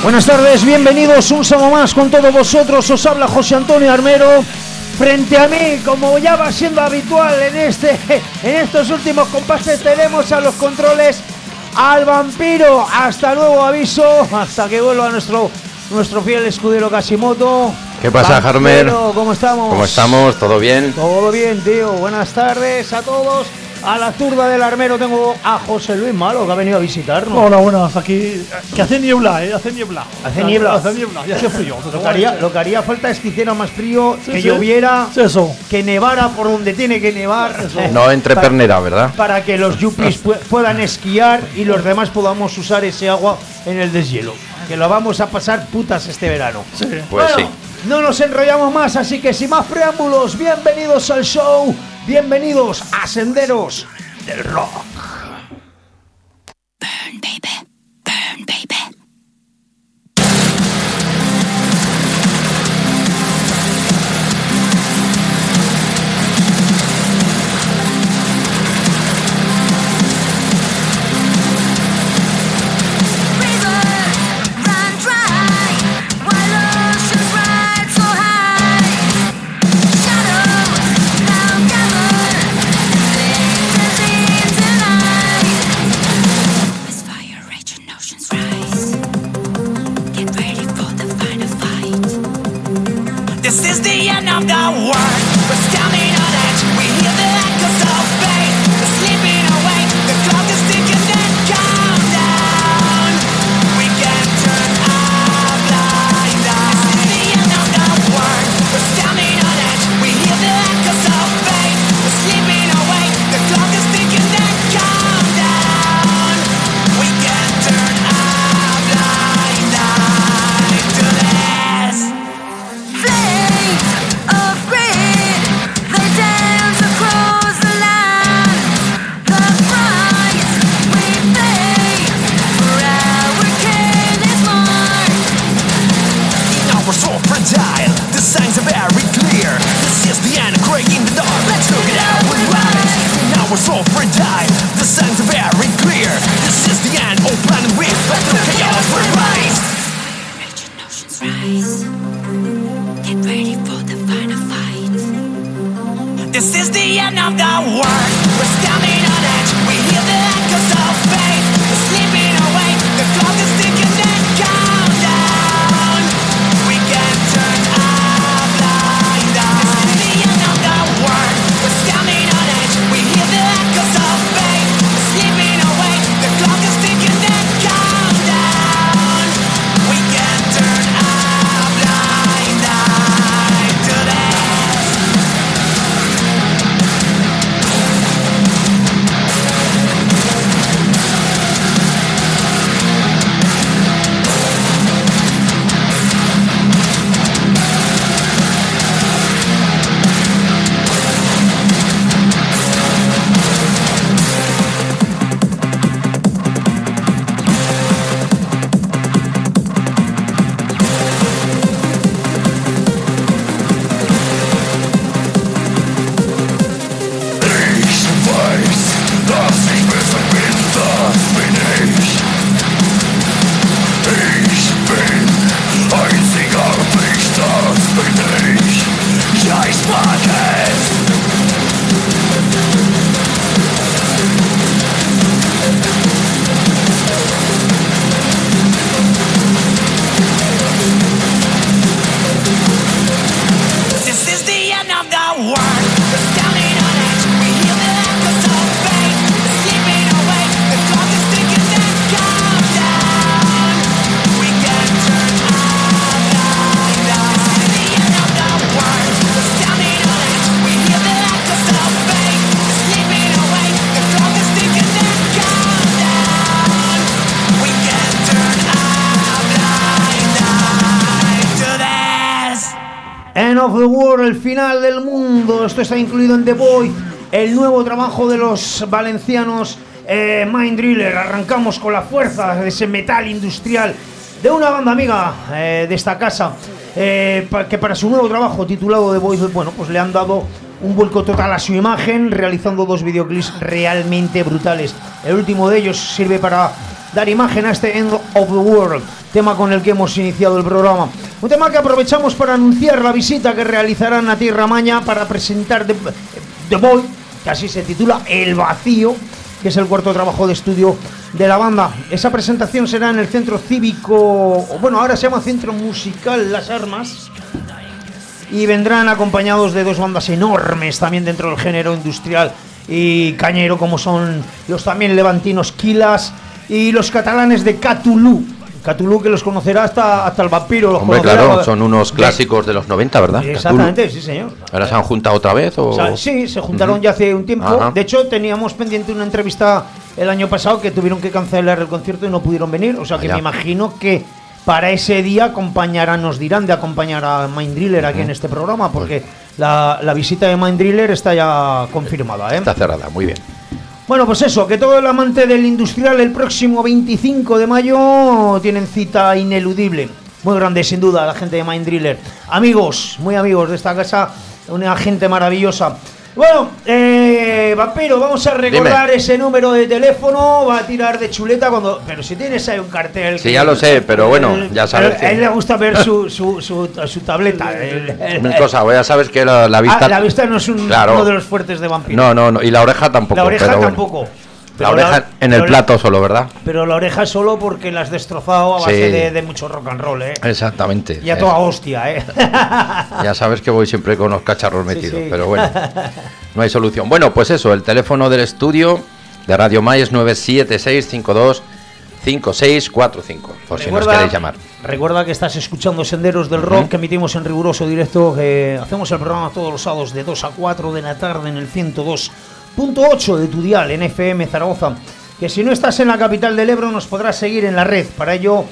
Buenas tardes, bienvenidos un sábado más con todos vosotros. Os habla José Antonio Armero. Frente a mí, como ya va siendo habitual en estos últimos compases, tenemos a los controles al vampiro. Hasta nuevo aviso, hasta que vuelva nuestro fiel escudero Casimoto. ¿Qué pasa, Harmer? ¿Cómo estamos? ¿Cómo estamos? ¿Todo bien? Todo bien, tío. Buenas tardes a todos. A la zurda del armero tengo a José Luis Malo, que ha venido a visitarnos. Hola, buenas, aquí. Que hace niebla, hace niebla. Hace niebla. Hace niebla, y hace frío. Lo que haría falta es que hiciera más frío, Sí, que sí. lloviera, Sí, eso. que nevara por donde tiene que nevar. No entre pernera, ¿verdad? Para que los yuppies puedan esquiar y los demás podamos usar ese agua en el deshielo. Que lo vamos a pasar putas este verano. Sí. Pues Bueno, sí. no nos enrollamos más, así que sin más preámbulos, bienvenidos al show, bienvenidos a Senderos del Rock. Burn, baby. Burn, baby. This is the end of the world. We're standing on edge. We hear the echoes of pain. We're sleeping awake. The clock is ticking and countdown. We can turn a blind eye. This is the end of the world. We're standing on edge. We hear the echoes of pain. We're sleeping awake. The clock is ticking and countdown. We can turn a blind eye to this. Flames of greed, they dance across the land. The price we pay for our careless mind. Now we're so fragile, the signs are very clear. This is the end, crying in the dark, let's look it out with light. Now we're so fragile, the signs are very clear. This is the end, oh planet we back to chaos we rise. Rage and oceans rise. Get ready for the final fight. This is the end of the world. We're standing on edge. We hear the echoes of pain. We're sleeping awake. The clock is ticking and countdown. We can turn a blind eye. This is the end of the world. We're standing on edge. We hear the echoes of pain. We're sleeping awake. The clock is ticking and countdown. We can turn a blind eye to this. Ich weiß, dass ich besser bin, das bin ich. Ich bin einzigartig, das bin ich. Ja, ich mag es. This is the end of the world. We're standing on edge. We hear the echoes of pain. We're sleeping awake. The clock is ticking and countdown. We can turn a blind eye. This is the end of the world. We're standing on edge. We hear the echoes of pain. We're sleeping awake. The clock is ticking and countdown. We can turn a blind eye to this. End of the World, el final del mundo. Esto está incluido en The Void, el nuevo trabajo de los valencianos Mind Driller. Arrancamos con la fuerza de ese metal industrial de una banda amiga de esta casa, que para su nuevo trabajo titulado The Void, bueno, pues le han dado un vuelco total a su imagen, realizando 2 videoclips realmente brutales. El último de ellos sirve para dar imagen a este End of the World, tema con el que hemos iniciado el programa. Un tema que aprovechamos para anunciar la visita que realizarán a Tierra Maña para presentar The Void, que así se titula, El Vacío, que es el cuarto trabajo de estudio de la banda. Esa presentación será en el Centro Cívico, bueno, ahora se llama Centro Musical Las Armas, y vendrán acompañados de dos bandas enormes también dentro del género industrial y cañero, como son los también levantinos Quilas y los catalanes de Cthulhu, que los conocerá hasta el vampiro. Los Hombre, conocerá, claro, son unos clásicos de los 90, ¿verdad? Exactamente, sí, señor. ¿Ahora se han juntado otra vez? O sea, sí, se juntaron ya hace un tiempo. Ajá. De hecho, teníamos pendiente una entrevista el año pasado que tuvieron que cancelar el concierto y no pudieron venir. O sea que me imagino que para ese día nos dirán de acompañar a Mindriller aquí en este programa, porque la visita de Mindriller está ya confirmada, ¿eh? Está cerrada, muy bien. Bueno, pues eso, que todo el amante del industrial el próximo 25 de mayo tienen cita ineludible. Muy grande, sin duda, la gente de Mindriller. Amigos, muy amigos de esta casa, una gente maravillosa. Bueno, vampiro, vamos a recordar ese número de teléfono. Va a tirar de chuleta cuando... Pero si tienes ahí un cartel... Sí, ya lo sé, pero bueno, ya sabes que... A él le gusta ver su tableta. Mil cosas, ya sabes que la vista... la vista no es uno de los fuertes de vampiro. No, y la oreja tampoco. La oreja pero tampoco. Bueno. La oreja en el plato solo, ¿verdad? Pero la oreja solo porque la has destrozado a base de mucho rock and roll, ¿eh? Exactamente. Y a toda hostia, ¿eh? Ya sabes que voy siempre con los cacharros metidos, sí. Pero bueno, no hay solución. Bueno, pues eso, el teléfono del estudio de Radio Mai es 976525645, por si nos queréis llamar. Recuerda que estás escuchando Senderos del Rock, que emitimos en riguroso directo, que hacemos el programa todos los sábados de 2 a 4 de la tarde en el 102.8 de tu dial en FM Zaragoza. Que si no estás en la capital del Ebro nos podrás seguir en la red. Para ello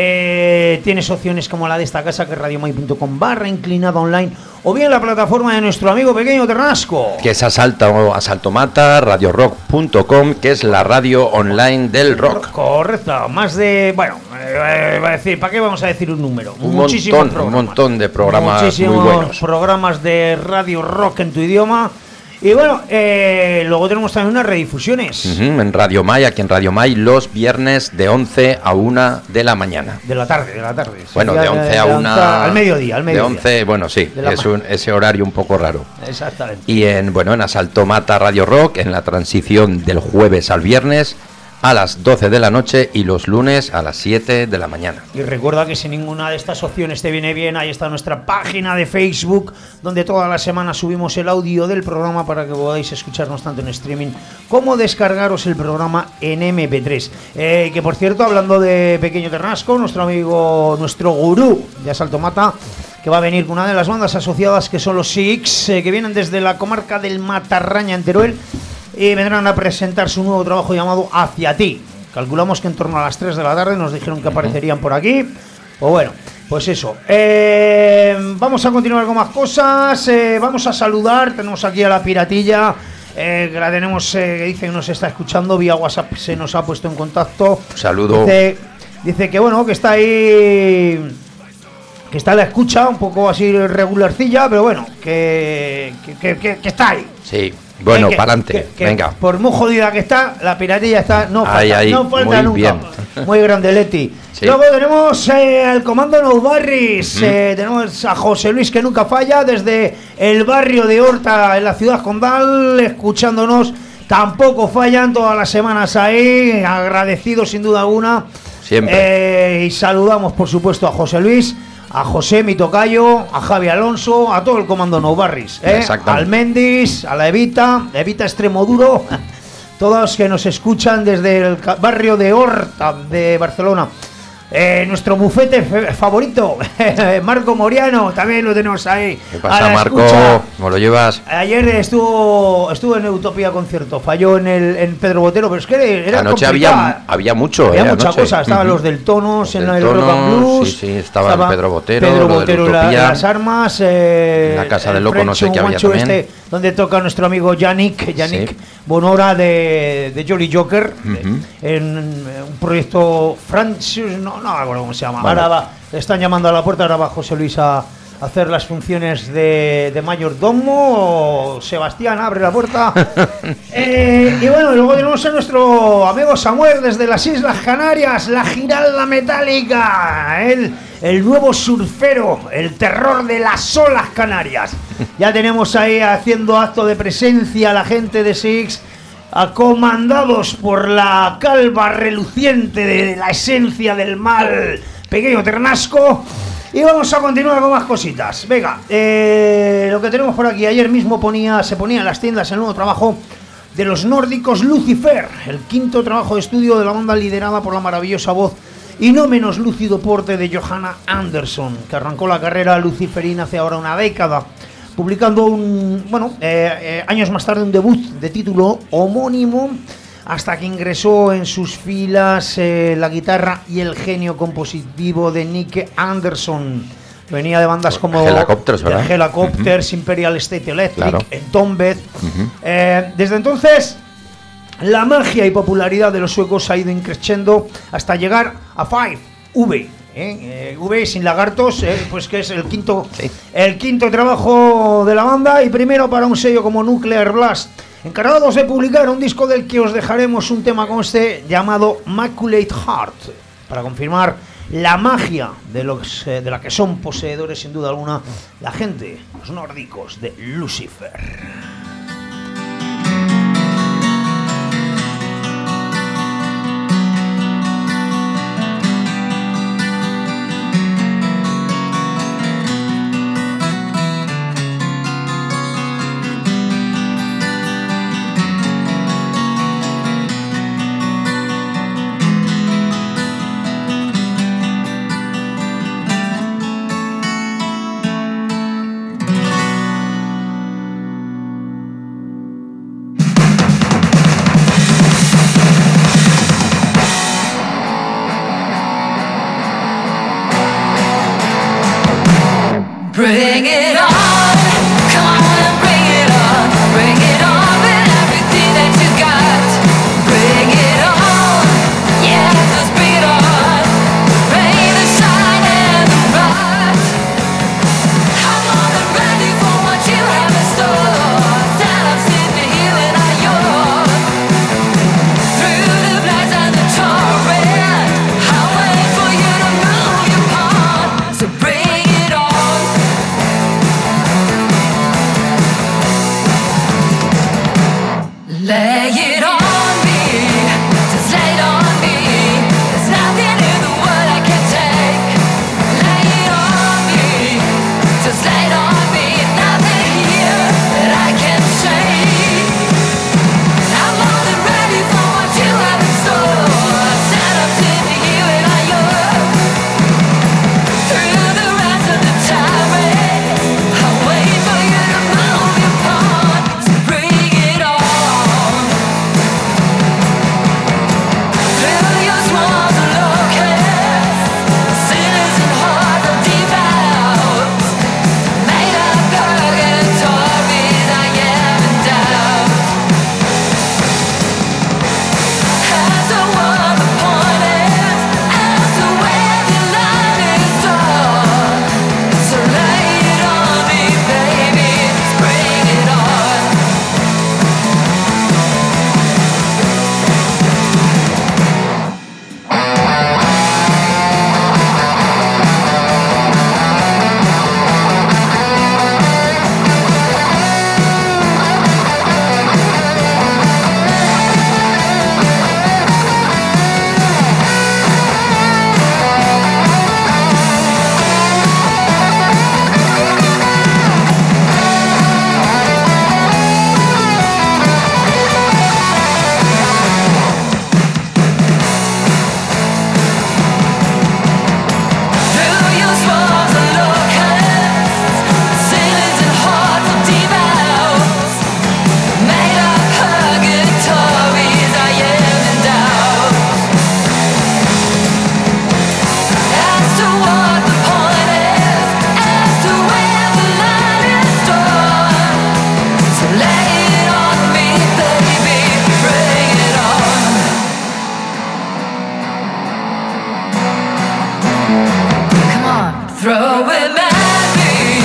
tienes opciones como la de esta casa, que es radiomai.com/inclinada online, o bien la plataforma de nuestro amigo Pequeño Ternasco, que es Asalto Mata, radiorock.com, que es la radio online del rock. Correcto, más de... Bueno, va a decir, ¿para qué vamos a decir un número? Un montón de programas muchísimos muy buenos. Programas de radio rock en tu idioma. Y bueno, luego tenemos también unas redifusiones. En Radio Mai, aquí en Radio Mai, los viernes de 11 a 1 de la mañana. De la tarde. Bueno, de 11 a 1... Al mediodía. De 11, bueno, sí, es ese horario un poco raro. Exactamente. Y en Asalto Mata Radio Rock, en la transición del jueves al viernes, a las 12 de la noche y los lunes a las 7 de la mañana. Y recuerda que si ninguna de estas opciones te viene bien, ahí está nuestra página de Facebook, donde toda la semana subimos el audio del programa para que podáis escucharnos tanto en streaming como descargaros el programa en MP3. Que por cierto, hablando de Pequeño Ternasco, nuestro amigo, nuestro gurú de Asalto Mata, que va a venir con una de las bandas asociadas, que son los Six, que vienen desde la comarca del Matarraña en Teruel, y vendrán a presentar su nuevo trabajo llamado Hacia Ti. Calculamos que en torno a las 3 de la tarde nos dijeron que aparecerían por aquí. Pues bueno, pues eso. Vamos a continuar con más cosas. Vamos a saludar. Tenemos aquí a la Piratilla, que la tenemos, que dice que nos está escuchando vía WhatsApp. Se nos ha puesto en contacto. Saludo. Dice que bueno, que está ahí, que está a la escucha, un poco así regularcilla, pero bueno, que está ahí. Sí. Bueno, para adelante, venga. Por muy jodida que está, la Piratilla está, no falta, no falta muy nunca. Bien. Muy grande, Leti. Sí. Luego tenemos al comando Nou Barris, tenemos a José Luis, que nunca falla, desde el barrio de Horta, en la ciudad condal, escuchándonos. Tampoco fallan todas las semanas ahí, agradecidos sin duda alguna. Siempre. Y saludamos, por supuesto, a José Luis, a José, mi tocayo, a Javi Alonso, a todo el comando Nou Barris, al Mendis, a la Evita Extremoduro, todos que nos escuchan desde el barrio de Horta de Barcelona. Nuestro bufete favorito, Marco Moriano, también lo tenemos ahí. ¿Qué pasa, Marco? ¿Cómo lo llevas? Ayer estuvo en Utopía Concierto, falló en Pedro Botero, pero es que era anoche había mucho. Había muchas cosas, estaban los del Tonos, en el Rock and Blues. Sí, estaba Pedro Botero, las Armas, la Casa del Loco, no sé qué había también. Donde toca nuestro amigo Yannick Bonora de Jolly Joker, en un proyecto Francis, no me acuerdo cómo se llama. Bueno. Ahora le están llamando a la puerta, ahora va José Luis a hacer las funciones de mayordomo. Sebastián, abre la puerta. Y bueno, luego tenemos a nuestro amigo Samuel desde las Islas Canarias, la Giralda Metálica, el nuevo surfero, el terror de las olas canarias. Ya tenemos ahí haciendo acto de presencia a la gente de Six, comandados por la calva reluciente de la esencia del mal, Pequeño Ternasco. Y vamos a continuar con más cositas. Venga, lo que tenemos por aquí. Ayer mismo se ponía en las tiendas el nuevo trabajo de los nórdicos Lucifer, el quinto trabajo de estudio de la banda liderada por la maravillosa voz y no menos lúcido porte de Johanna Andersson, que arrancó la carrera luciferina hace ahora una década, publicando años más tarde un debut de título homónimo, hasta que ingresó en sus filas la guitarra y el genio compositivo de Nick Andersson. Venía de bandas como Helicopters, ¿verdad? Helicopters, Imperial State Electric, Claro. Entombed. Desde entonces, la magia y popularidad de los suecos ha ido increciendo hasta llegar a Five, V. V sin lagartos, pues que es el quinto trabajo de la banda y primero para un sello como Nuclear Blast, encargados de publicar un disco del que os dejaremos un tema con llamado Immaculate Heart, para confirmar la magia de la que son poseedores sin duda alguna la gente, los nórdicos de Lucifer. Bring it on, come on, bring it on with everything that you got. Bring it on, yeah, just bring it on. The rain, the shine, and the rot. I'm more than ready for what you have in store. Stand up, sitting here and I yawn. Through the nights and the torrent, I'll wait for you to move your pawn. So bring it on. Lay it on me, just lay it on me. There's nothing in the world I can take. Lay it on me, just lay it on me. Nothing here that I can change. I'm more than ready for what you have in store. Stand up, sitting here and I yawn. Through the rest of the tirade, I'll wait for you to move your pawn. So bring it on. Through your swamps and locusts, sinners and hearts of devout, made of purgatories I am in doubt. As to what the point is, as to where the line is drawn. So lay it on me, baby, just bring it on. Through your swamps and locusts, sinners and hearts of devout, made of purgatories I am in doubt. As to what the point is, as to where the line is drawn. So lay it on me, baby, bring it on. Come on, throw it at me.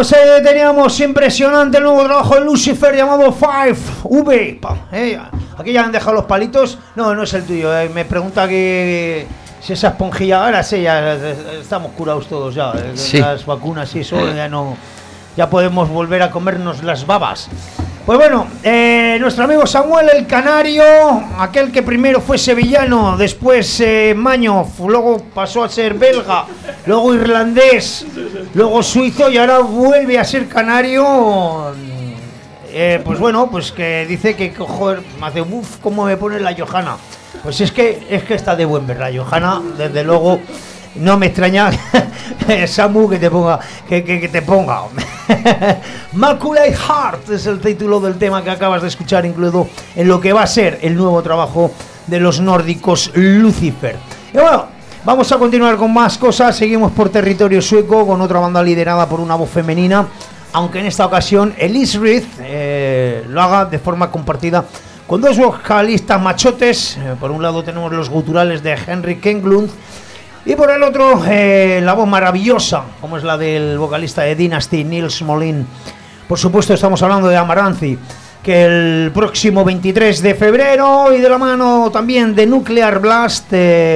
pues teníamos impresionante el nuevo trabajo de Lucifer llamado 5V. Aquí ya han dejado los palitos. No, no es el tuyo. Me pregunta que si esa esponjilla. Ahora sí, ya estamos curados todos ya. Sí. Las vacunas y eso ya no. Ya podemos volver a comernos las babas. Pues bueno, nuestro amigo Samuel el Canario, aquel que primero fue sevillano, después maño, luego pasó a ser belga, luego irlandés, luego suizo y ahora vuelve a ser canario. Pues bueno, pues que dice que joder, me hace uff, cómo me pone la Johanna. Pues es que está de buen ver la Johanna, desde luego. No me extraña, Samu, que te ponga. Que te ponga. Immaculate Heart es el título del tema que acabas de escuchar, incluido en lo que va a ser el nuevo trabajo de los nórdicos Lucifer. Y bueno, vamos a continuar con más cosas. Seguimos por territorio sueco con otra banda liderada por una voz femenina, aunque en esta ocasión Elise Reed lo haga de forma compartida con dos vocalistas machotes. Por un lado tenemos los guturales de Henrik Englund y por el otro, la voz maravillosa, como es la del vocalista de Dynasty, Nils Molin. Por supuesto, estamos hablando de Amaranthi, que el próximo 23 de febrero, y de la mano también de Nuclear Blast,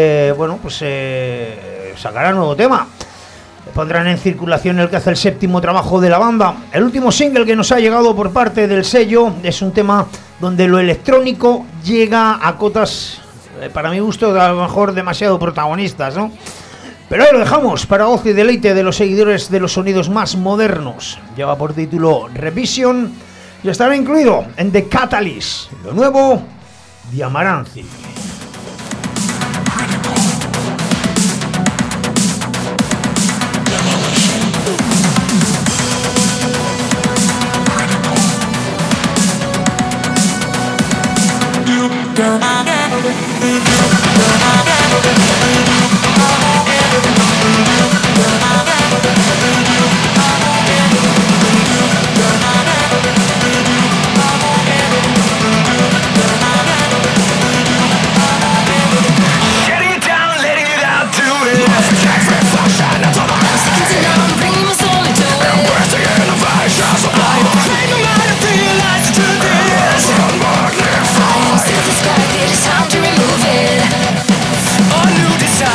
sacará nuevo tema. Pondrán en circulación el que hace el séptimo trabajo de la banda. El último single que nos ha llegado por parte del sello es un tema donde lo electrónico llega a cotas, para mi gusto, a lo mejor demasiado protagonistas, ¿no? Pero ahí lo dejamos para ocio y deleite de los seguidores de los sonidos más modernos. Lleva por título Revision y estará incluido en The Catalyst, lo nuevo de Amaranthi. Time to remove it. A new desire.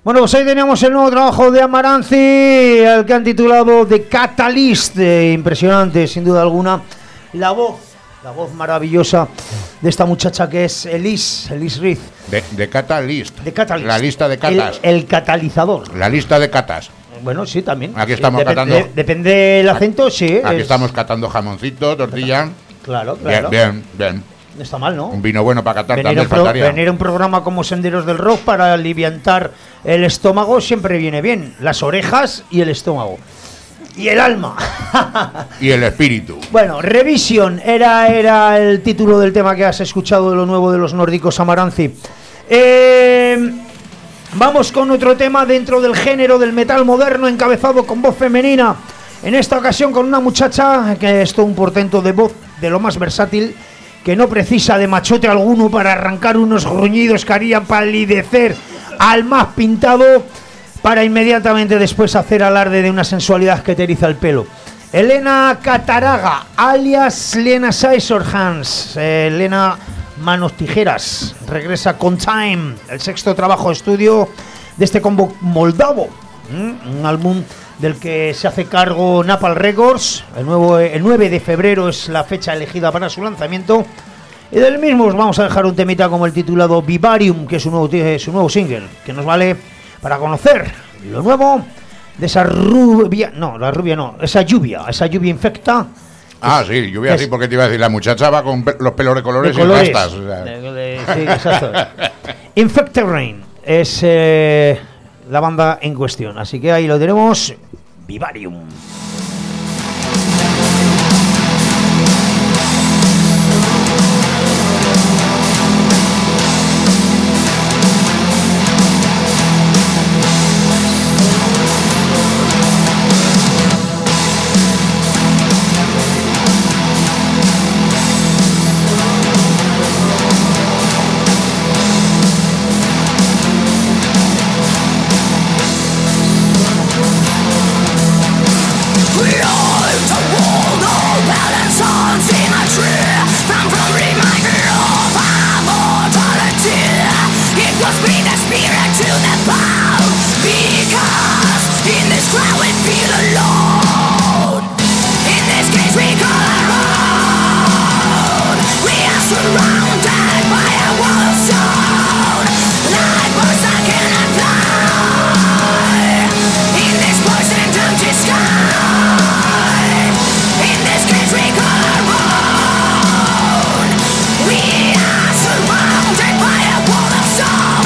Bueno, pues ahí teníamos el nuevo trabajo de Amaranthi, el que han titulado The Catalyst. Impresionante, sin duda alguna. La voz maravillosa de esta muchacha que es Elise Reed. De Catalyst. De Catalyst. La lista de catas. El catalizador. La lista de catas. Bueno, sí, también. Aquí estamos catando. Depende del acento, sí. Aquí estamos catando jamoncito, tortilla. Claro. Bien. No está mal, ¿no? Un vino bueno para catar también faltaría. Venir a un programa como Senderos del Rock para aliviantar el estómago siempre viene bien. Las orejas y el estómago. Y el alma. Y el espíritu. Bueno, Revision era el título del tema que has escuchado de lo nuevo de los nórdicos Amaranthi. Vamos con otro tema dentro del género del metal moderno, encabezado con voz femenina. En esta ocasión con una muchacha que es todo un portento de voz de lo más versátil, que no precisa de machote alguno para arrancar unos gruñidos que harían palidecer al más pintado, para inmediatamente después hacer alarde de una sensualidad que te eriza el pelo. Elena Cataraga, alias Lena Scissorhands, Lena Manos Tijeras, regresa con Time, el sexto trabajo de estudio de este combo moldavo. Un álbum del que se hace cargo Napalm Records. El 9 de febrero es la fecha elegida para su lanzamiento. Y del mismo os vamos a dejar un temita como el titulado Vivarium, que es su nuevo single, que nos vale para conocer lo nuevo de esa esa lluvia infecta. Ah, sí, lluvia sí, porque te iba a decir, la muchacha va con los pelos de colores y rastas. O sea. Sí, exacto. Infected Rain es la banda en cuestión, así que ahí lo tenemos, Vivarium.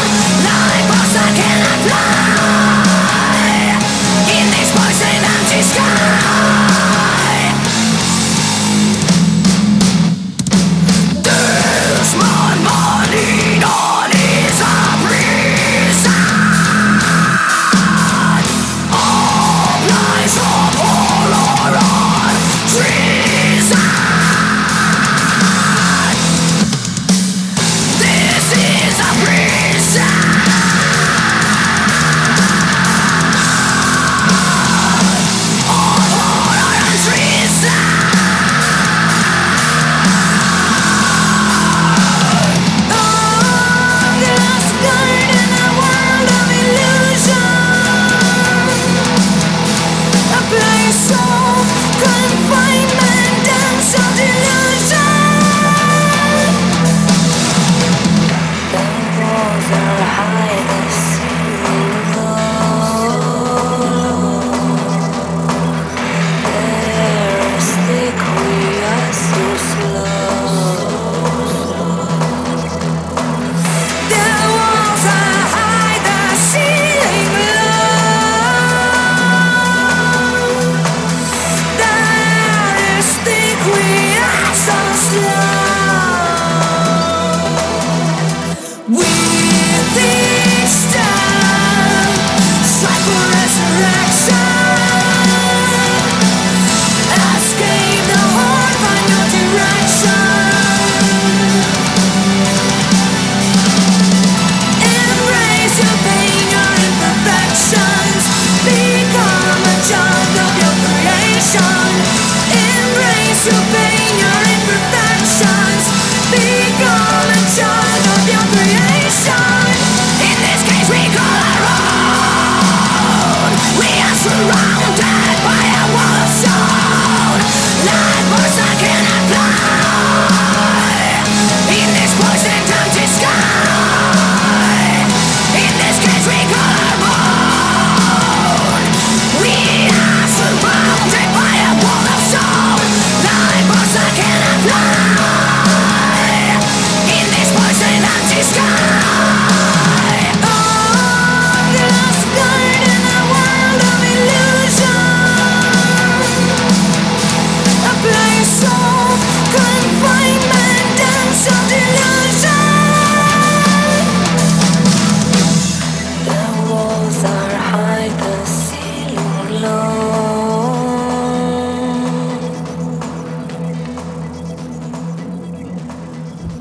Sky.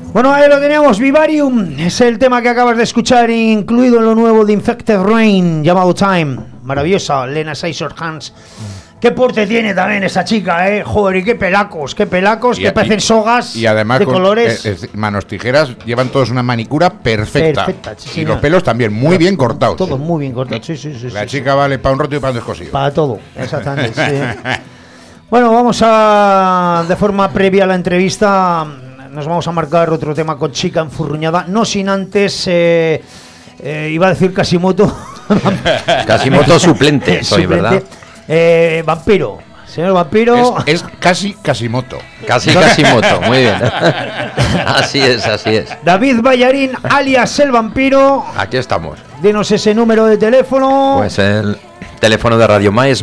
Bueno, ahí lo teníamos, Vivarium, es el tema que acabas de escuchar, incluido en lo nuevo de Infected Rain, llamado Time. Maravillosa, Lena Scissorhands. Qué porte tiene también esa chica, joder, y qué pelacos, que parecen sogas y además de colores. Manos tijeras, llevan todos una manicura perfecta. Sí, y los pelos también muy bien cortados. Todo muy bien cortado, sí. La chica vale para un roto y para un descosido. Para todo, exactamente, sí. Bueno, vamos a, de forma previa a la entrevista, nos vamos a marcar otro tema con chica enfurruñada, no sin antes, iba a decir Casimoto. Casimoto suplente, soy, ¿verdad? Vampiro, señor Vampiro. Es casi Casimoto. Casimoto, muy bien. Así es. David Ballarín, alias el Vampiro. Aquí estamos. Dinos ese número de teléfono. Pues el teléfono de Radio Mai es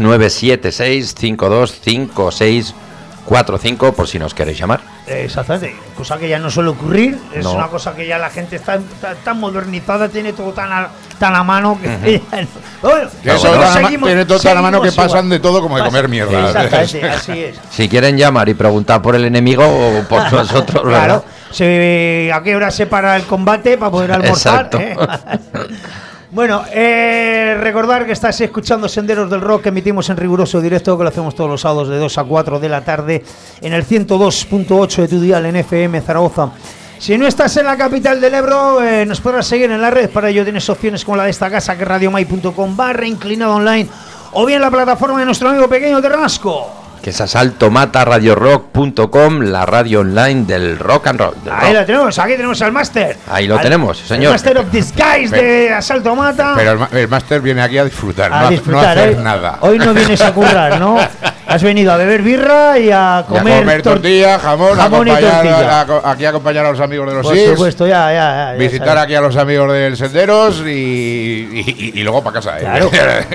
976-525645, por si nos queréis llamar. Exactamente, cosa que ya no suele ocurrir, es No. una cosa que ya la gente está tan modernizada, tiene todo tan a mano que bueno, tiene todo tan a mano que pasan de todo como de comer mierda. Exactamente, así es. Si quieren llamar y preguntar por el enemigo o por nosotros, Claro, ¿a qué hora se para el combate para poder almorzar? Exacto. Bueno, recordar que estás escuchando Senderos del Rock, que emitimos en riguroso directo, que lo hacemos todos los sábados de 2 a 4 de la tarde en el 102.8 de tu dial en FM Zaragoza. Si no estás en la capital del Ebro, nos podrás seguir en la red. Para ello tienes opciones como la de esta casa, que es radiomai.com/inclinado online, o bien la plataforma de nuestro amigo pequeño Terrasco, que es asaltomataradiorock.com, la radio online del rock and roll. Ahí la tenemos, aquí tenemos al máster. Ahí lo tenemos, señor. El Master of Disguise de Asalto Mata. Pero el máster viene aquí a disfrutar, A no disfrutar, a hacer nada. Hoy no vienes a currar, ¿no? Has venido a beber birra y a comer, tortilla, jamón y tortilla. Aquí a acompañar a los amigos de los Por SIS. supuesto, ya Visitar sabes. aquí a los amigos del Senderos y luego para casa. Claro.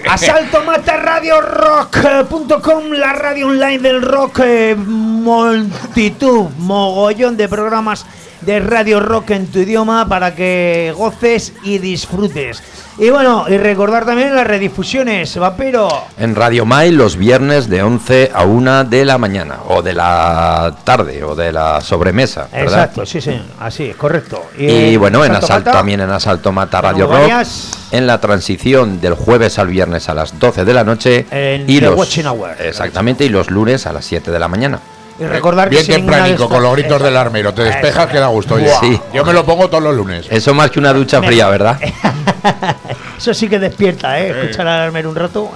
Asaltomataradiorock.com, la radio online del rock, mogollón de programas de radio rock en tu idioma para que goces y disfrutes. Y bueno, y recordar también las redifusiones, Vampiro. En Radio Mai los viernes de 11 a 1 de la mañana, o de la tarde, o de la sobremesa, ¿verdad? Exacto, sí, señor, así es, correcto. Y bueno, en Asalto Mata, también en Asalto Mata Radio Tenemos Rock, varias. en la transición del jueves al viernes a las 12 de la noche, En y The los Watching Hour. exactamente, y los lunes a las 7 de la mañana. Y recordar que Bien sin ninguna de tempranico, estas- con los gritos del armero. Te despejas que da gusto. Oye. Sí. Yo me lo pongo todos los lunes. Eso más que una ducha fría, ¿verdad? Eso sí que despierta, escuchar al armero un rato.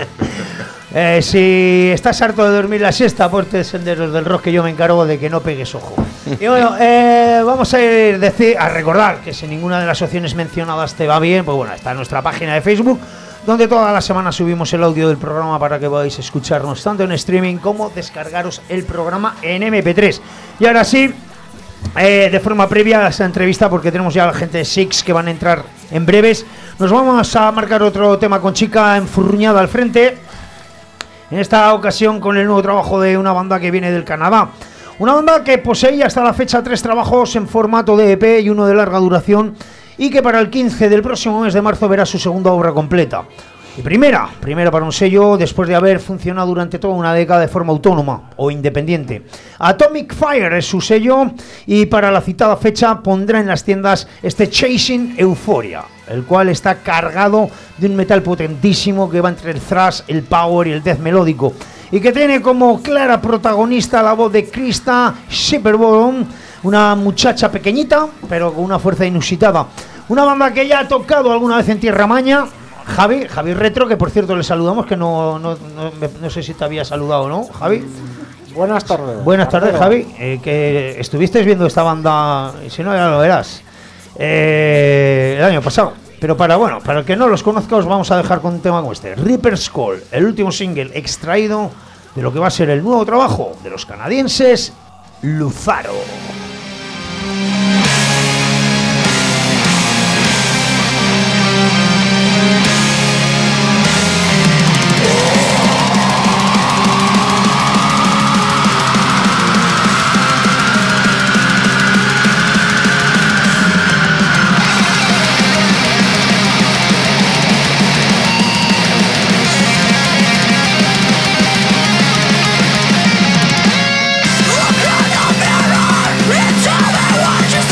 Si estás harto de dormir la siesta, ponte Senderos del Rock, que yo me encargo de que no pegues ojo. Y bueno, vamos a recordar que si ninguna de las opciones mencionadas te va bien, pues bueno, está nuestra página de Facebook, donde toda la semana subimos el audio del programa para que podáis escucharnos tanto en streaming como descargaros el programa en MP3. Y ahora sí, de forma previa a esta entrevista, porque tenemos ya a la gente de Six que van a entrar en breves, nos vamos a marcar otro tema con chica enfurruñada al frente. En esta ocasión con el nuevo trabajo de una banda que viene del Canadá. Una banda que posee hasta la fecha 3 trabajos en formato de EP y uno de larga duración, y que para el 15 del próximo mes de marzo verá su segunda obra completa. Y primera para un sello después de haber funcionado durante toda una década de forma autónoma o independiente. Atomic Fire es su sello, y para la citada fecha pondrá en las tiendas este Chasing Euphoria, el cual está cargado de un metal potentísimo que va entre el thrash, el power y el death melódico, y que tiene como clara protagonista la voz de Krista Schipperborn, una muchacha pequeñita pero con una fuerza inusitada. Una banda que ya ha tocado alguna vez en Tierra Maña. Javi Retro, que por cierto le saludamos, que no sé si te había saludado, ¿no, Javi? Buenas tardes. Buenas tardes, Javi. Que estuvisteis viendo esta banda, y si no ya lo verás, el año pasado. Pero para el que no los conozca, os vamos a dejar con un tema como este, Reaper's Call, el último single extraído de lo que va a ser el nuevo trabajo de los canadienses Luzaro. Look in the mirror and tell me what you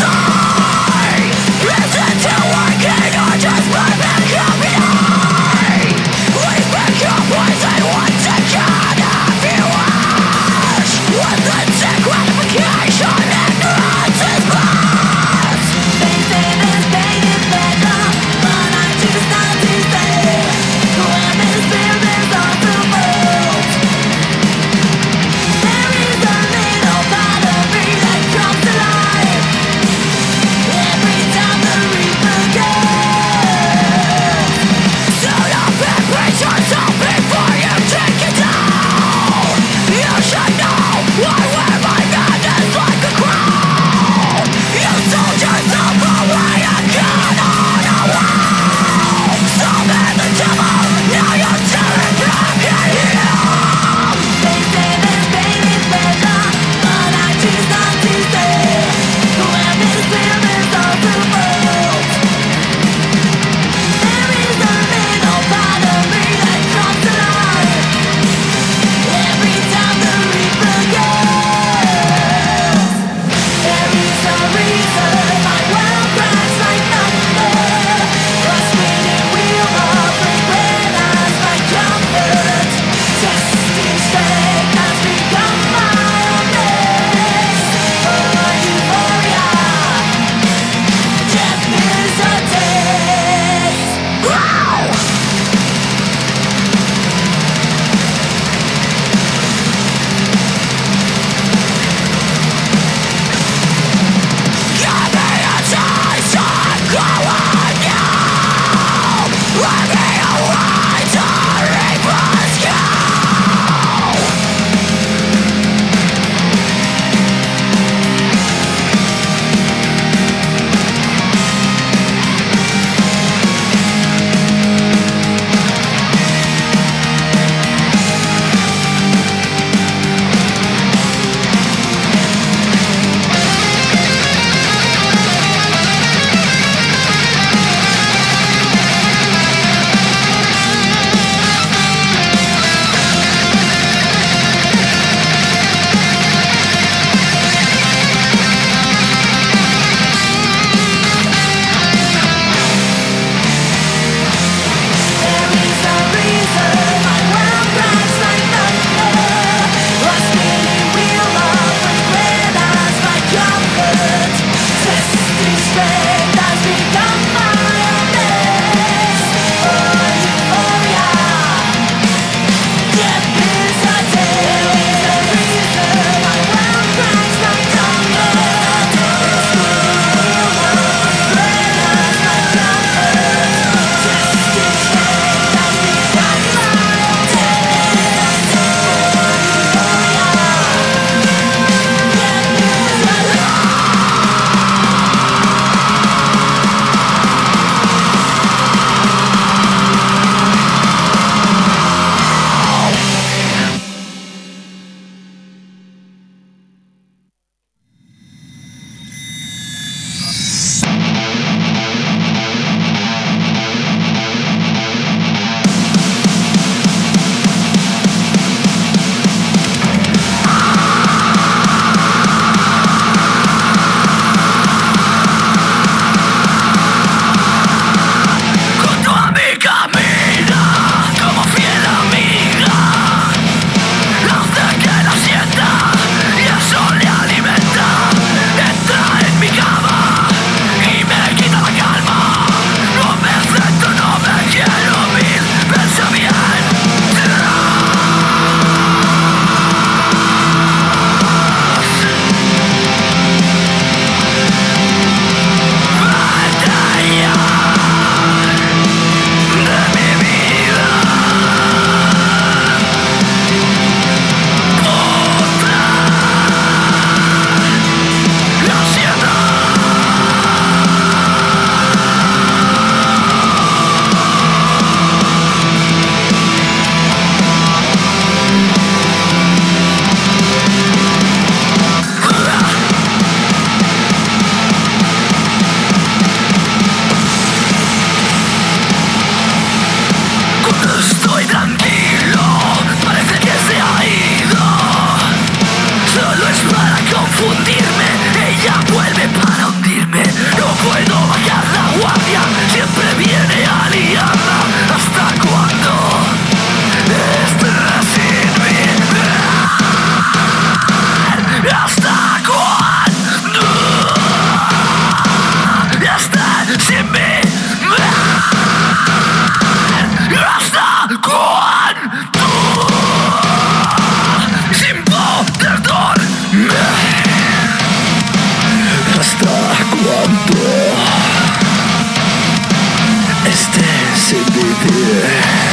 estés sin vivir.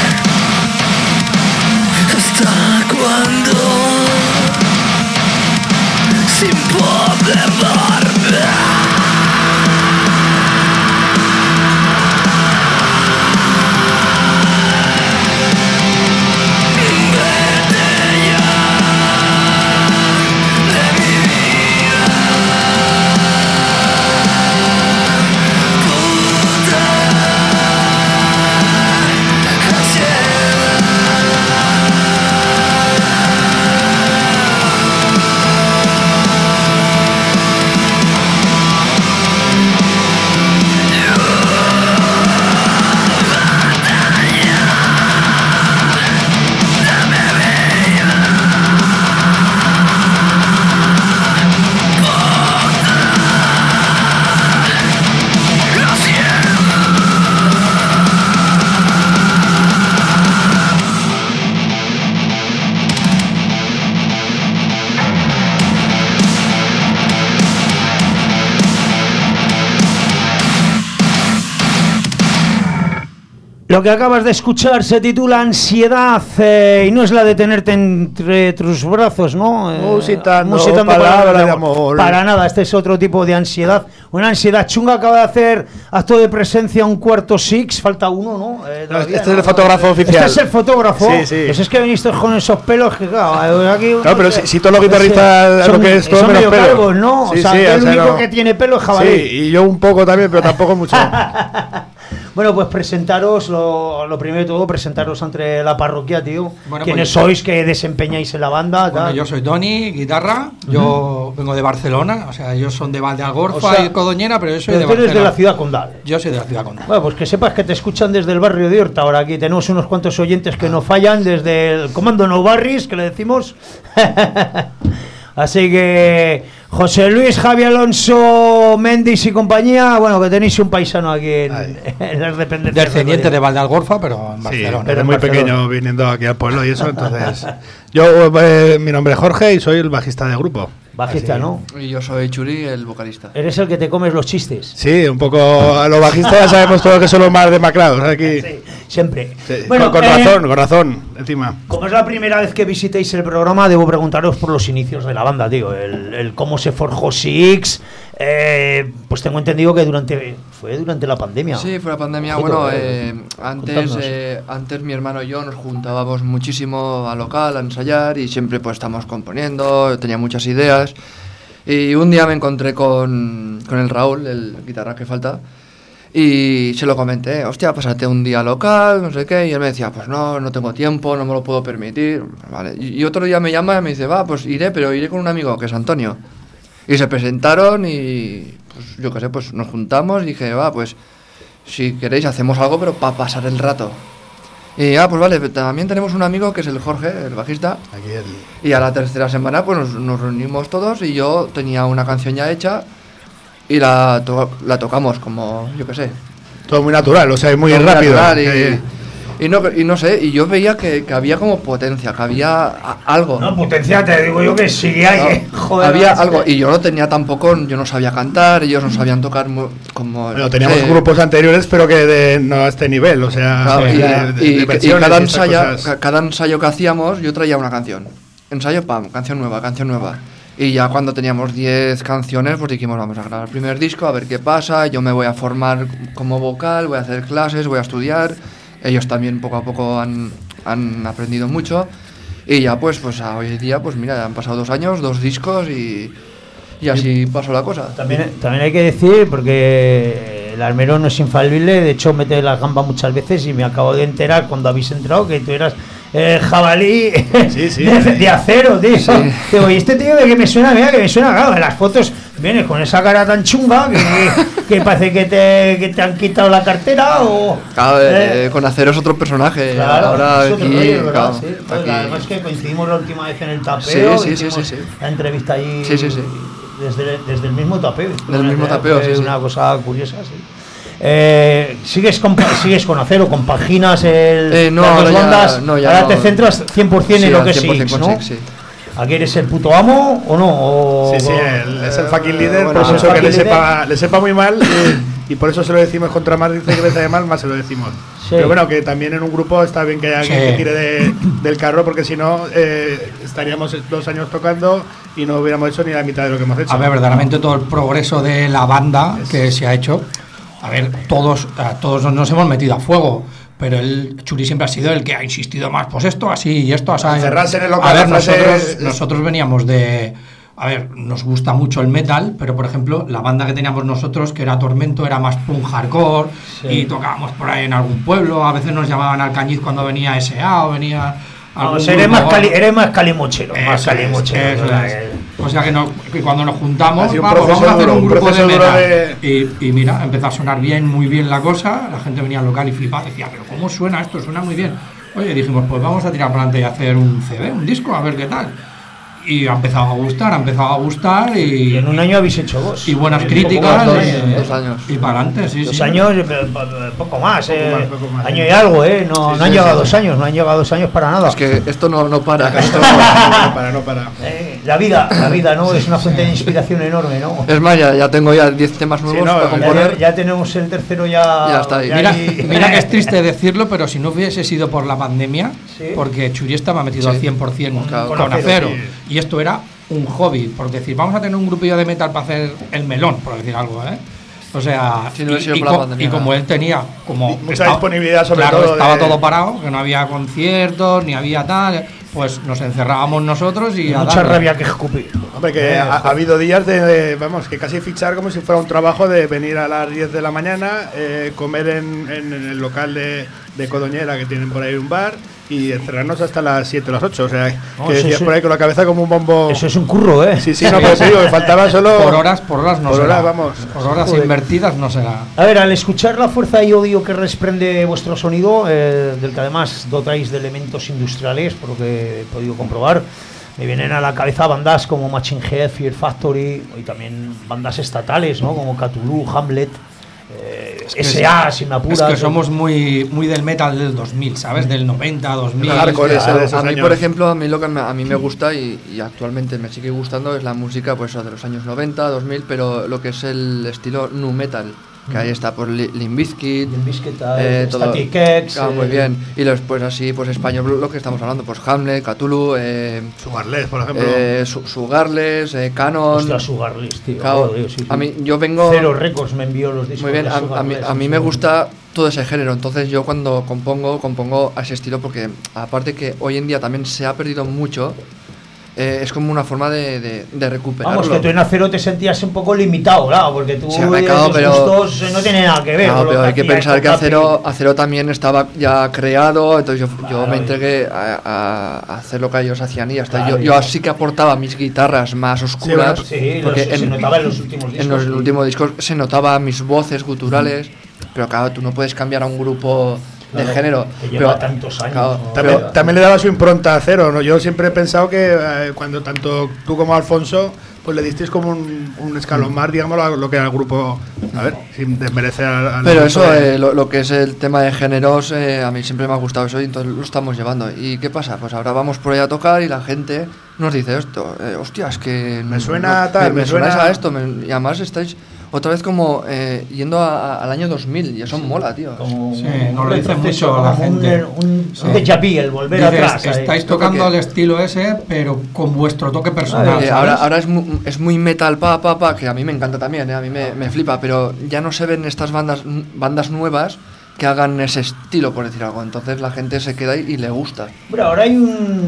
¿Hasta cuándo? Sin poder dormir. Lo que acabas de escuchar se titula Ansiedad y no es la de tenerte entre tus brazos, ¿no? Musitando palabras de amor. Para nada, este es otro tipo de ansiedad. Una ansiedad chunga. Acaba de hacer acto de presencia un cuarto Six, falta uno, ¿no? Este es el fotógrafo oficial. Este es el fotógrafo. Sí. Pues es que viniste con esos pelos que, claro, aquí... Claro, pero si todos los guitarristas lo que es todo son menos medio pelo. calvos, ¿no? Sí, o sea, sí, el o sea, único no. que tiene pelo es Jabalí. Sí, y yo un poco también, pero tampoco mucho. Bueno, pues presentaros, lo primero de todo, presentaros ante la parroquia, tío. Bueno, ¿Quiénes pues, sois que desempeñáis en la banda? Bueno, Tal? yo soy Toni, guitarra. Yo vengo de Barcelona, o sea, ellos son de Valdealgorfa O sea, y Codoñera, pero yo soy Pero de tú eres Barcelona. de la ciudad condal. Yo soy de la ciudad condal. Bueno, pues que sepas que te escuchan desde el barrio de Horta. Ahora aquí tenemos unos cuantos oyentes que no fallan, desde el Comando No Barris, que le decimos. Así que José Luis, Javi Alonso, Méndez y compañía, bueno, que tenéis un paisano aquí en las dependencias. Descendiente de Valdealgorfa, pero en Sí, Barcelona. pero en muy Barcelona. pequeño viniendo aquí al pueblo y eso, entonces... Yo, mi nombre es Jorge y soy el bajista del grupo. Bajista, Así. ¿no? Y yo soy Churi, el vocalista. Eres el que te comes los chistes. Sí, un poco... A los bajistas ya sabemos todos que son los más demacrados aquí. Sí, siempre. Sí, Bueno, con razón, encima. Como es la primera vez que visitéis el programa, debo preguntaros por los inicios de la banda, tío. El cómo se forjó Six. Pues tengo entendido que fue durante la pandemia. Sí, fue la pandemia. Ojito, Bueno, antes mi hermano y yo nos juntábamos muchísimo al local a ensayar y siempre pues estamos componiendo, tenía muchas ideas. Y un día me encontré con el Raúl, el guitarra que falta, y se lo comenté, hostia, pásate un día local, no sé qué, y él me decía, pues no tengo tiempo, no me lo puedo permitir. Vale. Y otro día me llama y me dice, va, pues iré, pero iré con un amigo que es Antonio. Y se presentaron y, pues yo qué sé, pues nos juntamos y dije, va, pues si queréis hacemos algo, pero para pasar el rato. Y pues vale, también tenemos un amigo que es el Jorge, el bajista. Y a la tercera semana pues nos reunimos todos y yo tenía una canción ya hecha y la tocamos como, yo qué sé. Todo muy natural, o sea, muy Todo muy rápido. natural y no sé, y yo veía que había como potencia, que había algo. No, potencia, te digo yo que sí hay. Joder, había algo, y yo no tenía tampoco, yo no sabía cantar, ellos no sabían tocar como... Bueno, teníamos grupos anteriores, pero que no a este nivel, o sea... Claro, de y versiones cada, y estas cosas. cada ensayo que hacíamos, yo traía una canción. Ensayo, pam, canción nueva. Y ya cuando teníamos 10 canciones, pues dijimos, vamos a grabar el primer disco, a ver qué pasa, yo me voy a formar como vocal, voy a hacer clases, voy a estudiar. Ellos también poco a poco han aprendido mucho. Y ya pues hoy día, pues mira, han pasado 2 años, 2 discos y así pasó la cosa. También hay que decir, porque el Almerón no es infalible, de hecho mete la gamba muchas veces y me acabo de enterar cuando habéis entrado que tú eras Jabalí de acero, tío. Sí. Digo, ¿y este tío de qué me suena? Mira, que me suena, claro, en las fotos vienes con esa cara tan chunga que parece que te han quitado la cartera o... Claro, con acero es otro personaje. Claro, ahora es otro aquí, rollo, ¿verdad? claro, Sí. Pues aquí. además que coincidimos la última vez en el tapeo. Sí. La entrevista ahí. Sí. Desde el mismo tapeo. Del mismo tapeo, fue sí. Una cosa curiosa, sí. ¿Sigues con acero? ¿Compaginas no, las dos ahora ya- bandas? no, ya ahora no. te centras 100% en lo que es 100% Six, con ¿no? Six, sí. ¿Aquí eres el puto amo o no? Sí, es el fucking líder, bueno, por es el mucho que fucking líder. le sepa muy mal. y por eso se lo decimos contra más dice que vez mal, más se lo decimos. Sí. Pero bueno, que también en un grupo está bien que haya alguien que tire del carro, porque si no estaríamos 2 años tocando y no hubiéramos hecho ni la mitad de lo que hemos hecho. A ver, verdaderamente todo el progreso de la banda que se ha hecho, a ver, todos nos hemos metido a fuego. Pero el Churi siempre ha sido el que ha insistido más, pues esto así y esto así. Cerrarse en el local. A ver, nosotros veníamos de... A ver, nos gusta mucho el metal, pero por ejemplo, la banda que teníamos nosotros, que era Tormento, era más punk hardcore, y tocábamos por ahí en algún pueblo, a veces nos llamaban Alcañiz cuando venía S.A. o venía... eres más calimochero. Más calimochero. O sea que cuando nos juntamos, vamos a hacer un grupo de metal. Y mira, empezó a sonar muy bien la cosa, la gente venía al local y flipaba, decía, pero ¿cómo suena esto? Suena muy bien. Oye, dijimos, pues vamos a tirar para adelante y hacer un CD, un disco, a ver qué tal. Y ha empezado a gustar y en un año habéis hecho 2 y buenas críticas, 2 años y para adelante, sí. 2 años, poco más, año y algo, no han llegado 2 años, no han llegado 2 años para nada. Es que esto no para. Esto no para. La vida, ¿no? Es una fuente de inspiración enorme, ¿no? Es más, ya tengo 10 temas nuevos para componer. Ya tenemos el tercero ya está ahí. Mira que es triste decirlo, pero si no hubiese sido por la pandemia, porque Churi estaba metido al 100% con Acero. Y esto era un hobby, por decir, vamos a tener un grupillo de metal para hacer el melón, por decir algo, O sea, y como él tenía mucha disponibilidad, sobre todo estaba todo parado, que no había conciertos, ni había tal, pues nos encerrábamos nosotros y mucha rabia que escupir. Hombre, que ha habido días vamos, que casi fichar como si fuera un trabajo de venir a las 10 de la mañana, comer en el local de Codoñera, que tienen por ahí un bar, y encerrarnos hasta las 7 o las 8, o sea, que decías por ahí con la cabeza como un bombo. Eso es un curro, Sí, no, pero te digo, que faltaba solo... Por horas no será. Vamos. Por horas invertidas no será. A ver, al escuchar la fuerza y odio que desprende vuestro sonido, del que además dotáis de elementos industriales, por lo que he podido comprobar, me vienen a la cabeza bandas como Machine Head, Fear Factory, y también bandas estatales, ¿no? Como Cthulhu, Hamlet, S.A., si me apuras. Es que somos muy del metal del 2000, ¿sabes? Del 90, 2000. A mí, por ejemplo, a mí lo que a mí me gusta y actualmente me sigue gustando es la música pues de los años 90, 2000, pero lo que es el estilo nu metal. Que ahí está por Limp Bizkit, Static X, muy bien. Y después así, pues español, lo que estamos hablando, pues Hamlet, Cthulhu, Sugarless, por ejemplo. Sugarless, Canon. Hostia, Sugarless, tío. Claro, sí. A mí, yo vengo... Cero Records me envió los discos. Muy bien, a mí me gusta todo ese género, entonces yo cuando compongo a ese estilo, porque aparte que hoy en día también se ha perdido mucho. Es como una forma de recuperarlo. Vamos, que tú en Acero te sentías un poco limitado, claro, porque tú tus gustos no tiene nada que ver. Claro, pero hay que pensar que Acero también estaba ya creado, entonces yo me entregué a hacer lo que ellos hacían y ya está. Yo así que aportaba mis guitarras más oscuras, porque se notaba en los últimos discos. En los últimos discos se notaba mis voces guturales, pero claro, tú no puedes cambiar a un grupo de género, que lleva tantos años. Claro, también le daba su impronta a Acero, ¿no? Yo siempre he pensado que cuando tanto tú como Alfonso pues le disteis como un escalón más, digamos, a lo que era el grupo, a ver, sin desmerecer al pero eso, lo que es el tema de géneros, a mí siempre me ha gustado eso y entonces lo estamos llevando. ¿Y qué pasa? Pues ahora vamos por ahí a tocar y la gente nos dice esto, hostia, es que me suena tal, me suena a esto, y además estáis otra vez como yendo al año 2000 y eso mola, tío. Sí, nos lo dice mucho la gente. Un déjà vu, el volver atrás. Estáis tocando al estilo ese, pero con vuestro toque personal. Ahora es muy metal, que a mí me encanta también, a mí me flipa, pero ya no se ven estas bandas nuevas que hagan ese estilo, por decir algo. Entonces la gente se queda y le gusta. Bueno, ahora hay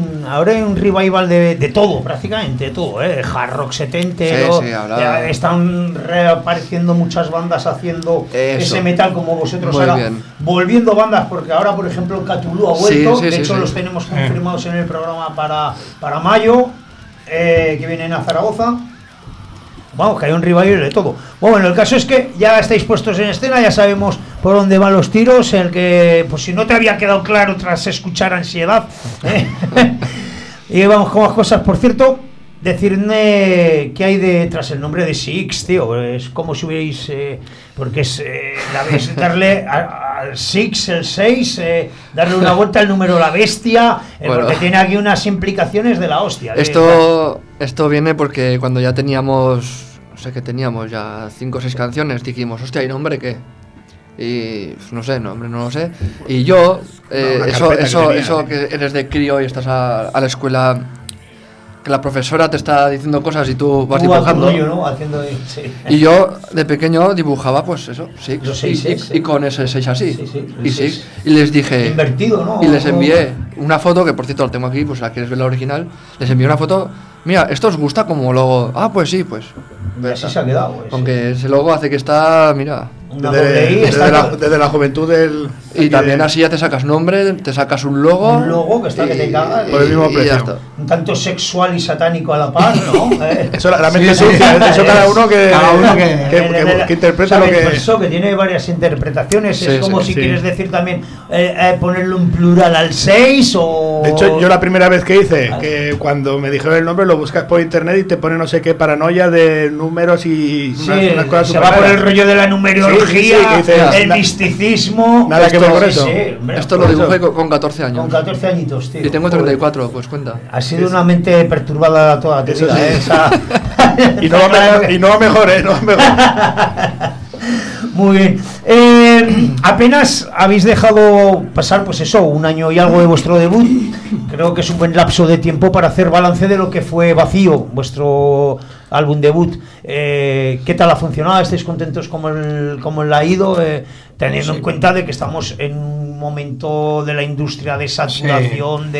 un revival de todo, prácticamente de todo, hard rock setentero. Sí, ahora están reapareciendo muchas bandas haciendo ese metal como vosotros. Muy ahora bien. Volviendo bandas, porque ahora por ejemplo Cthulhu ha vuelto, de hecho los tenemos sí. confirmados en el programa para mayo, que vienen a Zaragoza. Vamos, que hay un revival de todo. Bueno, el caso es que ya estáis puestos en escena, ya sabemos por dónde van los tiros, el que, pues si no te había quedado claro tras escuchar Ansiedad, y vamos con más cosas. Por cierto, decirme qué hay detrás el nombre de Six, tío, es como si hubierais, porque es, la vez darle al Six, el 6, darle una vuelta al número la bestia, bueno, porque tiene aquí unas implicaciones de la hostia. Esto viene porque cuando ya teníamos sé que teníamos ya 5 o 6 canciones, dijimos, hostia, ¿y nombre qué? Y no sé, nombre no lo sé. Y yo, eso que eres de crío y estás a la escuela, que la profesora te está diciendo cosas y tú vas dibujando. ¿no? Haciendo, sí. Y yo de pequeño dibujaba pues eso, sí. Y con ese 6 así. Sí. Y les dije. Invertido, ¿no? Y les envié una foto, que por cierto la tengo aquí, pues si la quieres ver la original. Les envié una foto. Mira, ¿esto os gusta como logo? Ah, pues sí, pues. Y así se ha quedado, pues. Aunque ese logo hace que está, mira. Desde la juventud del. Y también así ya te sacas nombre, te sacas un logo. Un logo que está que te caga. Por el mismo precio. Un tanto sexual y satánico a la par, ¿no? Eso la mente sucia, eso cada uno que interpreta lo que. Eso que tiene varias interpretaciones. Es como si quieres decir también ponerlo en plural al 6 o. De hecho, yo la primera vez que hice, que cuando me dijeron el nombre, lo buscas por internet y te pone no sé qué paranoia de números y unas cosas. Se va por el rollo de la numerología, el misticismo. Nada que ver con eso. Esto lo dibujé con 14 años. Con 14 añitos, tío. Y tengo 34, pues cuenta. Ha sido una mente perturbada toda tu vida, Y no va mejor, No va mejor. Muy bien. Apenas habéis dejado pasar, pues eso, un año y algo de vuestro debut. Creo que es un buen lapso de tiempo para hacer balance de lo que fue Vacío, vuestro álbum debut. ¿Qué tal ha funcionado? ¿Estáis contentos cómo le ha ido? Teniendo en cuenta de que estamos en un momento de la industria de saturación,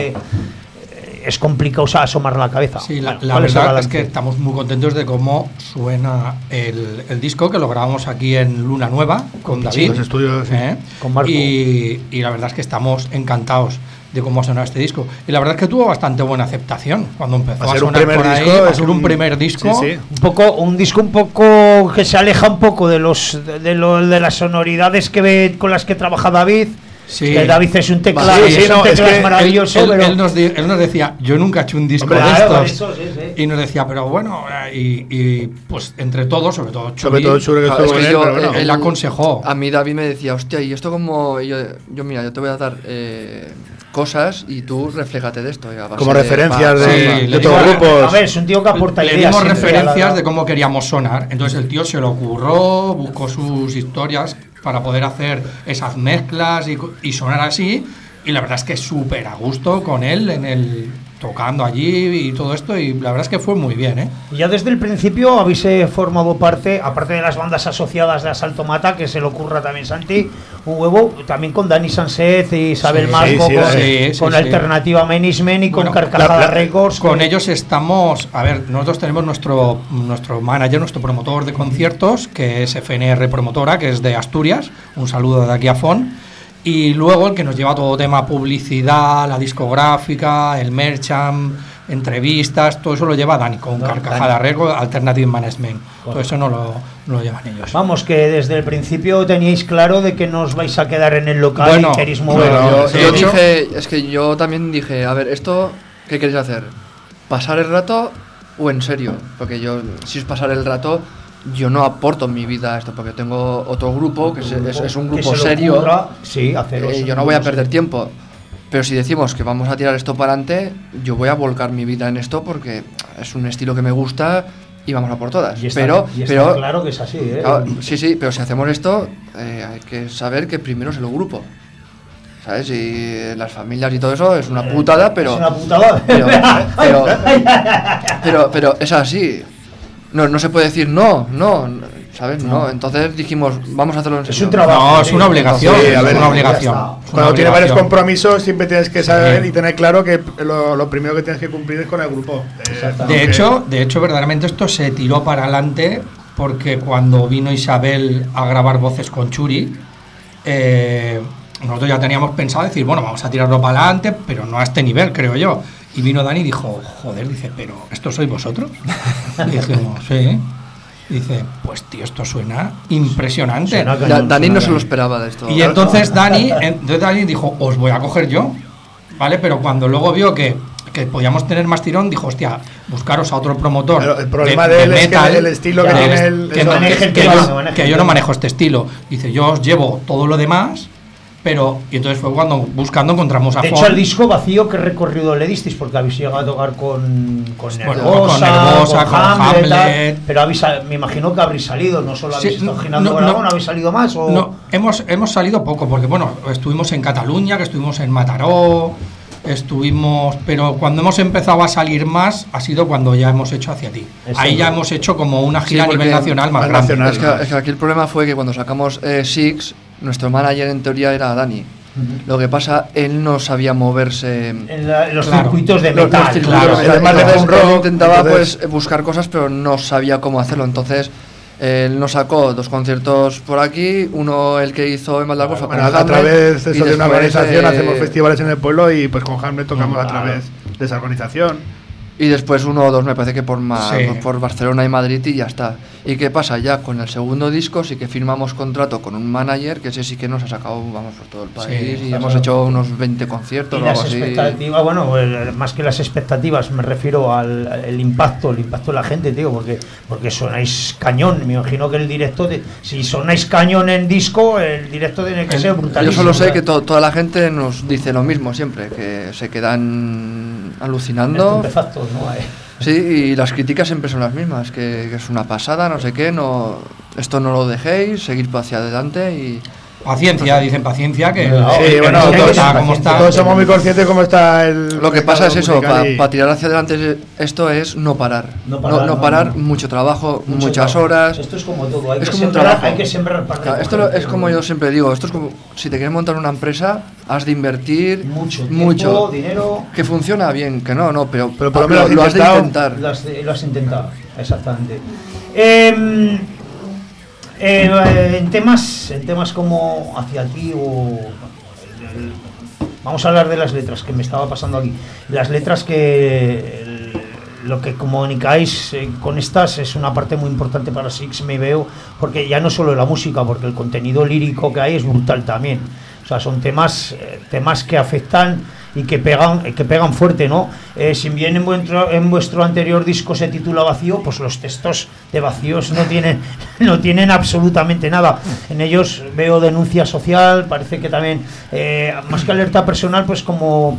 es complicado asomar la cabeza. Sí, la verdad es que estamos muy contentos de cómo suena el disco, que lo grabamos aquí en Luna Nueva con David, los estudios, con Marco. Y la verdad es que estamos encantados de cómo ha sonado este disco. Y la verdad es que tuvo bastante buena aceptación cuando empezó a sonar por ahí. Es un primer disco. Sí. Un disco un poco que se aleja un poco de las sonoridades con las que trabaja David. Sí. Que David es un teclado, es maravilloso. Él nos decía, yo nunca he hecho un disco de estos. Y nos decía, pero bueno, y pues entre todos, sobre todo Churi, él aconsejó. A mí David me decía, hostia, y esto como. Yo mira, yo te voy a dar cosas y tú refléjate de esto. Como referencias de otros grupos. A ver, es un tío que aporta ideas. Le dimos referencias de cómo queríamos sonar. Entonces el tío se lo ocurrió, buscó sus historias para poder hacer esas mezclas y sonar así, y la verdad es que súper a gusto con él tocando allí y todo esto, y la verdad es que fue muy bien, Ya desde el principio habéis formado parte, aparte de las bandas asociadas de Asalto Mata, que se le ocurra también Santi, un huevo, también con Dani Sánchez y Isabel Marco, con Alternativa Management y con Carcajada Records. Con ellos estamos, a ver, nosotros tenemos nuestro manager, nuestro promotor de conciertos, que es FNR Promotora, que es de Asturias, un saludo de aquí a Fon. Y luego el que nos lleva todo tema publicidad, la discográfica, el merchant, entrevistas, todo eso lo lleva Dani con Carcajada Records, Alternative Management. Todo eso no lo llevan ellos. Vamos, que desde el principio teníais claro de que no os vais a quedar en el local y queréis mover. Yo dije, es que yo también dije, a ver, esto, ¿qué queréis hacer? ¿Pasar el rato o en serio? Porque yo, si es pasar el rato, yo no aporto en mi vida a esto, porque tengo otro grupo que es un grupo serio. Yo no voy a perder tiempo. Pero si decimos que vamos a tirar esto para adelante, yo voy a volcar mi vida en esto porque es un estilo que me gusta y vamos a por todas. Pero claro que es así, Sí, pero si hacemos esto, hay que saber que primero es el grupo. ¿Sabes? Y las familias y todo eso es una putada, pero. Es una putada. Pero es así. No se puede decir no, ¿sabes? No. Entonces dijimos, vamos a hacerlo en serio. Es un trabajo. No, es una obligación. Sí, a ver, es una obligación. Cuando tienes varios compromisos, siempre tienes que saber y tener claro que lo primero que tienes que cumplir es con el grupo. De hecho, verdaderamente esto se tiró para adelante porque cuando vino Isabel a grabar voces con Churi, nosotros ya teníamos pensado decir, bueno, vamos a tirarlo para adelante, pero no a este nivel, creo yo. Y vino Dani y dijo, joder, dice, ¿pero esto sois vosotros? Y dijimos, sí. Dice, pues tío, esto suena impresionante. Dani no se lo esperaba de esto. Y entonces Dani dijo, os voy a coger yo, ¿vale? Pero cuando luego vio que podíamos tener más tirón, dijo, hostia, buscaros a otro promotor. Pero el problema de él metal, es que el estilo que tiene que yo no manejo este estilo. Dice, yo os llevo todo lo demás y entonces fue cuando buscando encontramos a De Juan. hecho, el disco Vacío, ¿qué recorrido le disteis? Porque habéis llegado a tocar con Nervosa, Nervosa, con Hamlet, Hamlet. Pero me imagino que habréis salido, no solo habéis estado girando Aragón, ¿habéis salido más? O? No, hemos salido poco, porque bueno, estuvimos en Cataluña, que estuvimos en Mataró, pero cuando hemos empezado a salir más ha sido cuando ya hemos hecho Hacia Ti. Ahí ya hemos hecho como una gira a nivel nacional más grande. Es que aquí el problema fue que cuando sacamos Six, nuestro manager en teoría era Dani. Lo que pasa, él no sabía moverse en los circuitos de metal. Él intentaba pues buscar cosas, pero no sabía cómo hacerlo. Entonces él nos sacó 2 conciertos por aquí, uno el que hizo en Maldalgo fue a través de una organización hacemos festivales en el pueblo y pues con Hamlet tocamos a través de esa organización. Y después 1 o 2 me parece que por Barcelona y Madrid y ya está. ¿Y qué pasa? Ya con el segundo disco sí que firmamos contrato con un manager que ese sí que nos ha sacado, vamos, por todo el país y hemos hecho unos 20 conciertos y o algo así. Expectativas, bueno, más que las expectativas me refiero al impacto de la gente, tío, porque sonáis cañón. Me imagino que el directo, si sonáis cañón en disco, el directo tiene que ser brutalísimo. Yo solo sé que toda la gente nos dice lo mismo siempre, que se quedan alucinando. Sí, y las críticas siempre son las mismas, que es una pasada, no sé qué, esto no lo dejéis, seguir hacia adelante y... Paciencia, dicen paciencia, que todos somos muy conscientes de cómo está el... Lo que pasa es eso, para tirar hacia adelante esto es no parar. No parar, mucho trabajo, muchas horas. Esto es como todo, hay que sembrar para claro, esto es como yo siempre digo, esto es como si te quieres montar una empresa, has de invertir mucho tiempo, dinero. Que funciona bien, que no, pero por lo menos lo has de intentar. Lo has intentado, exactamente. En temas como Hacia Ti vamos a hablar de las letras que me estaba pasando aquí. Las letras lo que comunicáis con estas es una parte muy importante para Six, me veo, porque ya no solo la música, porque el contenido lírico que hay es brutal también. O sea, son temas que afectan y que pegan fuerte, ¿no? Si bien en vuestro anterior disco se titula Vacío, pues los textos de Vacíos no tienen absolutamente nada. En ellos veo denuncia social, parece que también, más que alerta personal, pues como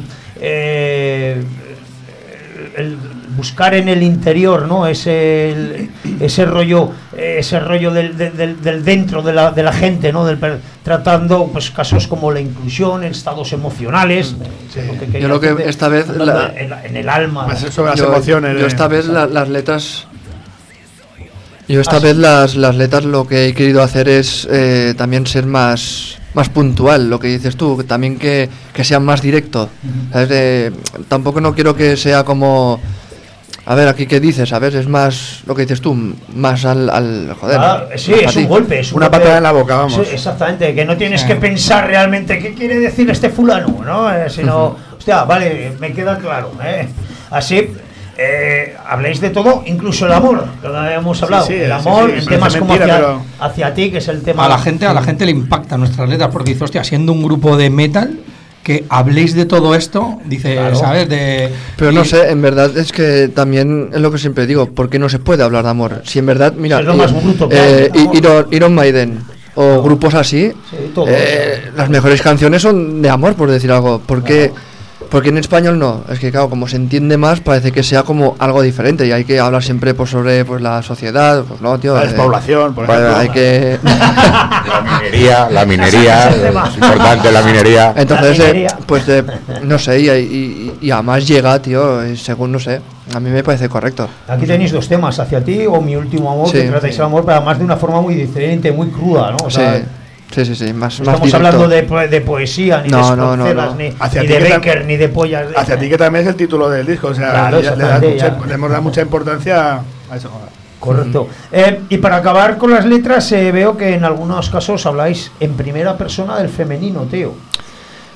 el buscar en el interior, ¿no? Ese rollo del dentro de la gente, ¿no? Tratando pues casos como la inclusión, estados emocionales. Yo creo que esta vez en el alma, más sobre las emociones. Yo esta vez las letras. Yo esta vez las letras lo que he querido hacer es también ser más puntual, lo que dices tú, también que sea más directo. ¿Sabes? Tampoco no quiero que sea como... A ver, aquí qué dices, ¿sabes? Es más lo que dices tú, más al joder. Sí, es un golpe, es una patada en la boca, vamos. Sí, exactamente, que no tienes que pensar realmente qué quiere decir este fulano, ¿no? Sino, hostia, vale, me queda claro, Así, habláis de todo, incluso el amor, lo que habíamos hablado. Sí, el amor, sí, temas como hacia Ti, que es el tema. A la gente le impacta nuestras letras, porque dice, hostia, siendo un grupo de metal, que habléis de todo esto, dice, claro. ¿Sabes? Pero no sé, en verdad es que también es lo que siempre digo, porque no se puede hablar de amor. Si en verdad, mira, es lo más bruto Iron Maiden o grupos así, las mejores canciones son de amor, por decir algo, porque en español no, es que claro, como se entiende más, parece que sea como algo diferente y hay que hablar siempre pues, sobre pues, la sociedad, pues no, tío. La despoblación, por ejemplo. Hay que... La minería, es importante la minería. Entonces, pues no sé, y además llega, tío, y según, no sé, a mí me parece correcto. Aquí tenéis 2 temas, Hacia Ti o Mi Último Amor, que tratáis el amor, pero además de una forma muy diferente, muy cruda, ¿no? O sea, Sí, más estamos hablando de poesía, ni de escorcelas, ni de Becker, ni de pollas. Hacia Ti, que también es el título del disco, o sea, claro, le hemos dado mucha importancia a eso. Correcto. Y para acabar con las letras, veo que en algunos casos habláis en primera persona del femenino, tío.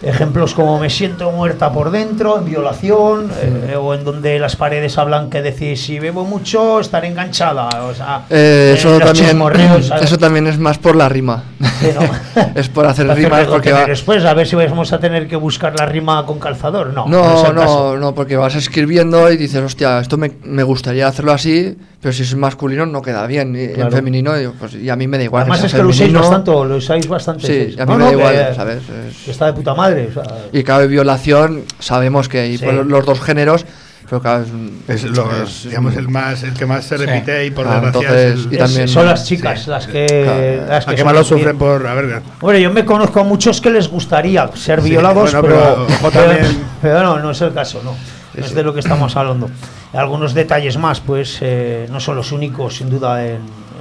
ejemplos como Me siento muerta por dentro, en violación, o en donde las paredes hablan que decís, si bebo mucho estaré enganchada, o sea, eso también es más por la rima. Sí, ¿no? Es por hacer rimas porque después a ver si vamos a tener que buscar la rima con calzador. No, porque vas escribiendo y dices, hostia, esto me gustaría hacerlo así, pero si es masculino no queda bien, y en femenino pues, y a mí me da igual. Además es que lo usáis bastante. Sí, a mí me da igual, ¿sabes? Está de puta madre. O sea, y claro, violación, sabemos que hay los dos géneros, pero claro, digamos el que más se repite y por desgracia son las chicas las que más lo sufren por Bueno, yo me conozco a muchos que les gustaría ser violados, pero no es el caso, no es de lo que estamos hablando. Algunos detalles más, pues no son los únicos, sin duda, en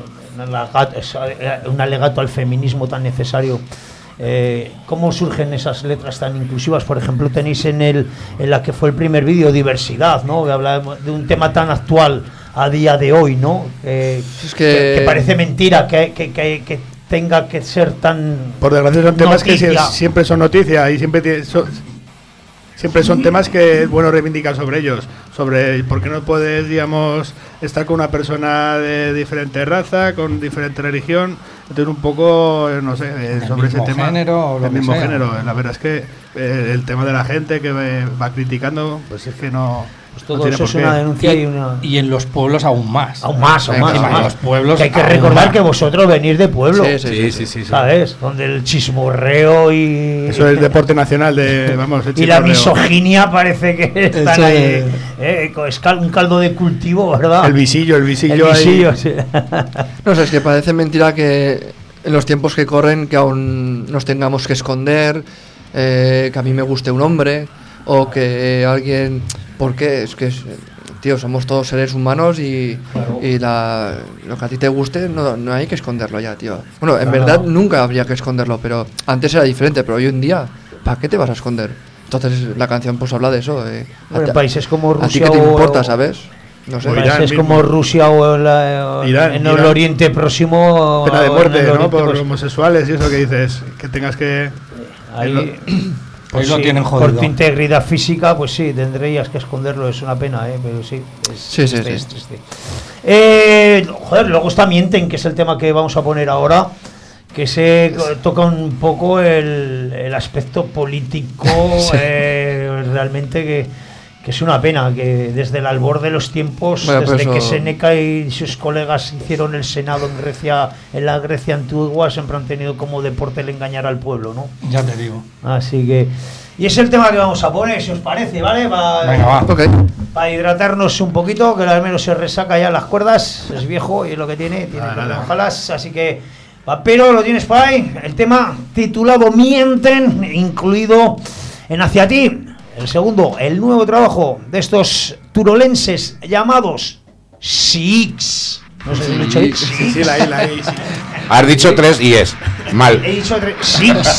un alegato al feminismo tan necesario. ¿Cómo surgen esas letras tan inclusivas? Por ejemplo, tenéis en la que fue el primer vídeo, diversidad, ¿no? Que habla de un tema tan actual a día de hoy, ¿no? Que parece mentira que tenga que ser tan... Por desgracia son temas que siempre son noticia y siempre son temas que es bueno reivindicar sobre ellos, sobre por qué no puedes, digamos, estar con una persona de diferente raza, con diferente religión, entonces un poco, no sé, sobre ese tema, el mismo género. La verdad es que el tema de la gente que va criticando, pues es que no... Pues todo eso es una denuncia y en los pueblos aún más. Aún más. En los pueblos. Que hay que recordar que vosotros venís de pueblo. Sí. ¿Sabes? Donde el chismorreo y... Eso es deporte nacional de... y la misoginia parece que están ahí. Es un caldo de cultivo, ¿verdad? El visillo sí. No sé, es que parece mentira que en los tiempos que corren que aún nos tengamos que esconder, que a mí me guste un hombre, o que alguien... Porque es que, tío, somos todos seres humanos y lo que a ti te guste no hay que esconderlo ya, tío. Bueno, en verdad nunca habría que esconderlo, pero antes era diferente, pero hoy en día, ¿para qué te vas a esconder? Entonces la canción pues habla de eso. En países como Rusia... ¿A ti qué te importa, sabes? No sé. Países como Rusia o en el Oriente Próximo... Pena de muerte, ¿no? Por homosexuales y eso que dices, que tengas que... Ahí... Pues lo tienen jodido. Por tu integridad física, pues sí, tendrías que esconderlo, es una pena, pero sí. Es triste. Luego está Mienten, que es el tema que vamos a poner ahora, que se toca un poco el aspecto político, realmente que es una pena, que desde el albor de los tiempos, desde que Séneca y sus colegas hicieron el Senado en Grecia, en la Grecia antigua, siempre han tenido como deporte el engañar al pueblo, ¿no? Ya te digo. Así que... Y es el tema que vamos a poner, si os parece, ¿vale? Venga, va. Okay. Para hidratarnos un poquito, que al menos se resaca ya las cuerdas, es viejo y es lo que tiene que mojarlas, así que... Pero lo tienes para ahí, el tema titulado Mienten, incluido en Hacia Ti. El segundo, el nuevo trabajo de estos turolenses llamados Six. No sé si lo he dicho X. Sí, la I. Sí. Has dicho 3 y es mal. He dicho 3. Six.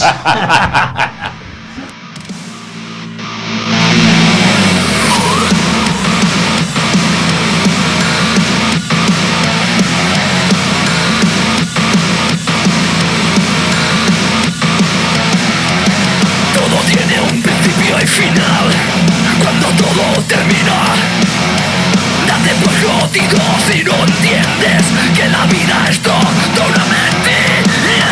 Final, cuando todo termina, date por jodido si no entiendes que la vida es toda una mentira.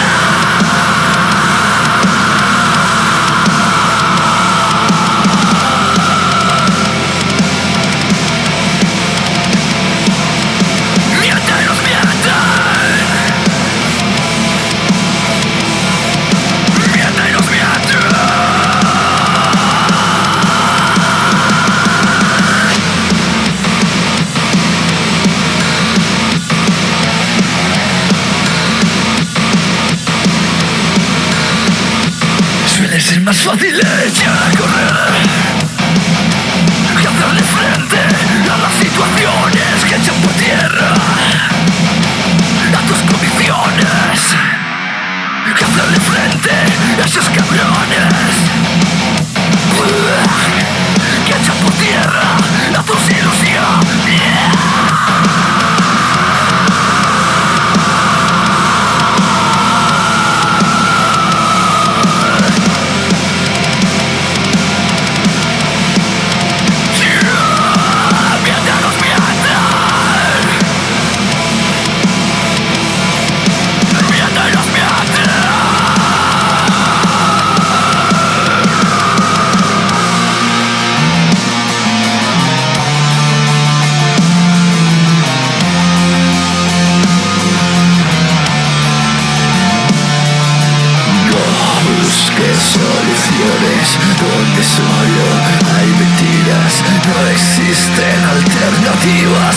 Es más fácil echar a correr que hacerle frente a las situaciones que echan por tierra a tus convicciones, que hacerle frente a esos cabrones que echan por tierra a tus ilusiones. Es solo hay mentiras, no existen alternativas.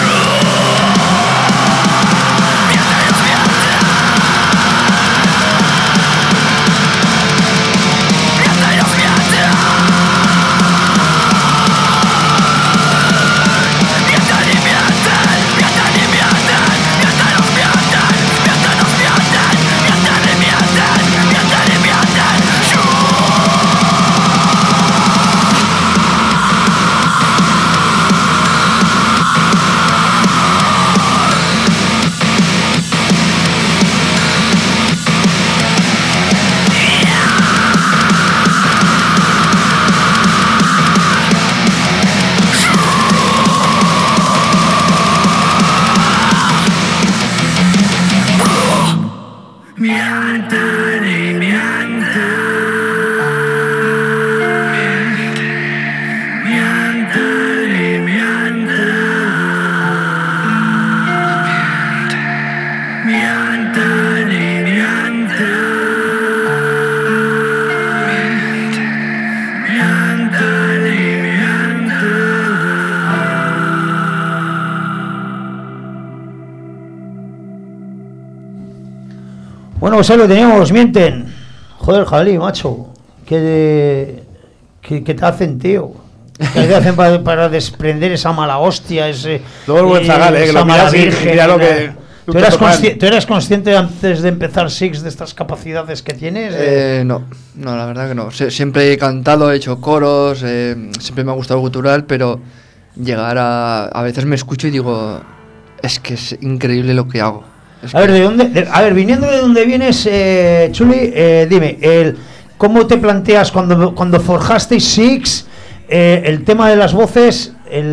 Bueno, pues ahí lo teníamos, mienten. Joder, Jalí, macho. ¿Qué te hacen, tío? ¿Qué te hacen para desprender esa mala hostia? Todo el buen zagal, que lo miras y mira lo que... ¿Tú eras consciente antes de empezar Six de estas capacidades que tienes? No, la verdad que no. Siempre he cantado, he hecho coros, siempre me ha gustado el gutural, pero llegar a veces me escucho y digo, es que es increíble lo que hago. Viniendo de donde vienes, Chuli, dime, ¿cómo te planteas cuando forjasteis Six el tema de las voces,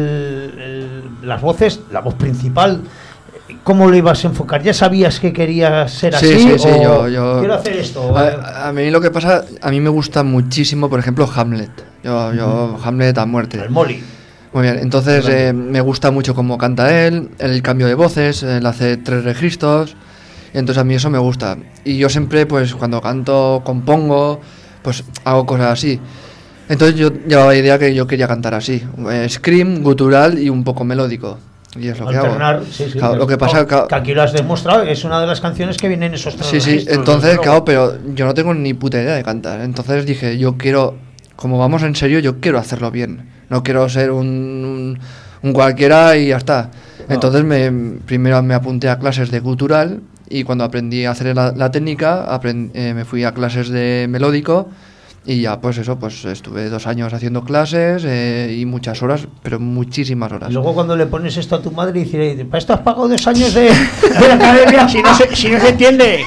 las voces, la voz principal? ¿Cómo lo ibas a enfocar? ¿Ya sabías que querías ser así? Sí, yo quiero hacer esto. A mí lo que pasa, a mí me gusta muchísimo, por ejemplo, Hamlet. Yo Hamlet a muerte. El Molly. Muy bien, entonces me gusta mucho cómo canta él, el cambio de voces, él hace 3 registros, entonces a mí eso me gusta. Y yo siempre, pues cuando canto, compongo, pues hago cosas así. Entonces yo llevaba la idea que yo quería cantar así, scream, gutural y un poco melódico. Y es lo alternar, que hago. Sí, claro, lo que pasa que aquí lo has demostrado, es una de las canciones que vienen esos 3 registros. Sí, entonces, claro, pero yo no tengo ni puta idea de cantar. Entonces dije, yo quiero, como vamos en serio, yo quiero hacerlo bien. No quiero ser un cualquiera y ya está. Entonces primero me apunté a clases de gutural y cuando aprendí a hacer la técnica me fui a clases de melódico y ya pues eso, pues estuve 2 años haciendo clases y muchas horas, pero muchísimas horas. Y luego cuando le pones esto a tu madre y dices, ¿para esto has pagado 2 años de la academia? si no se entiende.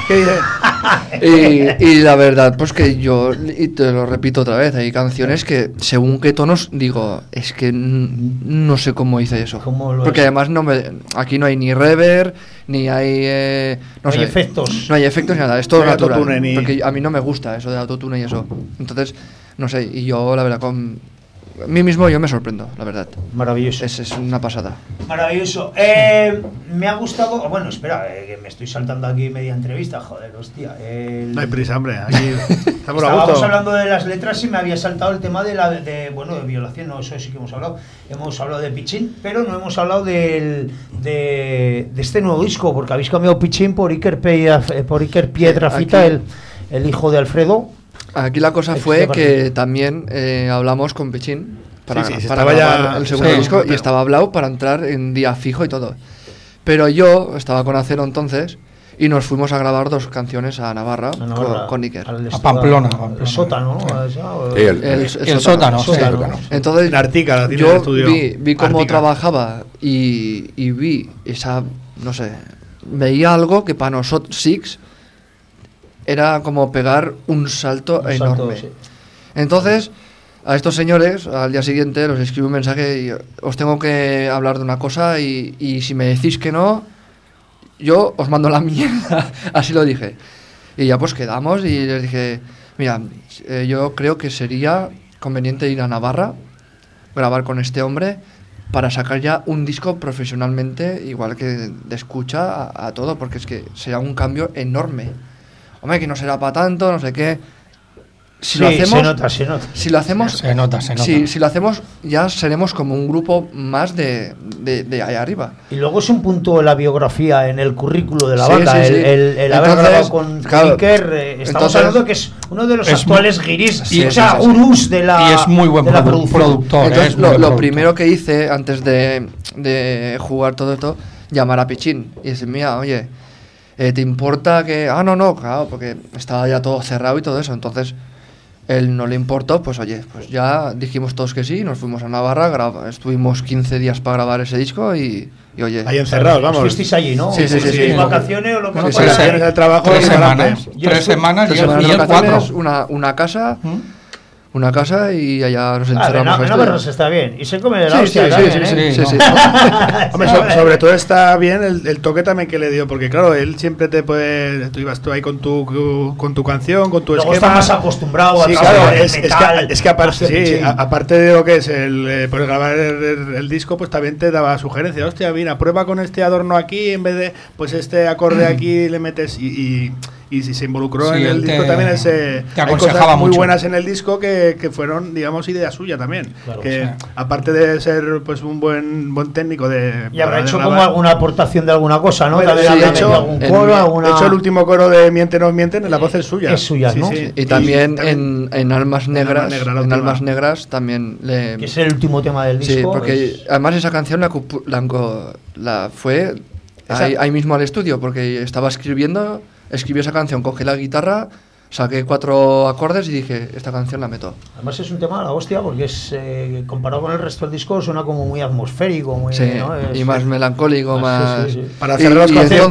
Y la verdad, pues que yo, y te lo repito otra vez, hay canciones que según qué tonos digo, es que no sé cómo hice eso. Porque además aquí no hay ni reverb, ni hay... no hay efectos. No hay efectos ni nada, es todo natural. Porque a mí no me gusta eso de autotune y eso. Entonces, no sé, y yo la verdad con mí mismo yo me sorprendo, la verdad. Maravilloso. Es una pasada. Maravilloso. Me ha gustado... Bueno, espera, que me estoy saltando aquí media entrevista, joder, hostia. No hay prisa, hombre, aquí estamos a gusto. Estábamos hablando de las letras y me había saltado el tema de violación, no, eso sí que hemos hablado. Hemos hablado de Pichín, pero no hemos hablado de este nuevo disco, porque habéis cambiado Pichín por Iker Piedrafita, el hijo de Alfredo. Aquí la cosa fue que también hablamos con Pichín para grabar ya el segundo disco y estaba hablado para entrar en día fijo y todo. Pero yo estaba con Acero entonces y nos fuimos a grabar 2 canciones a Navarra con Iker. A Pamplona. El sótano, ¿no? El sótano. Entonces yo vi cómo trabajaba y vi esa, no sé, veía algo que para nosotros Six era como pegar un salto enorme. Sí. Entonces, a estos señores, al día siguiente, los escribí un mensaje y os tengo que hablar de una cosa y si me decís que no, yo os mando la mierda. Así lo dije. Y ya pues quedamos y les dije, mira, yo creo que sería conveniente ir a Navarra, grabar con este hombre, para sacar ya un disco profesionalmente, igual que de escucha a todo, porque es que será un cambio enorme. Hombre, que no será para tanto, no sé qué. si lo hacemos, se nota. Si lo hacemos, se nota. Si lo hacemos, ya seremos como un grupo más de ahí arriba. Y luego es un punto en la biografía, en el currículo de la banda, el haber grabado con Iker. Estamos hablando que es uno de los actuales guiris, gurús de la y es muy buen productor. Entonces, lo primero que hice antes de jugar todo esto, llamar a Pichín y decir, mira, oye, ¿te importa que...? No, claro, porque estaba ya todo cerrado y todo eso, entonces... Él no le importó, pues oye, pues ya dijimos todos que sí, nos fuimos a Navarra, estuvimos 15 días para grabar ese disco y oye... Ahí encerrados, vamos. Fuisteis allí, ¿no? Sí. ¿Vacaciones o lo que no, sea? Vacaciones de trabajo. 3 semanas. 3 semanas y el 4. Una casa... Una casa y allá nos encerramos. Navarros está bien. Y se come de la hostia. Sí. Hombre, sobre todo está bien el toque también que le dio, porque claro, él siempre te puede... Tú ibas tú ahí con tu canción, con tu esquema. Está más acostumbrado a trabajar el metal. Es que aparte de lo que es el grabar el disco, pues también te daba sugerencias. Hostia, mira, prueba con este adorno aquí, en vez de pues este acorde aquí le metes y si se involucró en el disco también hay cosas muy buenas en el disco que fueron, digamos, idea suya también. Claro, que aparte de ser pues un buen técnico de... Y habrá hecho como alguna aportación de alguna cosa, ¿no? Bueno, de hecho, algún coro, de hecho, el último coro de Miéntenos Mienten, la voz es suya. Es suya, ¿no? Sí. Y también en Almas Negras, Almas Negras también le... Que es el último tema del disco. Sí, porque además esa canción la fue ahí mismo al estudio, porque estaba escribí esa canción, cogí la guitarra, saqué 4 acordes y dije, esta canción la meto. Además es un tema de la hostia porque es comparado con el resto del disco suena como muy atmosférico, muy, ¿no? Y más melancólico, más... Sí. Para cerrar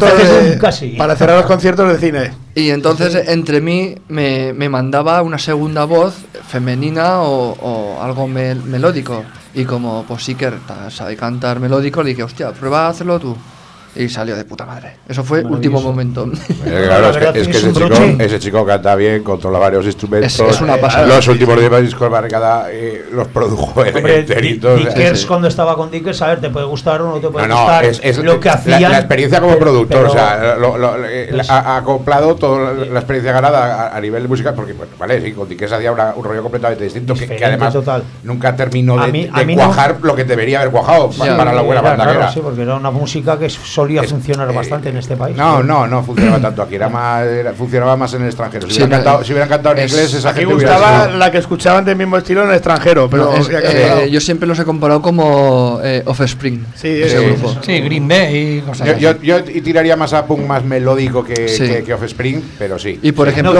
los conciertos de cine. Y entonces entre mí me mandaba una segunda voz femenina o algo melódico. Y como pues Iker sabe cantar melódico, le dije, hostia, prueba a hacerlo tú. Y salió de puta madre. Eso fue último momento. Claro, es que ese chico canta bien, controla varios instrumentos. Es una pasada. Los últimos discos Barricada los produjo enteritos. Dickers, cuando estaba con Dickers, a ver, te puede gustar o no te puede gustar. Es lo que hacía. La experiencia como productor, o sea, ha acoplado toda la experiencia ganada a nivel musical, porque, bueno, vale, sí, con Dickers hacía un rollo completamente distinto, que además nunca terminó de cuajar lo que debería haber cuajado para la buena banda que era. Sí, porque era una música que solía funcionar bastante en este país. No funcionaba tanto aquí, funcionaba más en el extranjero. Si hubieran cantado en inglés, esa gente gustaba la que escuchaban del mismo estilo en el extranjero, pero yo siempre los he comparado como Offspring. Ese grupo. Sí, Green Day y cosas así. Yo tiraría más a punk más melódico que Offspring, pero sí. Y por ejemplo,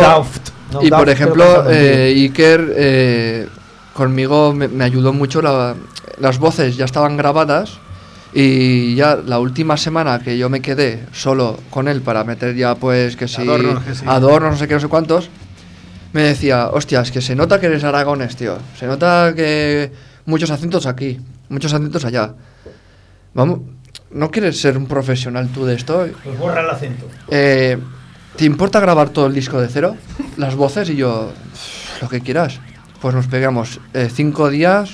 Iker conmigo me ayudó mucho. Las voces ya estaban grabadas. Y ya la última semana que yo me quedé solo con él para meter ya pues que sí, adornos, no sé qué, no sé cuántos, me decía, hostia, es que se nota que eres aragonés, tío. Se nota que muchos acentos aquí, muchos acentos allá. Vamos, ¿no quieres ser un profesional tú de esto? Pues borra el acento. ¿Te importa grabar todo el disco de cero? Las voces y yo, lo que quieras. Pues nos pegamos 5 días,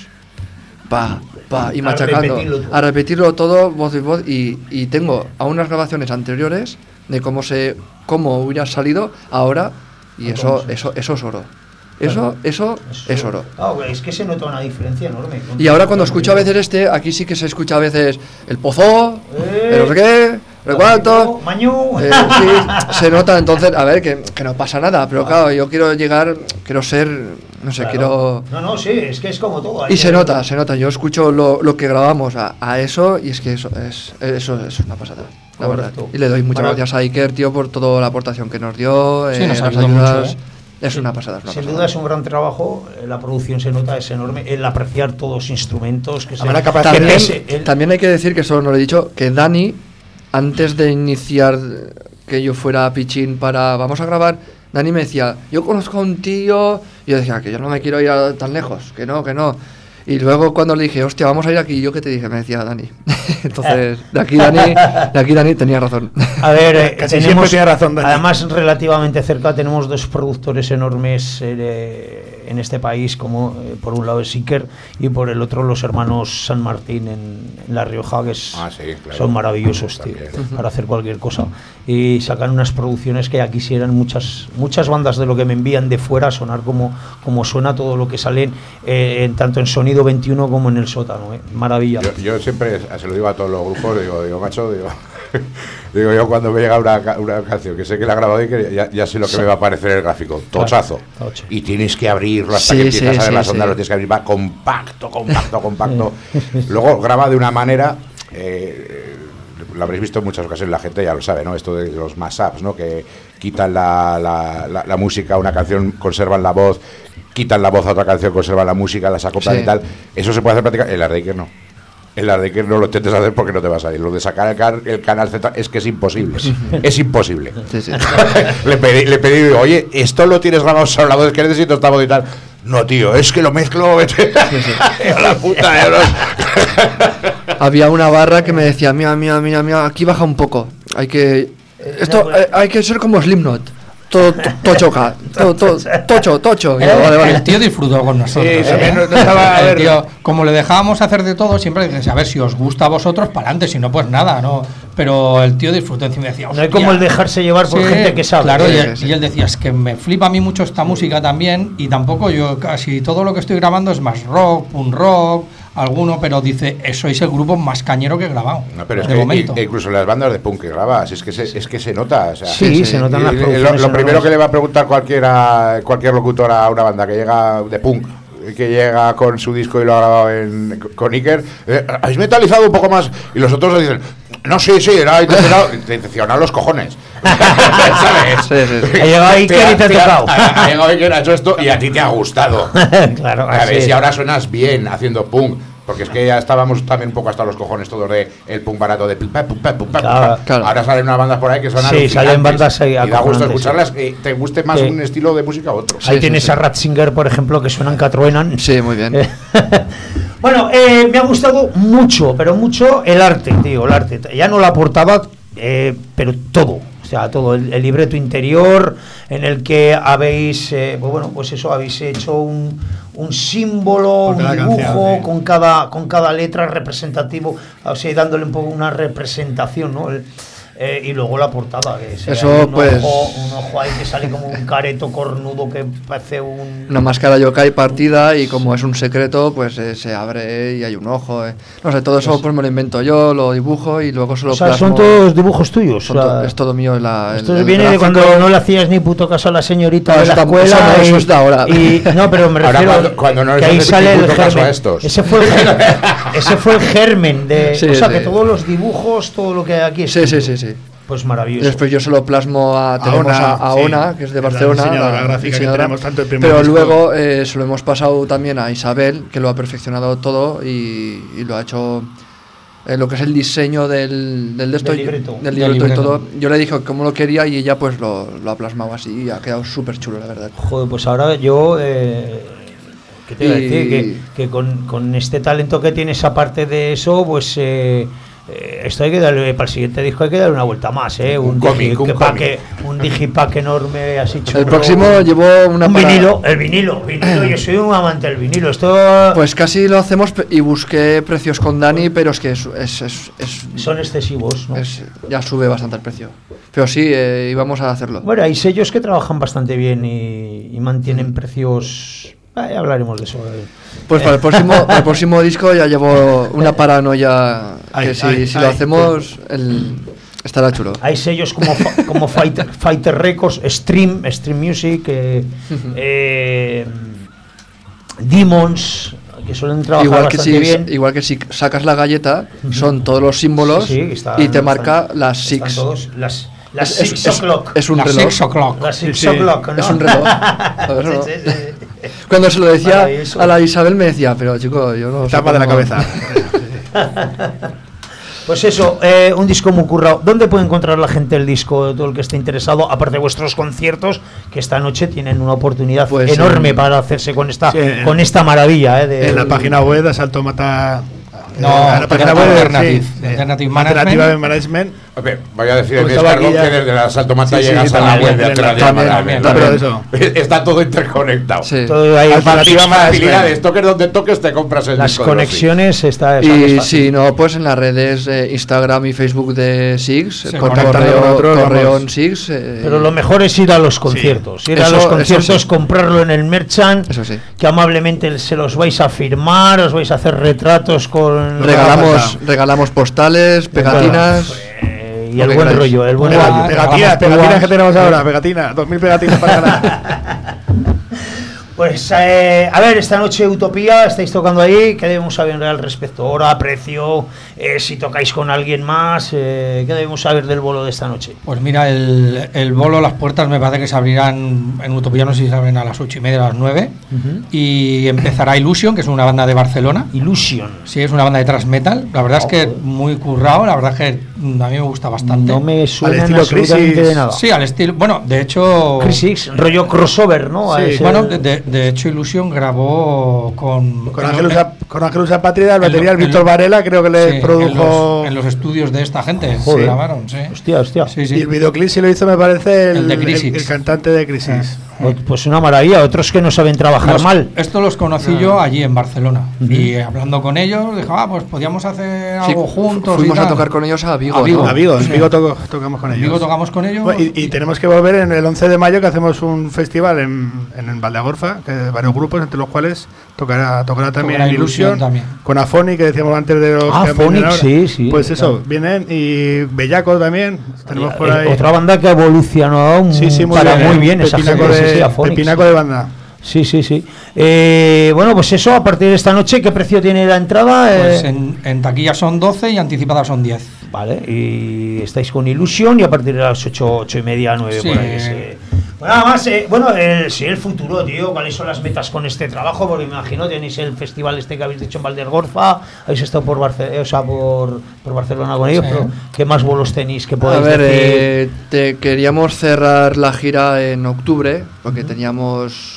y machacando, a repetirlo todo, voz y voz, y tengo a unas grabaciones anteriores de cómo hubiera salido ahora, y eso es oro. Eso es oro. Es que se nota una diferencia enorme. Y ahora cuando escucho a veces aquí sí que se escucha a veces el pozo, el no sé qué, el cuánto. Sí, se nota. Entonces, a ver, que no pasa nada, pero claro, yo quiero ser, no sé, quiero... No, sí, es que es como todo. Y se nota. Yo escucho lo que grabamos a eso, y es que eso es una pasada, la verdad. Y le doy muchas gracias a Iker, tío, por toda la aportación que nos dio, nos las ayudó ayudas. Mucho, Es una pasada. Sin duda es un gran trabajo, la producción se nota, es enorme, el apreciar todos los instrumentos. También hay que decir, que solo no lo he dicho, que Dani, antes de iniciar que yo fuera a Pichín vamos a grabar, Dani me decía, yo conozco a un tío, y yo decía, que yo no me quiero ir tan lejos, que no. Y luego cuando le dije, hostia, vamos a ir aquí, ¿yo qué te dije? Me decía Dani. Entonces, de aquí Dani tenía razón. A ver, casi siempre tiene razón, Dani. Además, relativamente cerca tenemos 2 productores enormes en este país, como por un lado es Iker y por el otro los hermanos San Martín en La Rioja, que son maravillosos, tío, para hacer cualquier cosa. Y sacan unas producciones que ya quisieran muchas bandas de lo que me envían de fuera sonar como suena todo lo que salen, tanto en Sonido 21 como en el sótano, maravilla. Yo siempre se lo digo a todos los grupos, digo macho, digo yo cuando me llega una canción que sé que la he grabado y que ya sé lo que me va a parecer el gráfico, tochazo, y tienes que abrirlo hasta que empiezas a ver las ondas, lo tienes que abrir, va compacto. Luego graba de una manera, lo habréis visto en muchas ocasiones, la gente ya lo sabe, ¿no? Esto de los mashups, ¿no? Que quitan la música a una canción, conservan la voz, quitan la voz a otra canción, conservan la música, las acoplan y tal. Eso se puede hacer prácticamente. El Ardaker no. El Ardaker no lo intentes hacer porque no te vas a ir. Lo de sacar el canal Z es que es imposible. Es imposible. Sí. Le pedí, digo, oye, esto lo tienes grabado solo la voz, es que necesito esta voz y tal. No, tío, es que lo mezclo. La puta, Había una barra que me decía, mira, aquí baja un poco. Hay que ser como Slipknot. Todo choca, tocho. Vale. El tío disfrutó con nosotros. El tío, como le dejábamos hacer de todo, siempre decía, a ver, si os gusta a vosotros, para adelante, si no, pues nada, ¿no? Pero el tío disfrutó, encima decía, no hay como el dejarse llevar por gente que sabe. Claro, y él decía, es que me flipa a mí mucho esta música también, y tampoco yo, casi todo lo que estoy grabando es más rock, punk rock, alguno, pero dice, sois el grupo más cañero que he grabado. No, pero es que incluso las bandas de punk que grabas, es que se nota. O sea, se notan las producciones. Lo primero que le va a preguntar cualquier locutor a una banda que llega de punk, que llega con su disco y lo ha grabado con Iker, ¿habéis metalizado un poco más? Y los otros le dicen, no, sí, era intencionado los cojones. ¿Sabes? Ha llegado Iker y te ha tocado. Ha llegado Iker, ha hecho esto y a ti te ha gustado. Claro, a ver si ahora suenas bien haciendo punk. Porque es que ya estábamos también un poco hasta los cojones todos de el punk barato de pum. Claro. Ahora salen unas bandas por ahí que suenan salen bandas ahí y da gusto escucharlas, que te guste más un estilo de música u otro. Ahí tienes a Ratzinger, por ejemplo, que suenan que truenan. Sí, muy bien. Bueno, me ha gustado mucho, pero mucho el arte, tío, el arte. Ya no la portada, pero todo. O sea, todo el libreto interior en el que habéis, habéis hecho un símbolo, un dibujo con cada letra representativo, o sea, dándole un poco una representación, ¿no? Y luego la portada, que es un ojo ahí que sale como un careto cornudo que parece una máscara yokai partida, y como es un secreto, pues se abre y hay un ojo. No sé, todo eso pues me lo invento yo, lo dibujo y luego se lo plasmo. Son todos dibujos tuyos. Es todo mío. Esto viene gráfico. De cuando no le hacías ni puto caso a la señorita de la escuela. Eso es de ahora. No, pero me refiero ahora cuando no que ahí sale el germen. A estos. Ese fue el germen de... que todos los dibujos, todo lo que hay aquí... Sí. Pues maravilloso. Después yo se lo plasmo a Ona, que es de Barcelona, la gráfica que tenemos tanto el primer pero disco. luego se lo hemos pasado también a Isabel, que lo ha perfeccionado todo y lo ha hecho lo que es el diseño del libreto y todo. Yo le dije cómo lo quería y ella pues lo ha plasmado así y ha quedado súper chulo, la verdad. Joder, pues ahora yo... ¿qué te iba a decir? Que con este talento que tienes, aparte de eso, pues... esto hay que darle, para el siguiente disco hay que darle una vuelta más, un digipack enorme así chulo. El próximo llevo el vinilo, yo soy un amante del vinilo. Esto pues casi lo hacemos y busqué precios con Dani, pero es que son excesivos, ¿no? Ya sube bastante el precio, pero sí, íbamos a hacerlo. Bueno, hay sellos que trabajan bastante bien y mantienen precios. Ya hablaremos de eso. Pues para el próximo disco ya llevo una paranoia que si lo hacemos estará chulo. Hay sellos como Fighter Records, Stream Music, Demons, que suelen trabajar bastante bien. Igual que si sacas la galleta, son todos los símbolos y te marca las Six. Las 6 o'clock. Es un reloj. 6 o'clock. Las 6 o'clock, ¿no? Es un reloj. Sí. Cuando se lo decía a la Isabel me decía, pero chico, yo no... Tapa de la cabeza. Pues eso, un disco muy currado. ¿Dónde puede encontrar la gente el disco? Todo el que esté interesado, aparte de vuestros conciertos, que esta noche tienen una oportunidad enorme para hacerse con esta maravilla. En la página web de Asalto Mata... la página web de Alternative Management. Management. Voy a decir en descargo que desde la Saltomata llegas a la web de Alternativa. Está todo interconectado. Todo hay alternativa más facilidades. Toques donde toques te compras el las disco. Conexiones está. Y si no, pues en las redes Instagram y Facebook de Six, por correo en Six. Pero lo mejor es ir a los conciertos. Ir a los conciertos, comprarlo en el Merchant. Eso sí. Que amablemente se los vais a firmar, os vais a hacer retratos con. Regalamos postales, pegatinas. Y el buen rollo, Pegatinas que tenemos ahora, 2000 pegatinas para ganar. Pues a ver, esta noche Utopía, estáis tocando ahí, ¿qué debemos saber en real respecto? Hora, precio, si tocáis con alguien más, ¿qué debemos saber del bolo de esta noche? Pues mira, el bolo, las puertas me parece que se abrirán en Utopía, no sé si se abren a las 8:30, a las 9, y empezará Illusion, que es una banda de Barcelona. Illusion. Sí, es una banda de thrash metal, la verdad es que muy currado, la verdad es que a mí me gusta bastante. No me suena al absolutamente de nada. Sí, al estilo, bueno, de hecho... Crisis, rollo crossover, ¿no? Sí, bueno, de hecho Illusion grabó con Ángelus Apátrida, el batería, el Víctor Varela, creo que le produjo... En los estudios de esta gente, Joder. Grabaron, sí. Hostia. Sí. Y el videoclip sí lo hizo, me parece, el cantante de Crisis. Pues una maravilla, otros que no saben trabajar mal. Esto los conocí yo allí en Barcelona. Y hablando con ellos, dije, pues podíamos hacer algo juntos. Fuimos a tocar con ellos a Vigo. En Vigo tocamos con ellos. Vigo tocamos con ellos. Bueno, y tenemos que volver en el 11 de mayo, que hacemos un festival en Valdeagorfa, que de varios grupos, entre los cuales tocará también Illusion, con Afoni, que decíamos antes de los que Afoni, sí. Pues eso, claro. Vienen, y Bellaco también. Tenemos por ahí otra banda que ha evolucionado muy bien esa gente. Pepinaco de banda. Sí. Bueno, pues eso, a partir de esta noche, ¿qué precio tiene la entrada? Pues en taquilla son 12 y anticipadas son 10. Vale, y estáis con Illusion y a partir de las 8:30, 9 por ahí. Bueno, nada más, el futuro, tío, ¿cuáles son las metas con este trabajo? Porque me imagino, tenéis el festival que habéis dicho en Valdeagorfa, habéis estado por Barcelona con ellos, pero ¿qué más bolos tenéis que podéis decir? Queríamos cerrar la gira en octubre, porque teníamos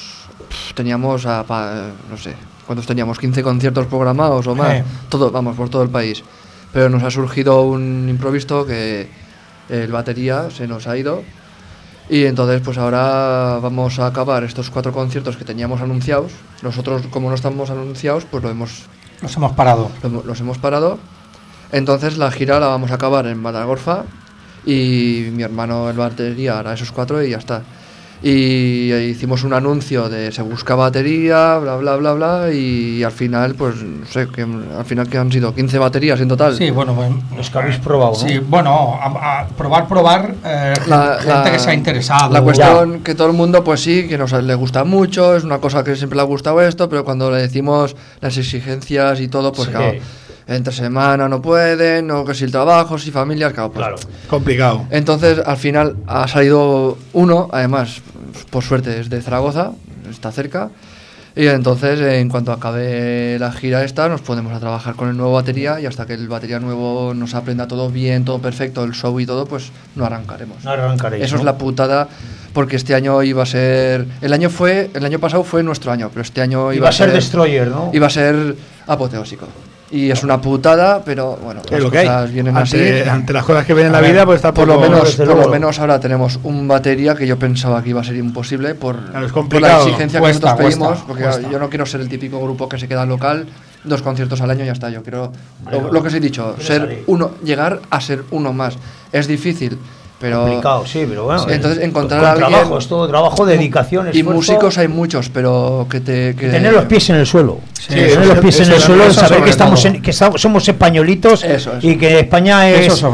no sé, ¿cuántos teníamos? 15 conciertos programados o más, por todo el país. Pero nos ha surgido un imprevisto que el batería se nos ha ido. Y entonces pues ahora vamos a acabar estos 4 conciertos que teníamos anunciados. Nosotros, como no estamos anunciados, pues los hemos parado. Los hemos parado. Entonces la gira la vamos a acabar en Valdeagorfa y mi hermano el batería hará esos 4 y ya está. Y hicimos un anuncio de se busca batería, bla bla bla bla, y al final pues no sé, que han sido 15 baterías en total. Sí, bueno, los que habéis probado, ¿no? Sí, bueno, a probar gente que se ha interesado. La cuestión que todo el mundo pues sí, que le gusta mucho, es una cosa que siempre le ha gustado esto, pero cuando le decimos las exigencias y todo, pues claro, entre semana no pueden, o que si el trabajo, si familias, claro. Complicado. Entonces al final ha salido uno, además por suerte es de Zaragoza, está cerca, y entonces en cuanto acabe la gira esta nos ponemos a trabajar con el nuevo batería, y hasta que el batería nuevo nos aprenda todo bien, todo perfecto, el show y todo, pues no arrancaremos. Eso es la putada, porque este año iba a ser, el año pasado fue nuestro año, pero este año iba a ser Destroyer, ¿no? Iba a ser apoteósico. Y es una putada, pero bueno, las cosas vienen así. Ante las cosas que vienen en la vida, pues está por lo menos ahora tenemos un batería que yo pensaba que iba a ser imposible por la exigencia que nosotros pedimos, porque yo no quiero ser el típico grupo que se queda local, 2 conciertos al año y ya está. Yo quiero lo que os he dicho, llegar a ser uno más. Es difícil. Pero complicado, sí, pero bueno. Entonces encontrar a alguien, trabajo, es todo trabajo, dedicación, esfuerzo. Y músicos hay muchos, pero que tener los pies en el suelo. Tener los pies en el suelo, saber que somos españolitos y que España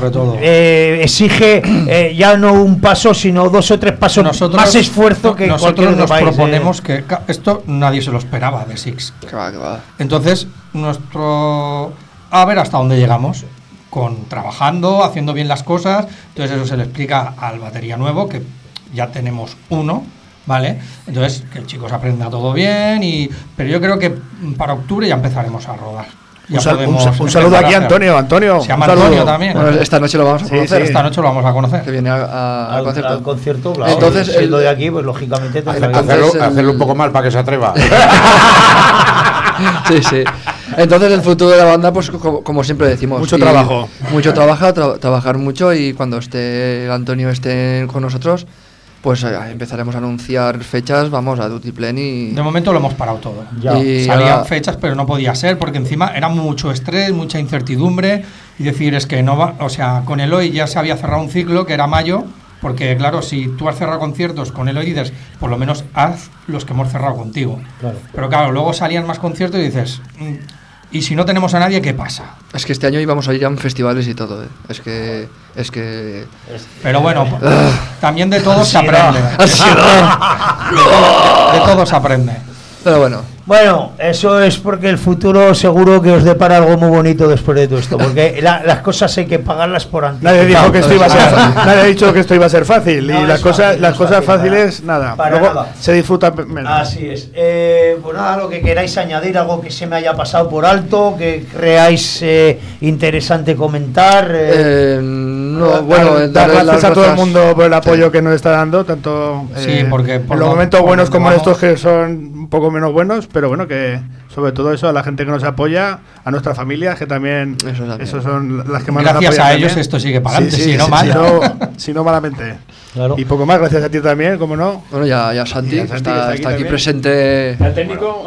exige ya no un paso, sino 2 o 3 pasos más esfuerzo que nosotros nos proponemos que esto nadie se lo esperaba de Six. Que va. Entonces, a ver hasta dónde llegamos. Trabajando, haciendo bien las cosas. Entonces eso se le explica al batería nuevo, que ya tenemos uno, ¿vale? Entonces que el chico se aprenda todo bien, pero yo creo que para octubre ya empezaremos a rodar. Un saludo aquí a Antonio. Se llama Antonio también. Bueno, esta noche lo vamos a conocer. Esta noche lo vamos a conocer. Que viene al concierto, claro. Entonces, siendo de aquí, pues lógicamente hacerlo un poco mal para que se atreva. Sí. Entonces el futuro de la banda, pues como siempre decimos, mucho trabajo. Mucho trabajar mucho, y cuando esté Antonio esté con nosotros, pues empezaremos a anunciar fechas, vamos a Dutiplén y... De momento lo hemos parado todo. Y salían fechas, pero no podía ser, porque encima era mucho estrés, mucha incertidumbre, y decir, es que no va... O sea, con Eloy ya se había cerrado un ciclo, que era mayo, porque claro, si tú has cerrado conciertos con Eloy, dices, por lo menos haz los que hemos cerrado contigo. Claro. Pero claro, luego salían más conciertos y dices... Y si no tenemos a nadie, ¿qué pasa? Es que este año íbamos a ir a festivales y todo, ¿eh? Es que... Pero bueno, también de todo se aprende. De todo se aprende. Pero bueno. Bueno, eso es porque el futuro seguro que os depara algo muy bonito después de todo esto, porque las cosas hay que pagarlas por anticipado. Nadie dijo que esto iba a ser nadie ha dicho que esto iba a ser fácil, no, y las cosas fáciles nada. Luego nada. Se disfruta menos. Así es. Pues nada, lo que queráis añadir, algo que se me haya pasado por alto, que creáis interesante comentar. No, bueno, dar gracias a todo el mundo por el apoyo que nos está dando, tanto sí, porque en los momentos buenos como en estos que son un poco menos buenos, pero bueno, que sobre todo eso, a la gente que nos apoya, a nuestras familias, que también esos son las que más nos apoyan. Gracias a ellos esto sigue para adelante, si no mal. Si no malamente. Claro. Y poco más, gracias a ti también, como no. Bueno, ya Santi, está aquí presente. El técnico.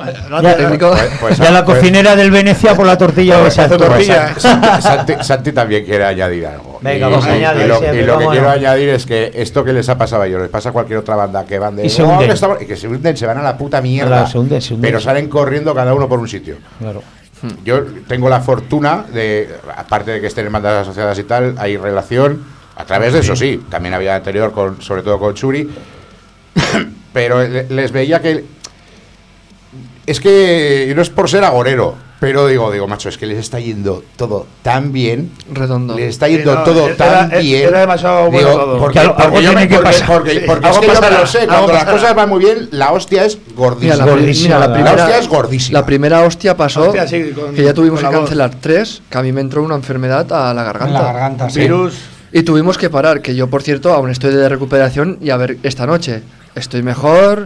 Ya la cocinera del Venecia por la tortilla de Santi. Santi también quiere añadir algo. Venga, vamos a añadir. Y lo que quiero añadir es que esto que les ha pasado a ellos, les pasa a cualquier otra banda que van de... Y que se hunden, se van a la puta mierda. Se hunden. Pero salen corriendo cada uno por un sitio. Claro. Yo tengo la fortuna de, aparte de que estén en bandas asociadas y tal, hay relación a través de eso, sí. También había anterior, sobre todo con Churi. Pero les veía que... Es que no es por ser agorero, pero digo, macho, es que les está yendo todo tan bien. Redondo. Les está yendo todo tan bien. Era demasiado bueno todo. Porque es que yo me lo sé. Cuando las cosas van muy bien, la hostia es gordísima. La hostia es gordísima. La primera hostia pasó, que ya tuvimos que cancelar 3, que a mí me entró una enfermedad a la garganta. En la garganta, sí. Virus. Y tuvimos que parar, que yo, por cierto, aún estoy de recuperación, y a ver, esta noche estoy mejor.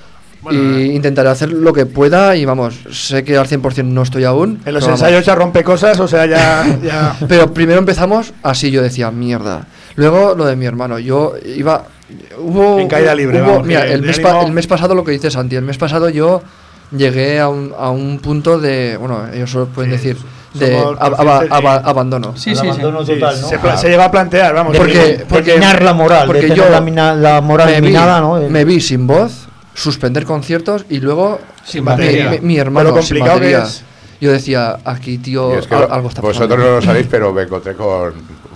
Y intentaré hacer lo que pueda, y vamos, sé que al 100% no estoy aún. En los ensayos ya rompe cosas, o sea, ya... Pero primero empezamos así, yo decía, mierda. Luego lo de mi hermano, yo iba... en caída libre, mira, el mes pasado, lo que dice Santi, el mes pasado yo llegué a un punto de... Bueno, ellos solo pueden decir... de abandono. Sí, abandono total, ¿no? Se lleva a plantear, vamos. Porque minar la moral, porque yo la moral minada, ¿no? Me vi sin voz, suspender conciertos, y luego sin batería. Mi hermano sin batería. Yo decía, aquí, tío, es que algo está pasando. Vosotros no lo sabéis, pero me encontré con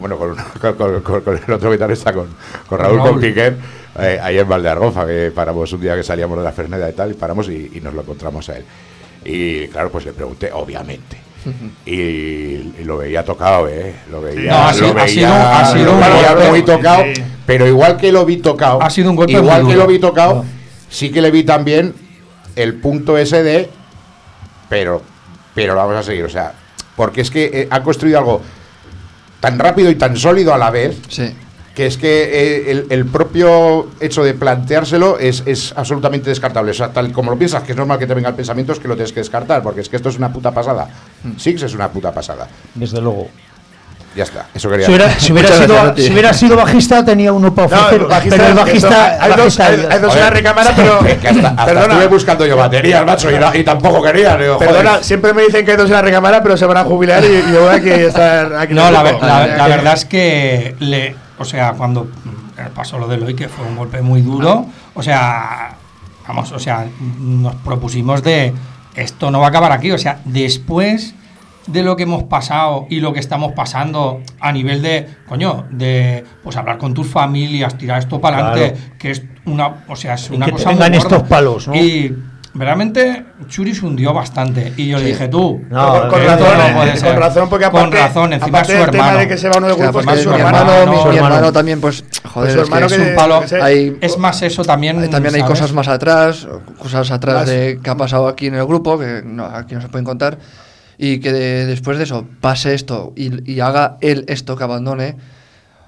el otro guitarrista, con Raúl, con Piquet, ahí en Valdeargofa, que paramos un día que salíamos de la Fresneda y tal, y paramos y nos lo encontramos a él. Y claro, pues le pregunté, obviamente. Y lo veía tocado, lo veía, ha sido muy tocado, pero igual que lo vi tocado, ha sido un golpe igual que lo vi tocado, sí que le vi también el punto ese de pero lo vamos a seguir, o sea, porque es que ha construido algo tan rápido y tan sólido a la vez, que es que el propio hecho de planteárselo es absolutamente descartable. O sea, tal como lo piensas, que es normal que te venga el pensamiento, es que lo tienes que descartar, porque es que esto es una puta pasada. Six es una puta pasada. Desde luego. Ya está, eso quería si hubiera sido bajista, tenía uno para ofrecer. Pero el bajista... Hay dos en la recámara, pero... hasta estuve buscando yo baterías, macho, y tampoco quería. Digo, perdona, siempre me dicen que hay dos en la recámara, pero se van a jubilar y yo voy a estar aquí. No, la verdad es que o sea, cuando pasó lo de Eloy, que fue un golpe muy duro, o sea, nos propusimos de esto no va a acabar aquí, o sea, después de lo que hemos pasado y lo que estamos pasando a nivel de, pues hablar con tus familias, tirar esto para adelante, que es una cosa muy gorda. Tengan estos palos, ¿no? Y realmente Churi se hundió bastante, y yo le dije, tú, con razón, porque encima es su hermano, tema de que se va uno de grupos, que su hermano también, pues joder, su hermano es un palo. Es más eso también hay cosas más atrás, de que ha pasado aquí en el grupo, que aquí no se pueden contar, y que después de eso pase esto y haga él esto, que abandone,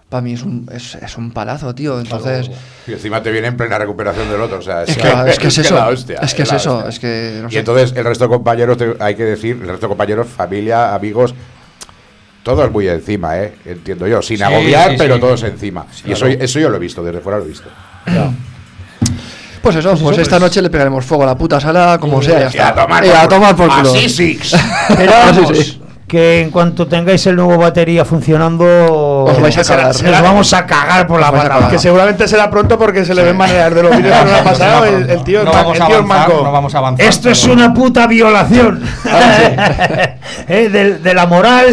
para mí es un palazo, tío. Entonces. Y encima te viene en plena recuperación del otro. O sea, es que es eso. La hostia, es que es eso. Es que, no sé. Y entonces el resto de compañeros, hay que decir, el resto de compañeros, familia, amigos, todos muy encima, entiendo yo. Sin agobiar, pero todos encima. Sí, y eso yo lo he visto, desde fuera lo he visto. Pues eso, pues esta noche le pegaremos fuego a la puta sala, como sea, ya está. A tomar por culo. Así Six. Pero vamos, que en cuanto tengáis el nuevo batería funcionando, os vais a cagar. Nos vamos a cagar por la patada. Que seguramente será pronto porque se le ven maneras de los vídeos que nos ha pasado. El tío es manco. No vamos a avanzar. Esto es una puta violación de la moral.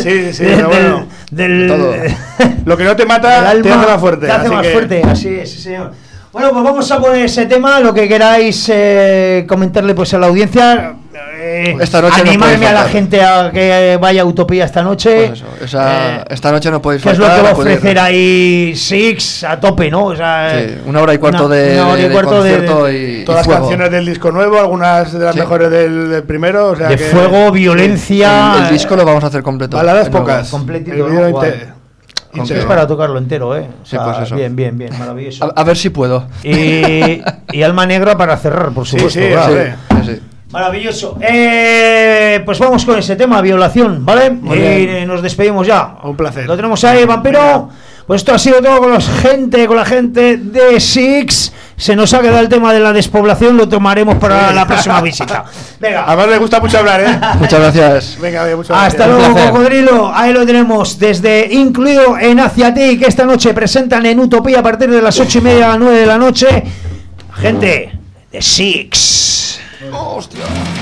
Lo que no te mata te hace más fuerte. Te hace más fuerte, así es, sí, señor. Bueno, pues vamos a poner ese tema, lo que queráis comentarle pues a la audiencia. Esta noche animarme a la gente a que vaya a Utopía esta noche. Pues eso, esta noche no podéis faltar. ¿Qué es lo que va a ofrecer ahí Six a tope, no? O sea, sí, 1 hora y cuarto de concierto y todas las canciones del disco nuevo, algunas de las mejores del primero. O sea de fuego, violencia. El disco lo vamos a hacer completo. Baladas pocas. Completito. Es para tocarlo entero, O sea, pues eso. Bien, maravilloso. A ver si puedo. Y Alma Negra para cerrar, por supuesto. Sí. Maravilloso. Pues vamos con ese tema, violación, ¿vale? Y nos despedimos ya. Un placer. Lo tenemos ahí, Vampiro. Pues esto ha sido todo con la gente de Six. Se nos ha quedado el tema de la despoblación, lo tomaremos para la próxima visita. Venga. Además le gusta mucho hablar, Muchas gracias. Venga, muchas gracias. Hasta luego, Cocodrilo. Ahí lo tenemos, desde incluido en Hacia Ti, que esta noche presentan en Utopía a partir de las 8:30 a las 9 de la noche. Gente de Six. ¡Hostia!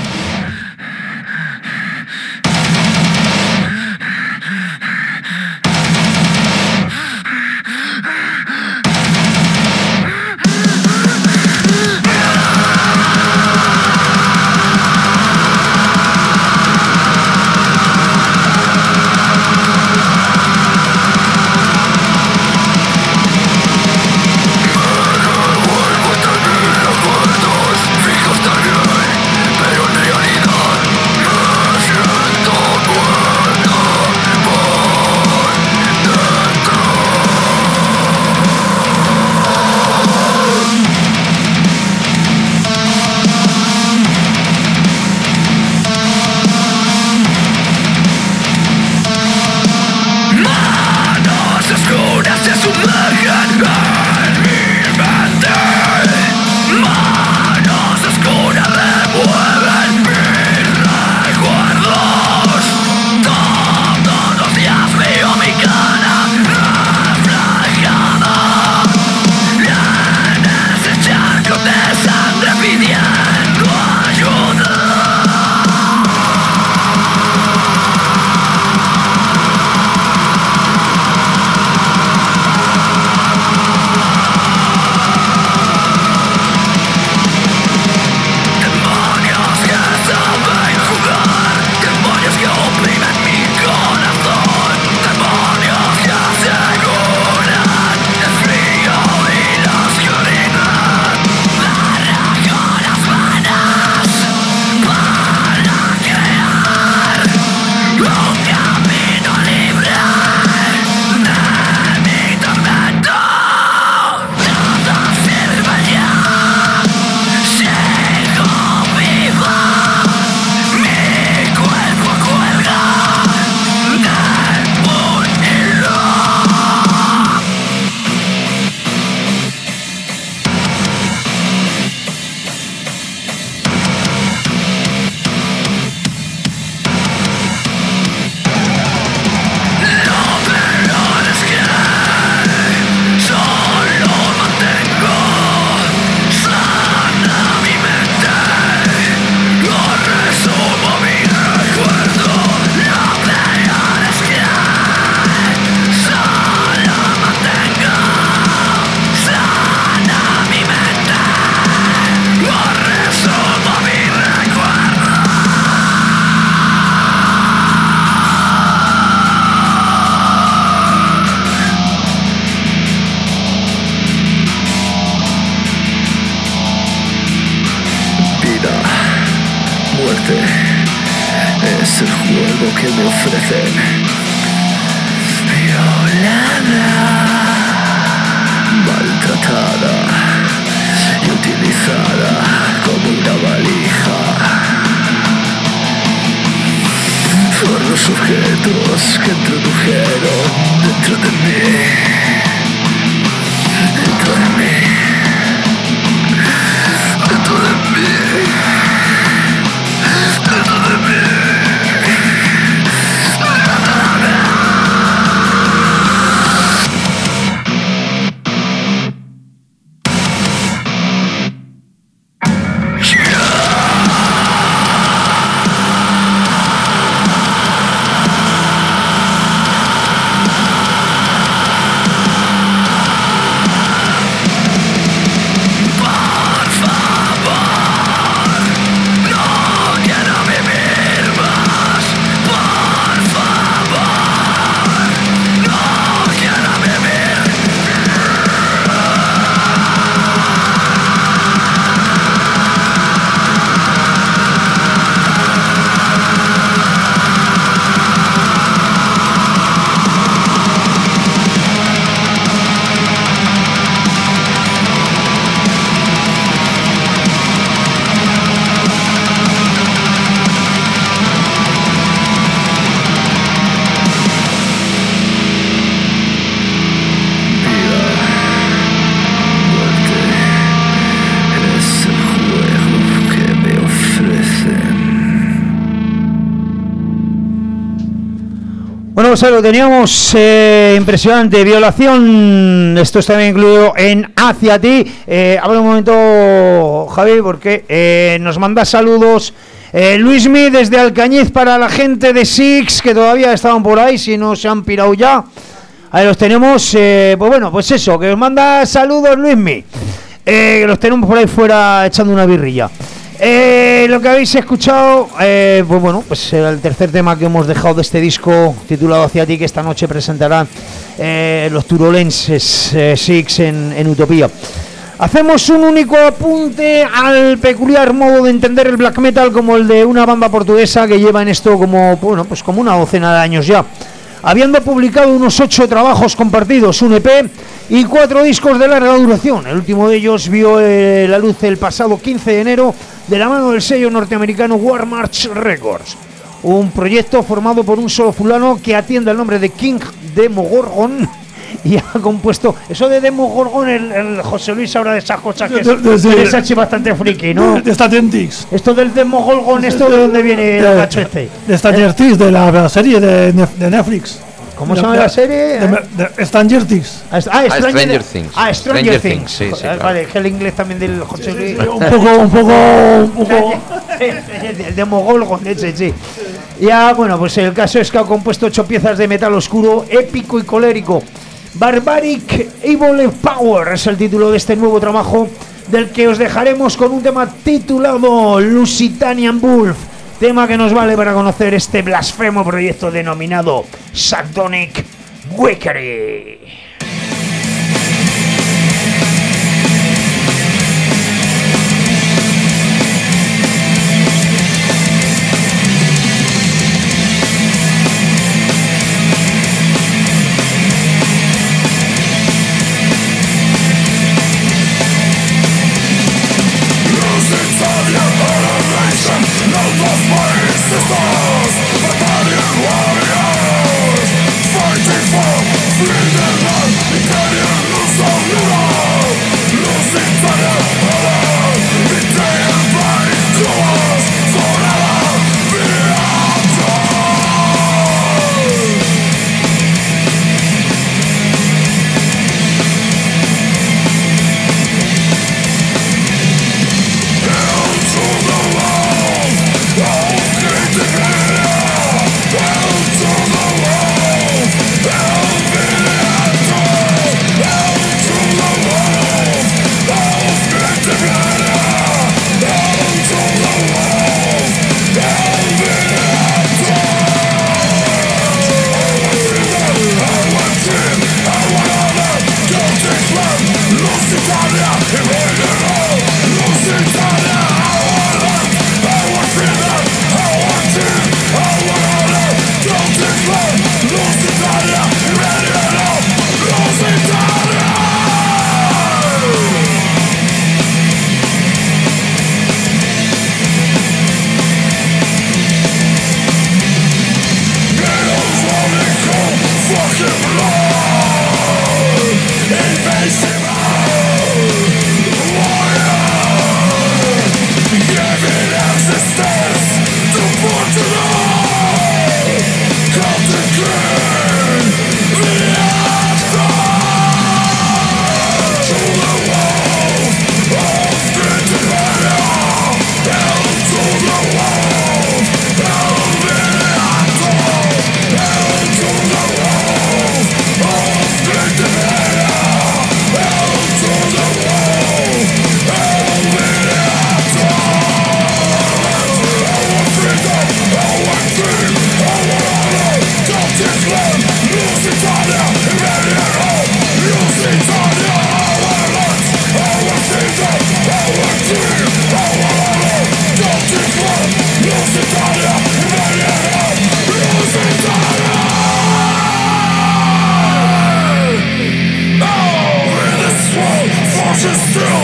Es el juego que me ofrecen. Violada. maltratada y utilizada como una valija por los objetos que introdujeron dentro de mí, dentro de mí, dentro de mí, dentro de mí. Bueno, pues lo teníamos impresionante, Violación, esto está también incluido en Hacia Ti. Habla un momento, Javi, porque nos manda saludos Luismi desde Alcañiz para la gente de Six, que todavía estaban por ahí, si no se han pirado ya. Ahí los tenemos, pues bueno, pues eso, que os manda saludos Luismi, que los tenemos por ahí fuera echando una birrilla. Lo que habéis escuchado, pues bueno, pues era el tercer tema que hemos dejado de este disco titulado Hacia Ti, que esta noche presentarán los turolenses Six en Utopía. Hacemos un único apunte al peculiar modo de entender el black metal como el de una banda portuguesa que lleva en esto como, bueno, pues como una docena de años ya, habiendo publicado unos 8 trabajos compartidos, un EP y 4 discos de larga duración. El último de ellos vio la luz el pasado 15 de enero de la mano del sello norteamericano War March Records, un proyecto formado por un solo fulano que atiende al nombre de King Demogorgon y ha compuesto eso de Demogorgon. El José Luis habla de esas cosas que es bastante friki, ¿no? De Statentix. Esto del Demogorgon, ¿esto de dónde viene el macho este? De Statentix, de la serie de Netflix. ¿Cómo se llama la serie? Stranger Things. Stranger Things. Stranger Things. Sí, vale, el inglés también del José Luis. Un poco. El Demogorgon, sí. Ya, bueno, pues el caso es que ha compuesto 8 piezas de metal oscuro, épico y colérico. Barbaric Evil Power es el título de este nuevo trabajo, del que os dejaremos con un tema titulado Lusitanian Wolf, tema que nos vale para conocer este blasfemo proyecto denominado Sardonic Wickery. Fighting for freedom.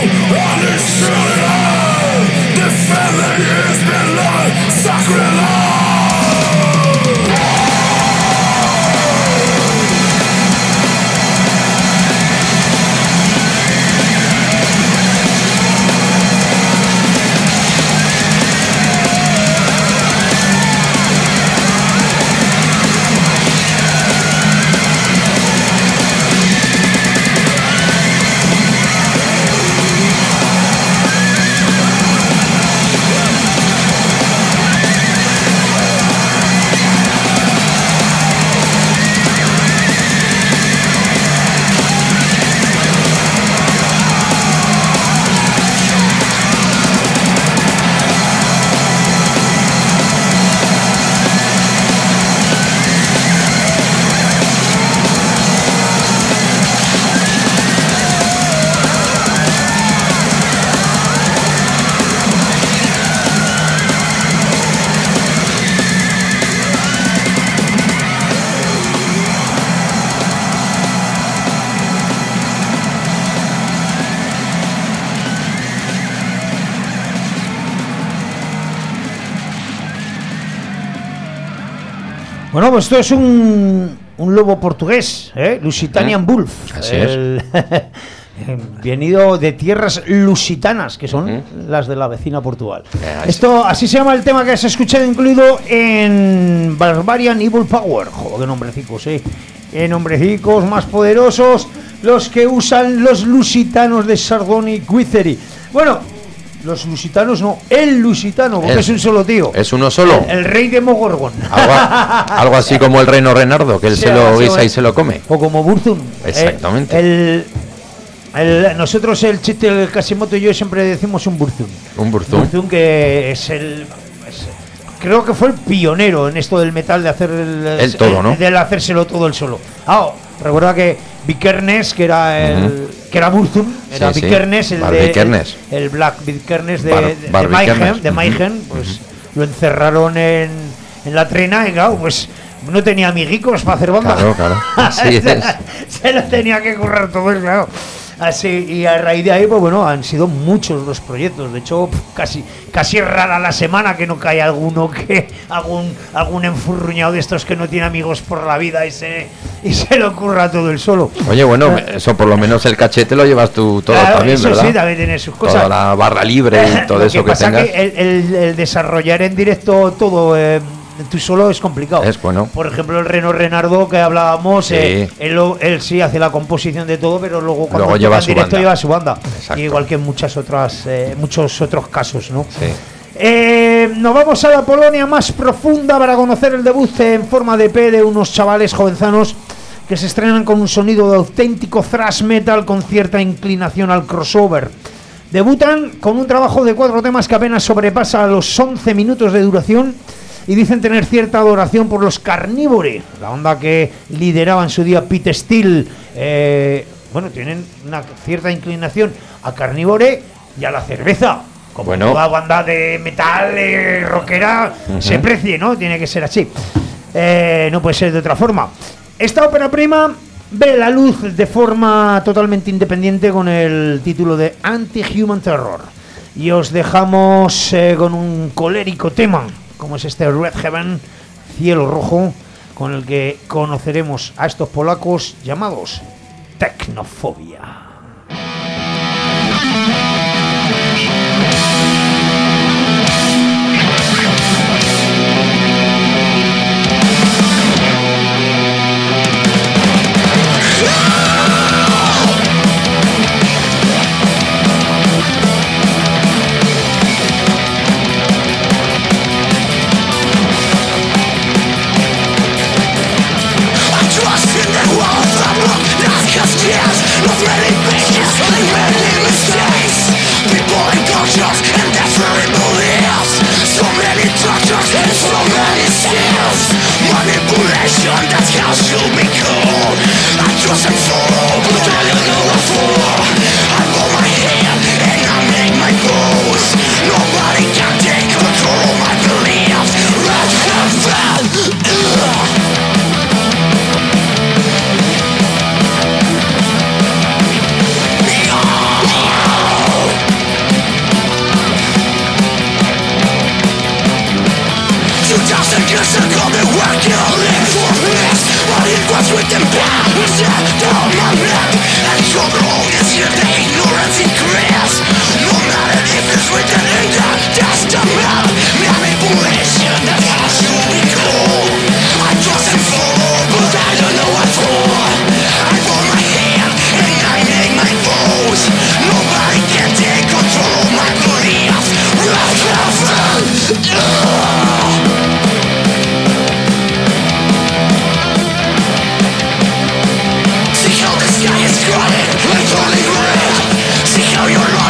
Bueno, pues esto es un lobo portugués, Lusitanian Wolf. Así es. Venido de tierras lusitanas, que son las de la vecina Portugal. Esto, así se llama el tema que has escuchado, incluido en Barbarian Evil Power. Joder, qué nombrecicos, nombrecicos más poderosos los que usan los lusitanos de Sardoni Guitheri. Bueno, los lusitanos no, el lusitano, porque es un solo tío. Es uno solo. El rey de Mogorgon. Algo así como el reino Renardo, que él se lo guisa y se lo come. O como Burzum. Exactamente. Nosotros, el chiste del Casimoto y yo siempre decimos un Burzum. Un Burzum. Burzum, que es creo que fue el pionero en esto del metal de hacer el todo, ¿no? De hacérselo todo él solo. Recuerda que Vikernes, que era Burzum, era Vikernes, el Black Vikernes de Mayhem, pues lo encerraron en la trena y claro, pues no tenía amiguicos para hacer banda. Claro. Así es. Se lo tenía que currar todo, claro. Así, y a raíz de ahí, pues bueno, han sido muchos los proyectos. De hecho, casi rara la semana que no cae alguno, que algún enfurruñado de estos que no tiene amigos por la vida y se lo curra todo el solo. Oye, bueno, eso por lo menos el cachete lo llevas tú todo también, eso ¿verdad? Sí, también tiene sus cosas. Toda la barra libre y todo eso que tengas. Que el desarrollar en directo todo tú solo es complicado. Es bueno. Por ejemplo, el Reno Renardo que hablábamos, él sí hace la composición de todo, pero luego cuando lleva en directo lleva su banda. Exacto. Igual que en muchos otros casos, ¿no? Sí. Nos vamos a la Polonia más profunda para conocer el debut en forma de EP de unos chavales jovenzanos que se estrenan con un sonido de auténtico thrash metal con cierta inclinación al crossover. Debutan con un trabajo de 4 temas que apenas sobrepasa los 11 minutos de duración y dicen tener cierta adoración por los Carnivore, la banda que lideraba en su día Pete Steele. Bueno, tienen una cierta inclinación a Carnivore y a la cerveza. Como toda banda de metal rockera se precie, ¿no? Tiene que ser así. No puede ser de otra forma. Esta ópera prima ve la luz de forma totalmente independiente con el título de Anti-Human Terror. Y os dejamos con un colérico tema, como es este Red Heaven, Cielo Rojo, con el que conoceremos a estos polacos llamados Tecnofobia. Trust in the walls of rock, not cause yes, not ready.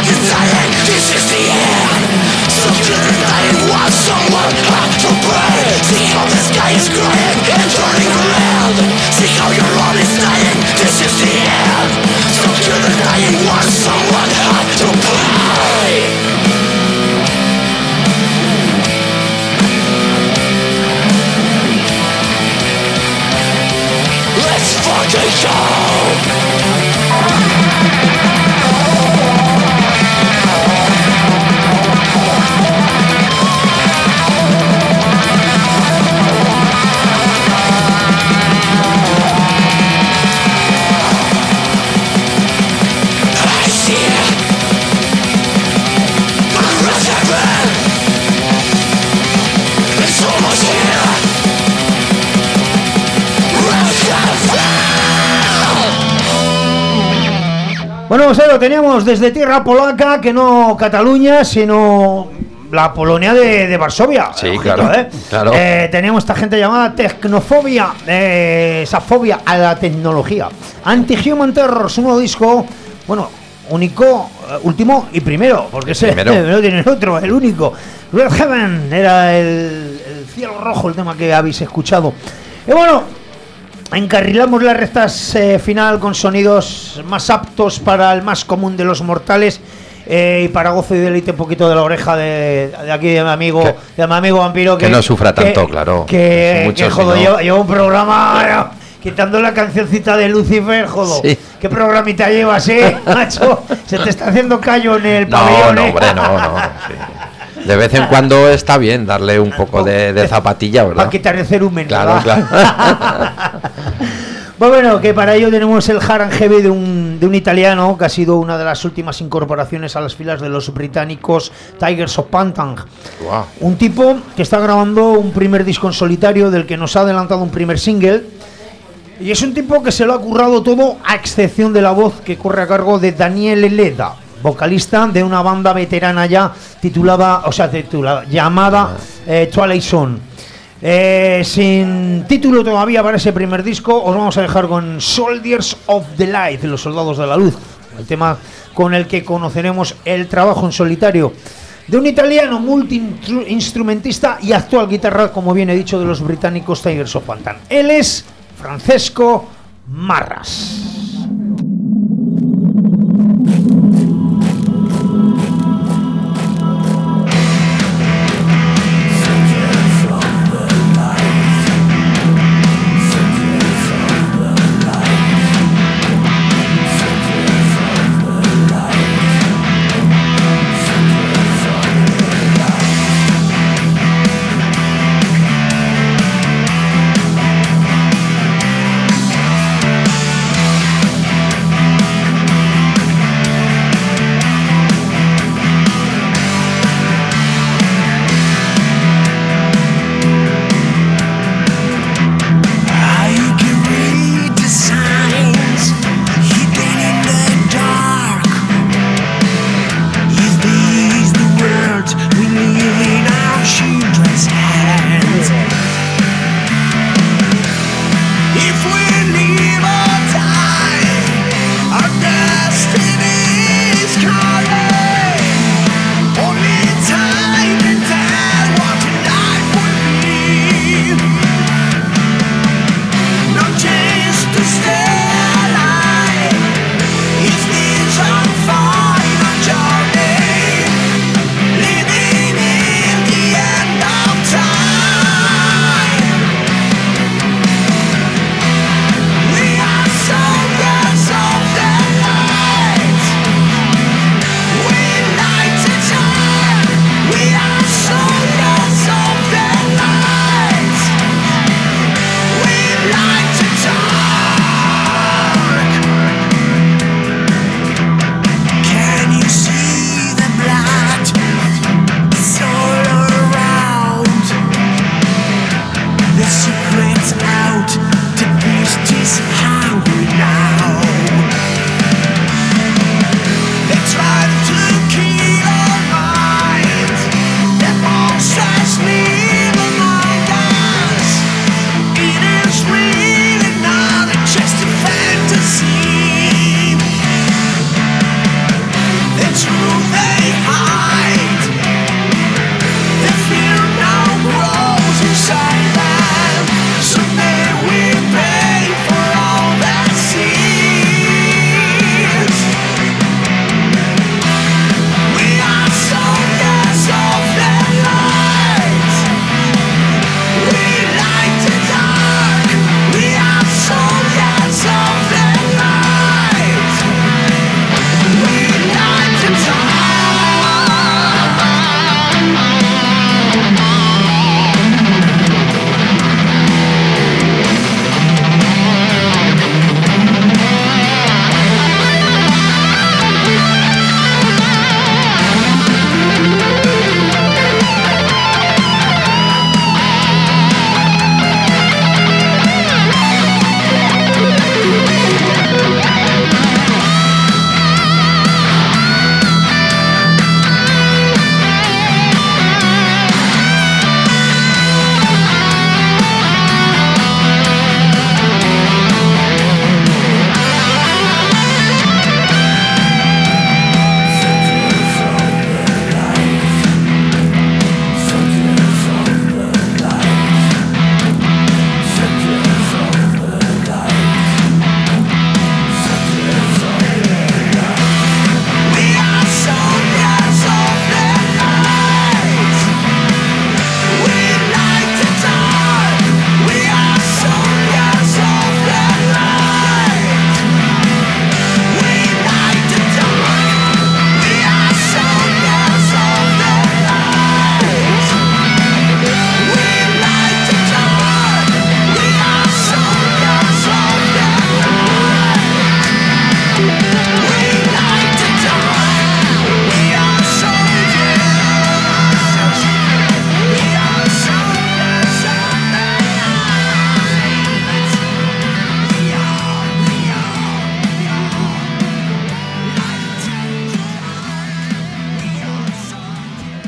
deciding this is the end. So clear that it was someone had to pray. See how the sky is crying and turning red. See how your love is dying, this is the end. So clear that it was someone had to pray. Let's fucking go! Bueno, pues ahí lo teníamos desde tierra polaca, que no Cataluña, sino la Polonia de Varsovia. Sí, ojito, claro. Claro. Tenemos esta gente llamada Tecnofobia, esa fobia a la tecnología. Anti-Human Terror, su nuevo disco, bueno, único, último y primero, porque ese no tiene el otro, el único. Red Heaven era el cielo rojo, el tema que habéis escuchado. Y bueno, encarrilamos las rectas final con sonidos más aptos para el más común de los mortales, y para gozo y deleite un poquito de la oreja de aquí de mi amigo vampiro, que no sufra tanto, claro. Que joder, lleva un programa, quitando la cancioncita de Lucifer, joder. Sí. ¿Qué programita llevas, macho? Se te está haciendo callo en el pabellón. No, hombre, no. Sí. De vez en cuando está bien darle un poco de zapatilla, ¿verdad? Para quitar el cerumen. Claro, claro. Bueno, que para ello tenemos el hard and heavy de un italiano que ha sido una de las últimas incorporaciones a las filas de los británicos Tigers of Pantang. Wow. Un tipo que está grabando un primer disco en solitario, del que nos ha adelantado un primer single. Y es un tipo que se lo ha currado todo, a excepción de la voz, que corre a cargo de Daniele Leda, vocalista de una banda veterana ya llamada Twilight Zone. Sin título todavía para ese primer disco, os vamos a dejar con Soldiers of the Light, los soldados de la luz, el tema con el que conoceremos el trabajo en solitario de un italiano multi-instrumentista y actual guitarra, como bien he dicho, de los británicos Tigers of Pantang. Él es Francesco Marras.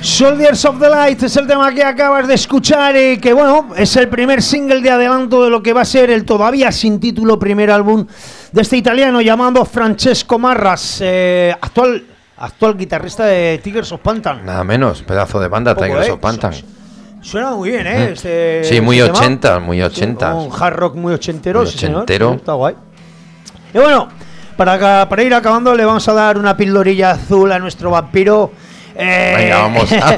Soldiers of the Light es el tema que acabas de escuchar y que, bueno, es el primer single de adelanto de lo que va a ser el todavía sin título primer álbum de este italiano llamado Francesco Marras, actual guitarrista de Tigers of Pantan. Nada menos, pedazo de banda, Tigers of Pantan. Suena muy bien, ¿eh? Sí, muy 80, muy 80. Un hard rock muy ochentero, muy ochentero. Sí, está guay. Y bueno, para ir acabando le vamos a dar una pildorilla azul a nuestro vampiro. Venga, vamos a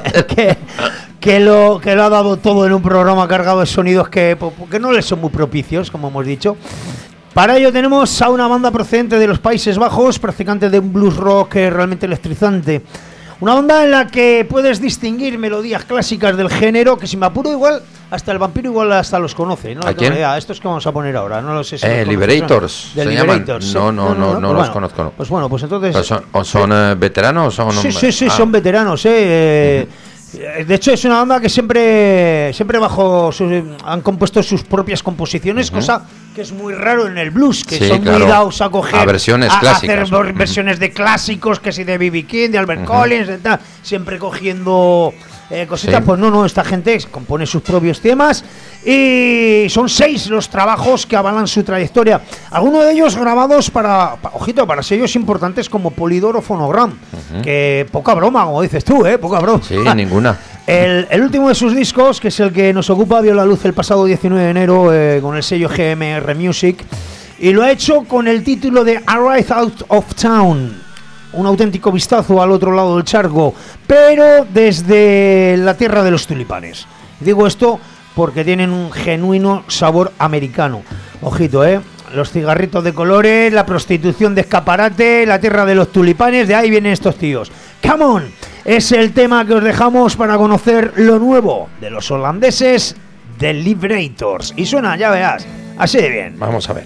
que lo ha dado todo en un programa cargado de sonidos que no le son muy propicios, como hemos dicho. Para ello tenemos a una banda procedente de los Países Bajos, practicante de un blues rock realmente electrizante. Una banda en la que puedes distinguir melodías clásicas del género, que si me apuro igual, hasta el vampiro igual hasta los conoce. No ¿A quién? Estos que vamos a poner ahora, no lo sé si Liberators. ¿De Liberators? Sí. No los conozco. Pues bueno, pues entonces... ¿Son veteranos o son...? Sí, son veteranos, De hecho, es una banda que siempre han compuesto sus propias composiciones, cosa que es muy raro en el blues, que son muy dados a coger a versiones clásicas. Hacer versiones de clásicos, que si de B.B. King, de Albert Collins, de tal, siempre cogiendo cositas. Pues no, esta gente compone sus propios temas y son 6 los trabajos que avalan su trayectoria. Algunos de ellos grabados para sellos importantes como Polydor o Phonogram, que poca broma, como dices tú, poca broma. Sí, ninguna. El último de sus discos, que es el que nos ocupa, vio la luz el pasado 19 de enero con el sello GMR Music, y lo ha hecho con el título de Arrive Out of Town, un auténtico vistazo al otro lado del charco, pero desde la tierra de los tulipanes. Digo esto porque tienen un genuino sabor americano. Ojito, los cigarritos de colores, la prostitución de escaparate, la tierra de los tulipanes, de ahí vienen estos tíos. Come on, es el tema que os dejamos para conocer lo nuevo de los holandeses de Liberators. Y suena, ya veas, así de bien. Vamos a ver.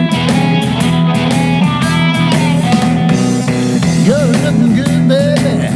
You're looking good, baby.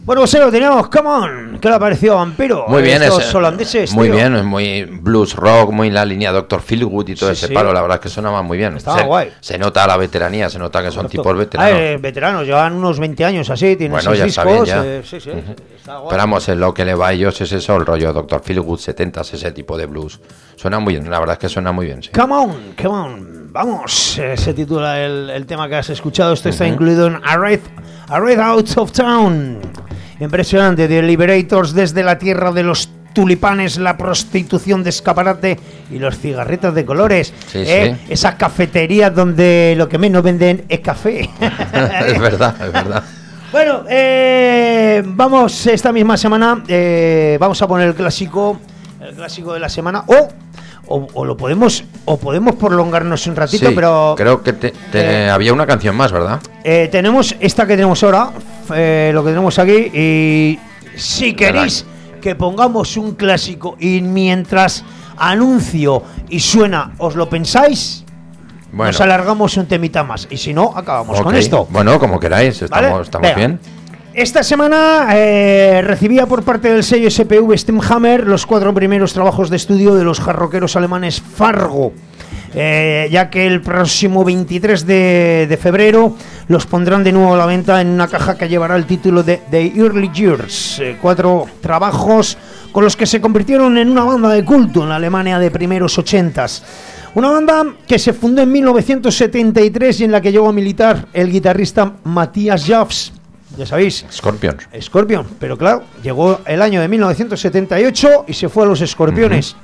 Bueno, pues lo teníamos, come on. ¿Qué le ha parecido Vampiro? Muy bien, estos holandeses. Muy tío. bien, es muy blues rock, muy la línea Dr. Feelgood y todo ese palo. La verdad es que sonaba muy bien. Estaba guay. Se nota la veteranía, se nota que son tipos veteranos. Veteranos, llevan unos 20 años así, tienen 6 ya discos. Está bien, ya. Sí, está guay. Esperamos, en lo que le va a ellos es eso, el rollo Dr. Feelgood 70s, ese tipo de blues. Suena muy bien, la verdad es que suena muy bien. Sí. Come on. Vamos, se titula el tema que has escuchado. Esto está incluido en Arrayed Out of Town. Impresionante, The Liberators desde la tierra de los tulipanes, la prostitución de escaparate y los cigarritos de colores. Sí. Esa cafetería donde lo que menos venden es café. Es verdad. Bueno, vamos esta misma semana, vamos a poner el clásico de la semana o lo podemos prolongarnos un ratito, sí, pero creo que había una canción más, ¿verdad? Tenemos esta que tenemos ahora, lo que tenemos aquí, y si queréis que pongamos un clásico y mientras anuncio y suena os lo pensáis, nos alargamos un temita más, y si no acabamos con esto. Bueno, como queráis, estamos bien. Esta semana recibía por parte del sello SPV Steamhammer los 4 primeros trabajos de estudio de los hardrockeros alemanes Fargo, ya que el próximo 23 de febrero los pondrán de nuevo a la venta en una caja que llevará el título de The Early Years. 4 trabajos con los que se convirtieron en una banda de culto en la Alemania de primeros 80s. Una banda que se fundó en 1973 y en la que llegó a militar el guitarrista Matthias Jafs. Ya sabéis, Scorpion, pero claro, llegó el año de 1978 y se fue a los Scorpiones.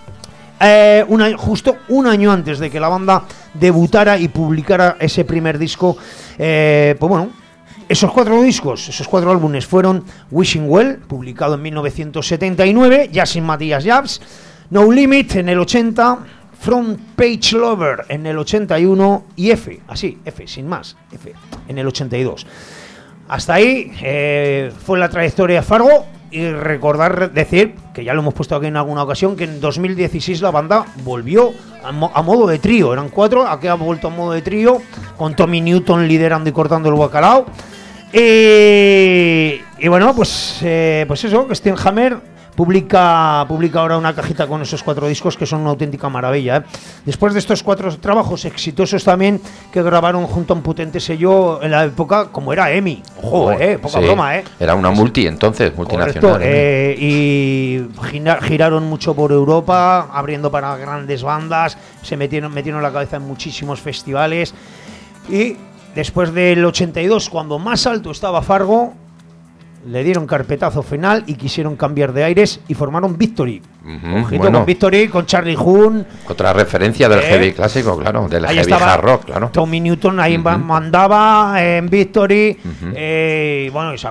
Justo un año antes de que la banda debutara y publicara ese primer disco. Pues bueno, esos 4 discos, esos 4 álbumes fueron Wishing Well, publicado en 1979, ya sin Matthias Jafs, No Limit en el 80, Front Page Lover en el 81 y F, sin más, F en el 82. Hasta ahí fue la trayectoria de Fargo, y decir, que ya lo hemos puesto aquí en alguna ocasión, que en 2016 la banda volvió a modo de trío. Eran 4, aquí ha vuelto a modo de trío, con Tommy Newton liderando y cortando el bacalao. Y bueno, pues eso, que Steamhammer publica ahora una cajita con esos 4 discos que son una auténtica maravilla. Después de estos 4 trabajos exitosos también que grabaron junto a un potente sello en la época como era EMI. Ojo, poca broma, Era una multinacional. Y giraron mucho por Europa, abriendo para grandes bandas, se metieron la cabeza en muchísimos festivales. Y después del 82, cuando más alto estaba Fargo, le dieron carpetazo final y quisieron cambiar de aires y formaron Victory. Con Victory, con Charlie Huhn. Otra referencia del heavy clásico, claro, del heavy hard rock, claro. Tommy Newton ahí mandaba en Victory. Y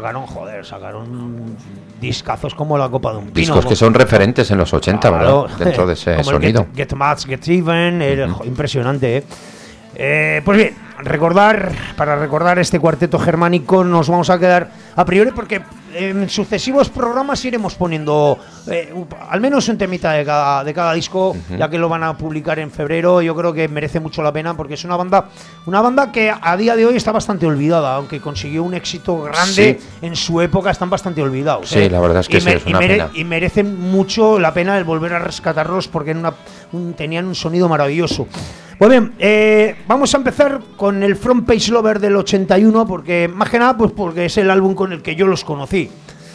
sacaron discazos como la copa de un pino. Discos que son referentes en los 80, ¿verdad? Dentro de ese sonido. Get Mad, Get Even, impresionante, pues bien, para recordar este cuarteto germánico nos vamos a quedar a priori, porque en sucesivos programas iremos poniendo al menos un temita de cada disco, ya que lo van a publicar en febrero. Yo creo que merece mucho la pena, porque es una banda que a día de hoy está bastante olvidada, aunque consiguió un éxito grande en su época, están bastante olvidados. Sí, la verdad es que es una pena. Y merecen mucho la pena el volver a rescatarlos, porque tenían un sonido maravilloso. Pues bien, vamos a empezar con el Front Page Lover del 81, porque más que nada, pues porque es el álbum con el que yo los conocí.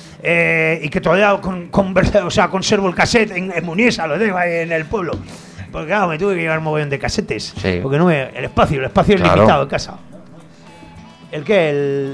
Y que todavía conservo el cassette en Muniesa, lo tengo ahí en el pueblo. Porque claro, me tuve que llevar un mogollón de casetes. Sí. Porque el espacio es limitado en casa. ¿El qué?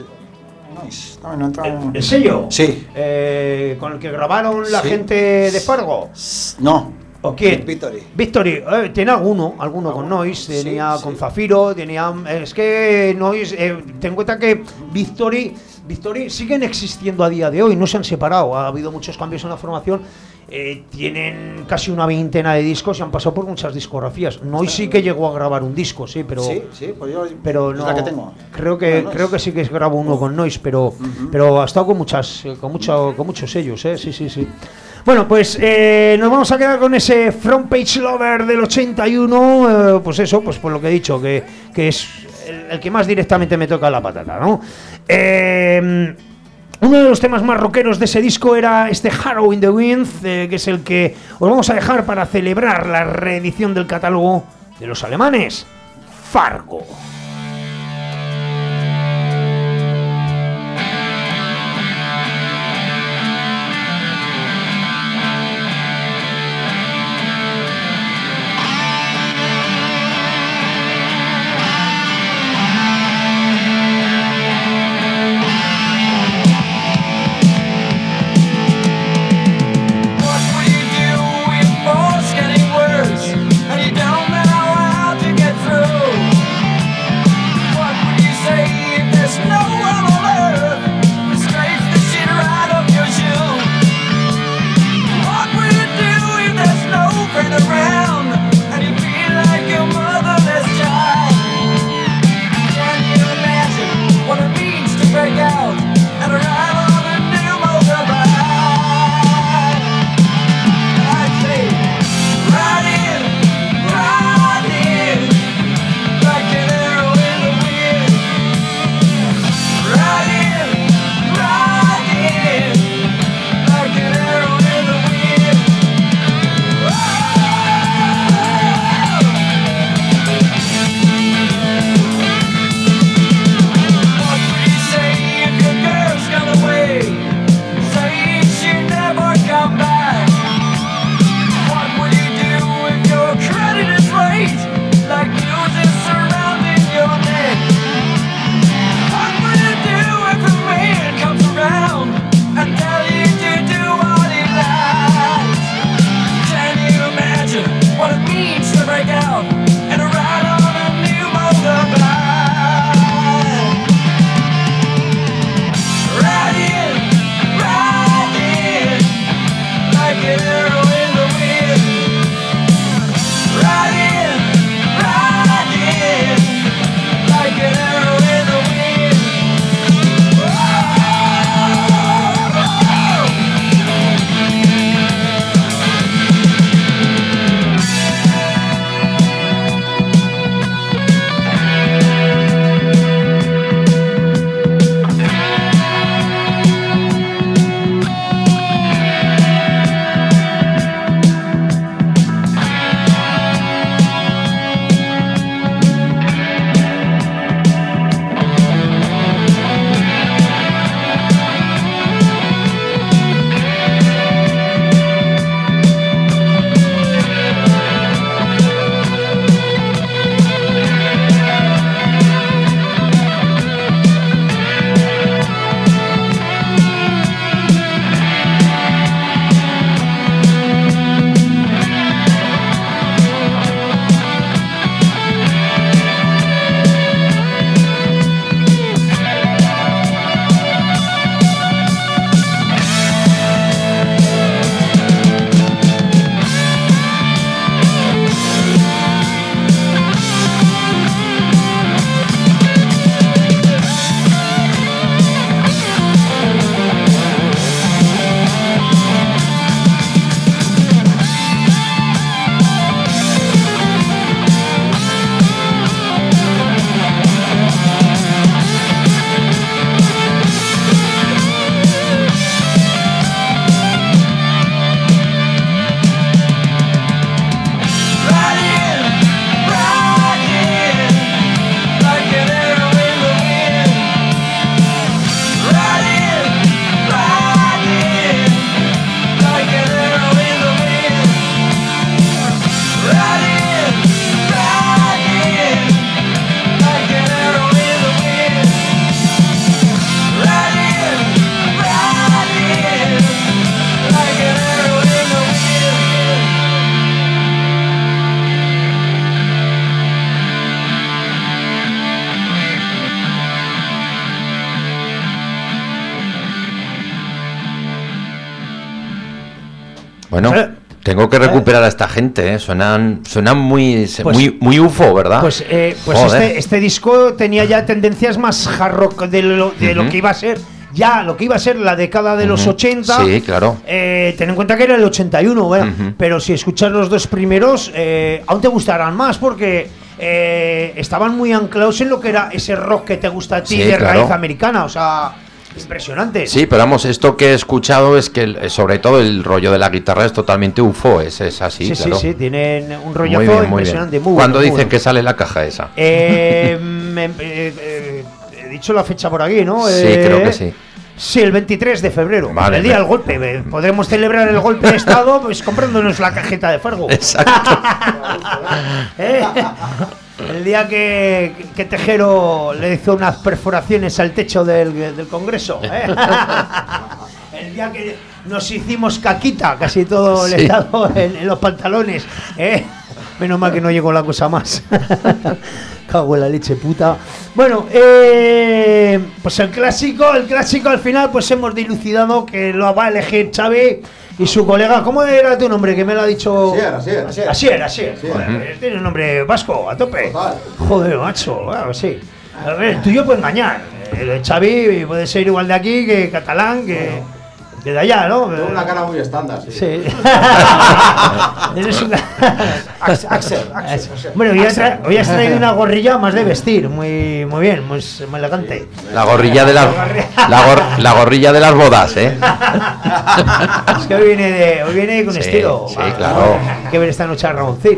¿El sello? Sí. ¿Con el que grabaron la gente de Fargo? No. ¿O quién? Victory. Tiene alguno con Noise, tenía con Zafiro, tenía... Es que Noise... ten en cuenta que Victory siguen existiendo a día de hoy, no se han separado, ha habido muchos cambios en la formación, tienen casi una veintena de discos y han pasado por muchas discografías. Noise sí que llegó a grabar un disco, sí, pero... Sí, pues yo... Pero no, es la que tengo. Creo que sí que grabó uno con Noise, pero ha estado con muchos sellos, sí. Bueno, pues nos vamos a quedar con ese Front Page Lover del 81, pues eso, pues por lo que he dicho, que es el que más directamente me toca la patata, ¿no? Uno de los temas más rockeros de ese disco era este Harrow in the Wind, que es el que os vamos a dejar para celebrar la reedición del catálogo de los alemanes, Fargo. Bueno, tengo que recuperar a esta gente, ¿eh? Suenan muy, pues, muy UFO, ¿verdad? Pues este disco tenía ya tendencias más hard rock de lo que iba a ser. Ya lo que iba a ser la década de los 80. Sí, claro. Ten en cuenta que era el 81, pero si escuchas los dos primeros, aún te gustarán más porque estaban muy anclados en lo que era ese rock que te gusta a ti de raíz americana. O sea, impresionantes. Sí, pero vamos, esto que he escuchado es que sobre todo el rollo de la guitarra es totalmente UFO, es así, sí, claro. Sí, tienen un rollazo impresionante. ¿Cuándo dicen que sale la caja esa? He dicho la fecha por aquí, ¿no? Sí, creo que sí. Sí, el 23 de febrero, vale, el día del golpe. Podremos celebrar el golpe de Estado pues comprándonos la cajeta de Fargo. Exacto. El día que Tejero le hizo unas perforaciones al techo del Congreso. El día que nos hicimos caquita, casi todo el Estado en los pantalones. Menos mal que no llegó la cosa más. Cago en la leche puta. Bueno, pues el clásico al final pues hemos dilucidado que lo va a elegir Xavi y su colega. ¿Cómo era tu nombre? Que me lo ha dicho. Asier. Tiene un nombre vasco, a tope. Total. Joder, macho, claro, sí. A ver, el tuyo puede engañar. El Xavi puede ser igual de aquí que catalán, que de allá, ¿no? Tengo una cara muy estándar, sí. Axel. Bueno, hoy has traído una gorrilla más de vestir, muy bien, muy elegante. La gorrilla de la gorrilla de las bodas, ¿eh? Es que hoy viene con estilo. Sí, claro. Hay que ver esta noche a Ramoncín.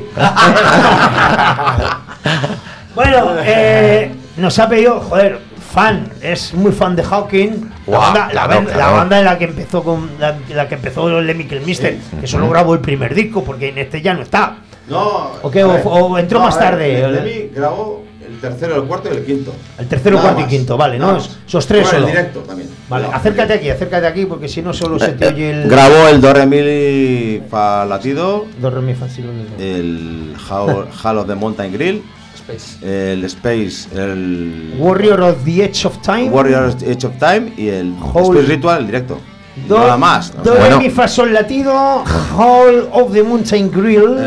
Bueno, nos ha pedido, joder, es muy fan de Hawking. La banda en la que empezó la que empezó Lemmy Kilmister, que solo grabó el primer disco porque en este ya no está. No. O entró más tarde. Lemmy grabó el tercero, el cuarto y el quinto. El tercero, cuarto y quinto, vale, ¿no? Esos tres solo. El directo también. Vale, acércate aquí porque si no solo se te oye el. Grabó el Do Re Mi Fa latido. Do Re Mi Fa Si el Hall of the Mountain Grill. El Space, el Warrior of the Edge of Time y el Space Ritual, el directo. Nada más. Do Re Mi Fa Sol latido, Hall of the Mountain Grill.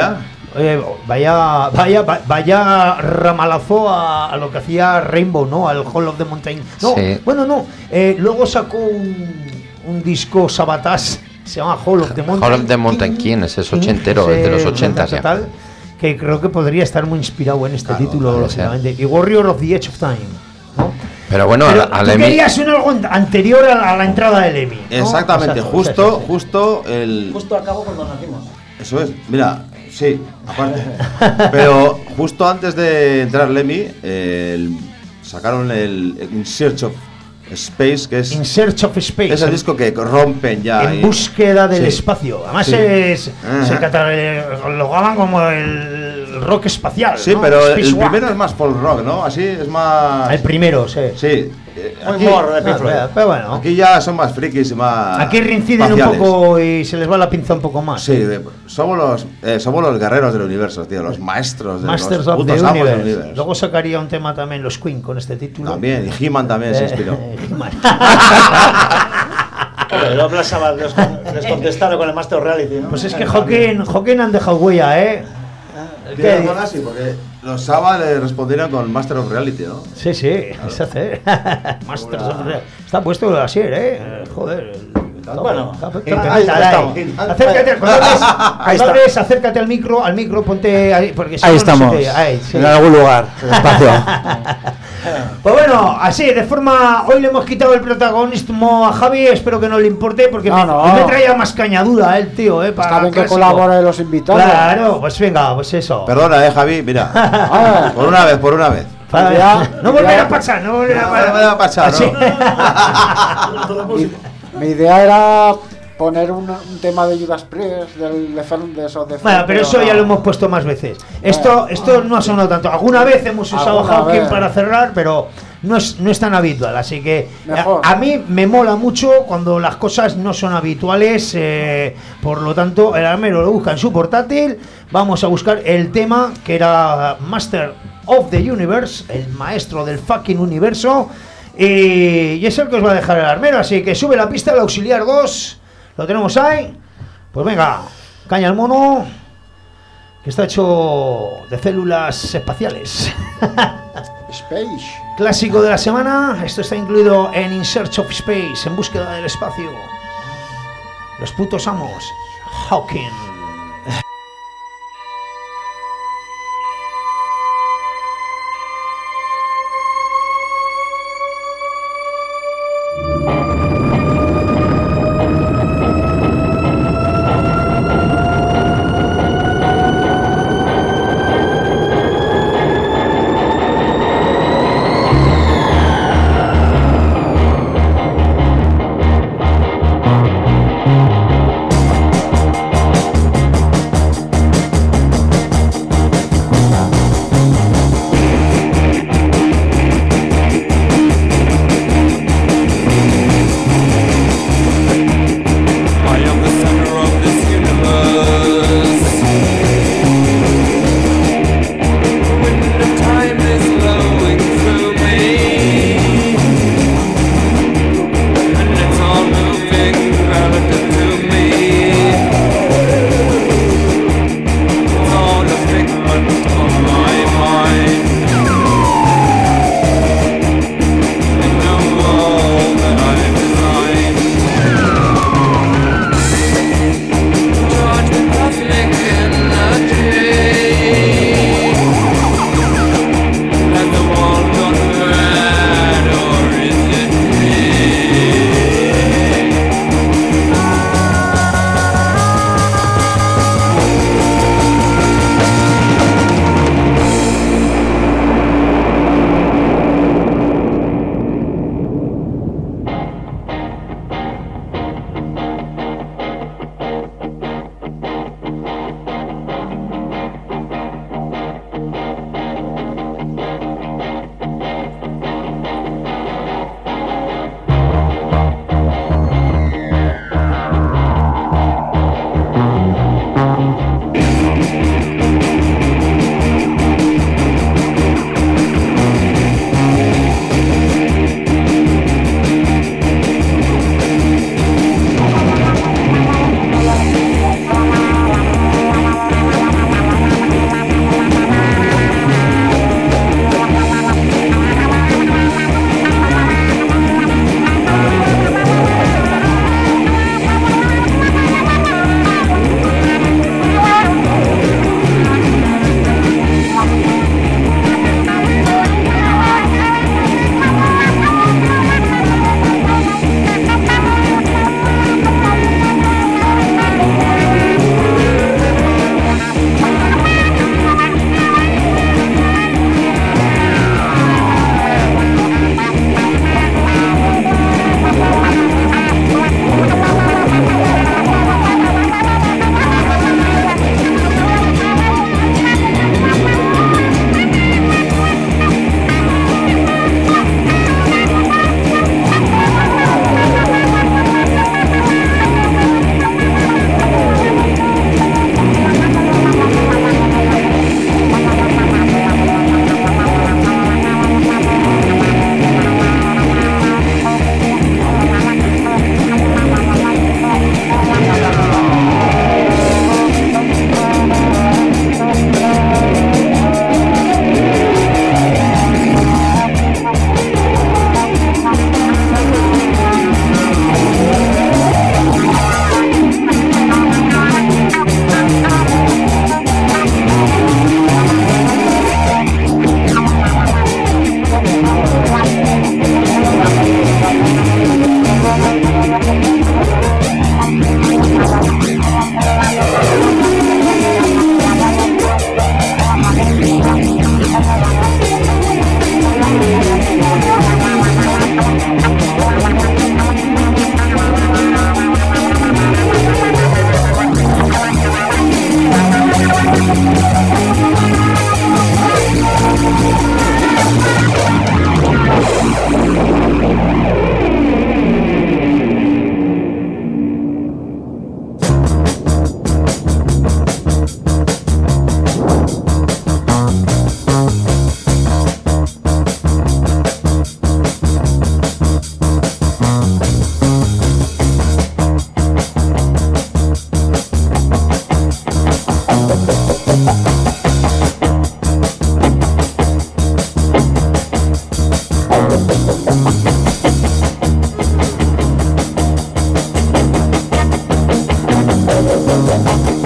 Vaya ramalazo a lo que hacía Rainbow, ¿no? Al Hall of the Mountain. No, sí. Bueno, no. Luego sacó un disco Sabatas, se llama Hall of the Mountain. Hall of the Mountain King, ese es ochentero, es de los 80 ya. Total, que creo que podría estar muy inspirado en este título, lógicamente. Y Warrior of the Edge of Time, ¿no? Pero bueno, tú querías algo anterior a la entrada de Lemmy, ¿no? Exactamente, justo acabo cuando nacimos. Eso es, mira, sí, aparte. Pero justo antes de entrar Lemmy, sacaron el In Search of Space, que es In Search of Space. Es el disco que rompen ya. En búsqueda del espacio. Además se catalogaban como el rock espacial. Sí, ¿no? Pero el primero es más folk rock, ¿no? Así es más. El primero, sí. Sí. Muy morro de Pink Floyd. Pero bueno. Aquí ya son más frikis y más. Aquí reinciden un poco y se les va la pinza un poco más. Sí, somos los guerreros del universo, tío, los maestros de Masters los putos amos del universo. Luego sacaría un tema también los Queen con este título. También, y He-Man también se inspiró. Pero les contestaron con el Master of Reality, ¿no? Pues es que Hawking han dejado huella, ¿eh. ¿Qué? Así, porque los Saba le respondieron con Master of Reality, ¿no? Sí, eso hace. Masters of Reality. Está puesto así, Joder. Bueno, acércate al micro, ponte ahí, porque si ahí no, estamos, en algún lugar, el espacio. Pues bueno, así, de forma, hoy le hemos quitado el protagonismo a Javi, espero que no le importe, porque me traía más cañadura el tío, para está bien que colabore los invitados. Claro, pues venga, pues eso. Perdona, Javi, mira, por una vez. No volverá a pasar, Mi idea era poner un tema de Judas Priest, del Defenders of the Faith. Bueno, pero eso ya lo hemos puesto más veces. Esto no ha sonado tanto. Alguna vez hemos usado Hawking para cerrar, pero no es tan habitual. Así que a mí me mola mucho cuando las cosas no son habituales. Por lo tanto, el armero lo busca en su portátil. Vamos a buscar el tema que era Master of the Universe, el maestro del fucking universo. Y es el que os va a dejar el armero. Así que sube la pista, el auxiliar 2. Lo tenemos ahí. Pues venga, caña al mono, que está hecho de células espaciales. Space. Clásico de la semana. Esto está incluido en In Search of Space, en búsqueda del espacio. Los putos amos, Hawking.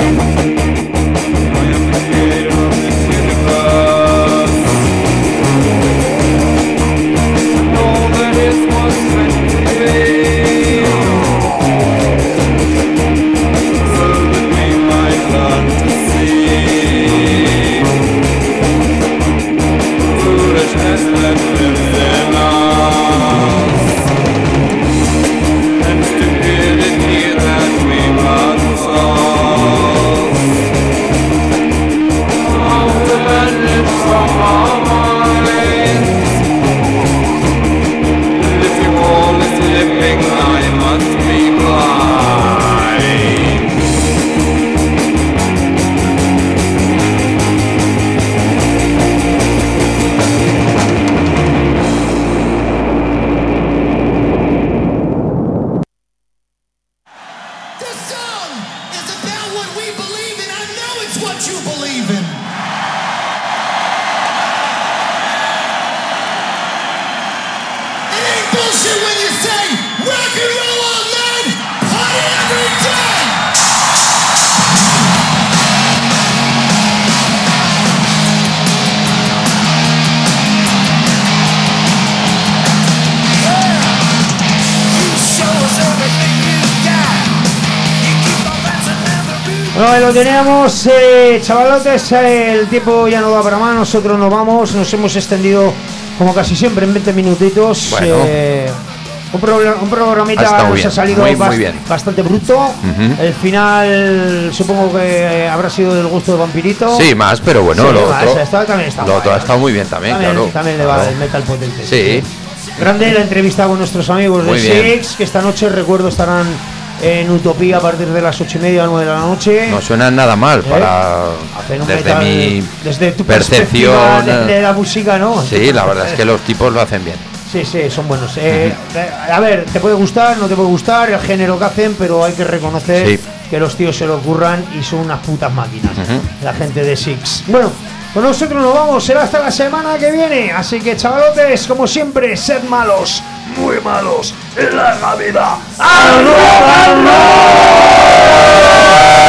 Bueno, ahí lo teníamos, chavalotes, el tiempo ya no da para más, nosotros nos vamos, nos hemos extendido como casi siempre en 20 minutitos. Bueno. Un programita nos ha salido muy bien. Bastante bruto. El final supongo que habrá sido del gusto de Vampirito. Sí, más, pero bueno, sí, lo otro ha estado muy bien también, claro. También le va el metal potente. Sí. Grande la entrevista con nuestros amigos de Six, que esta noche, recuerdo, estarán en Utopía a partir de las 8:30 o 9 de la noche. No suena nada mal para desde tu percepción de la música, ¿no? Sí, la verdad es que los tipos lo hacen bien. Sí, son buenos. A ver, te puede gustar, no te puede gustar el género que hacen, pero hay que reconocer que los tíos se lo ocurran y son unas putas máquinas. La gente de Six. Bueno, pues nosotros nos vamos, será hasta la semana que viene. Así que, chavalotes, como siempre, sed malos, muy malos en la vida. ¡Aló!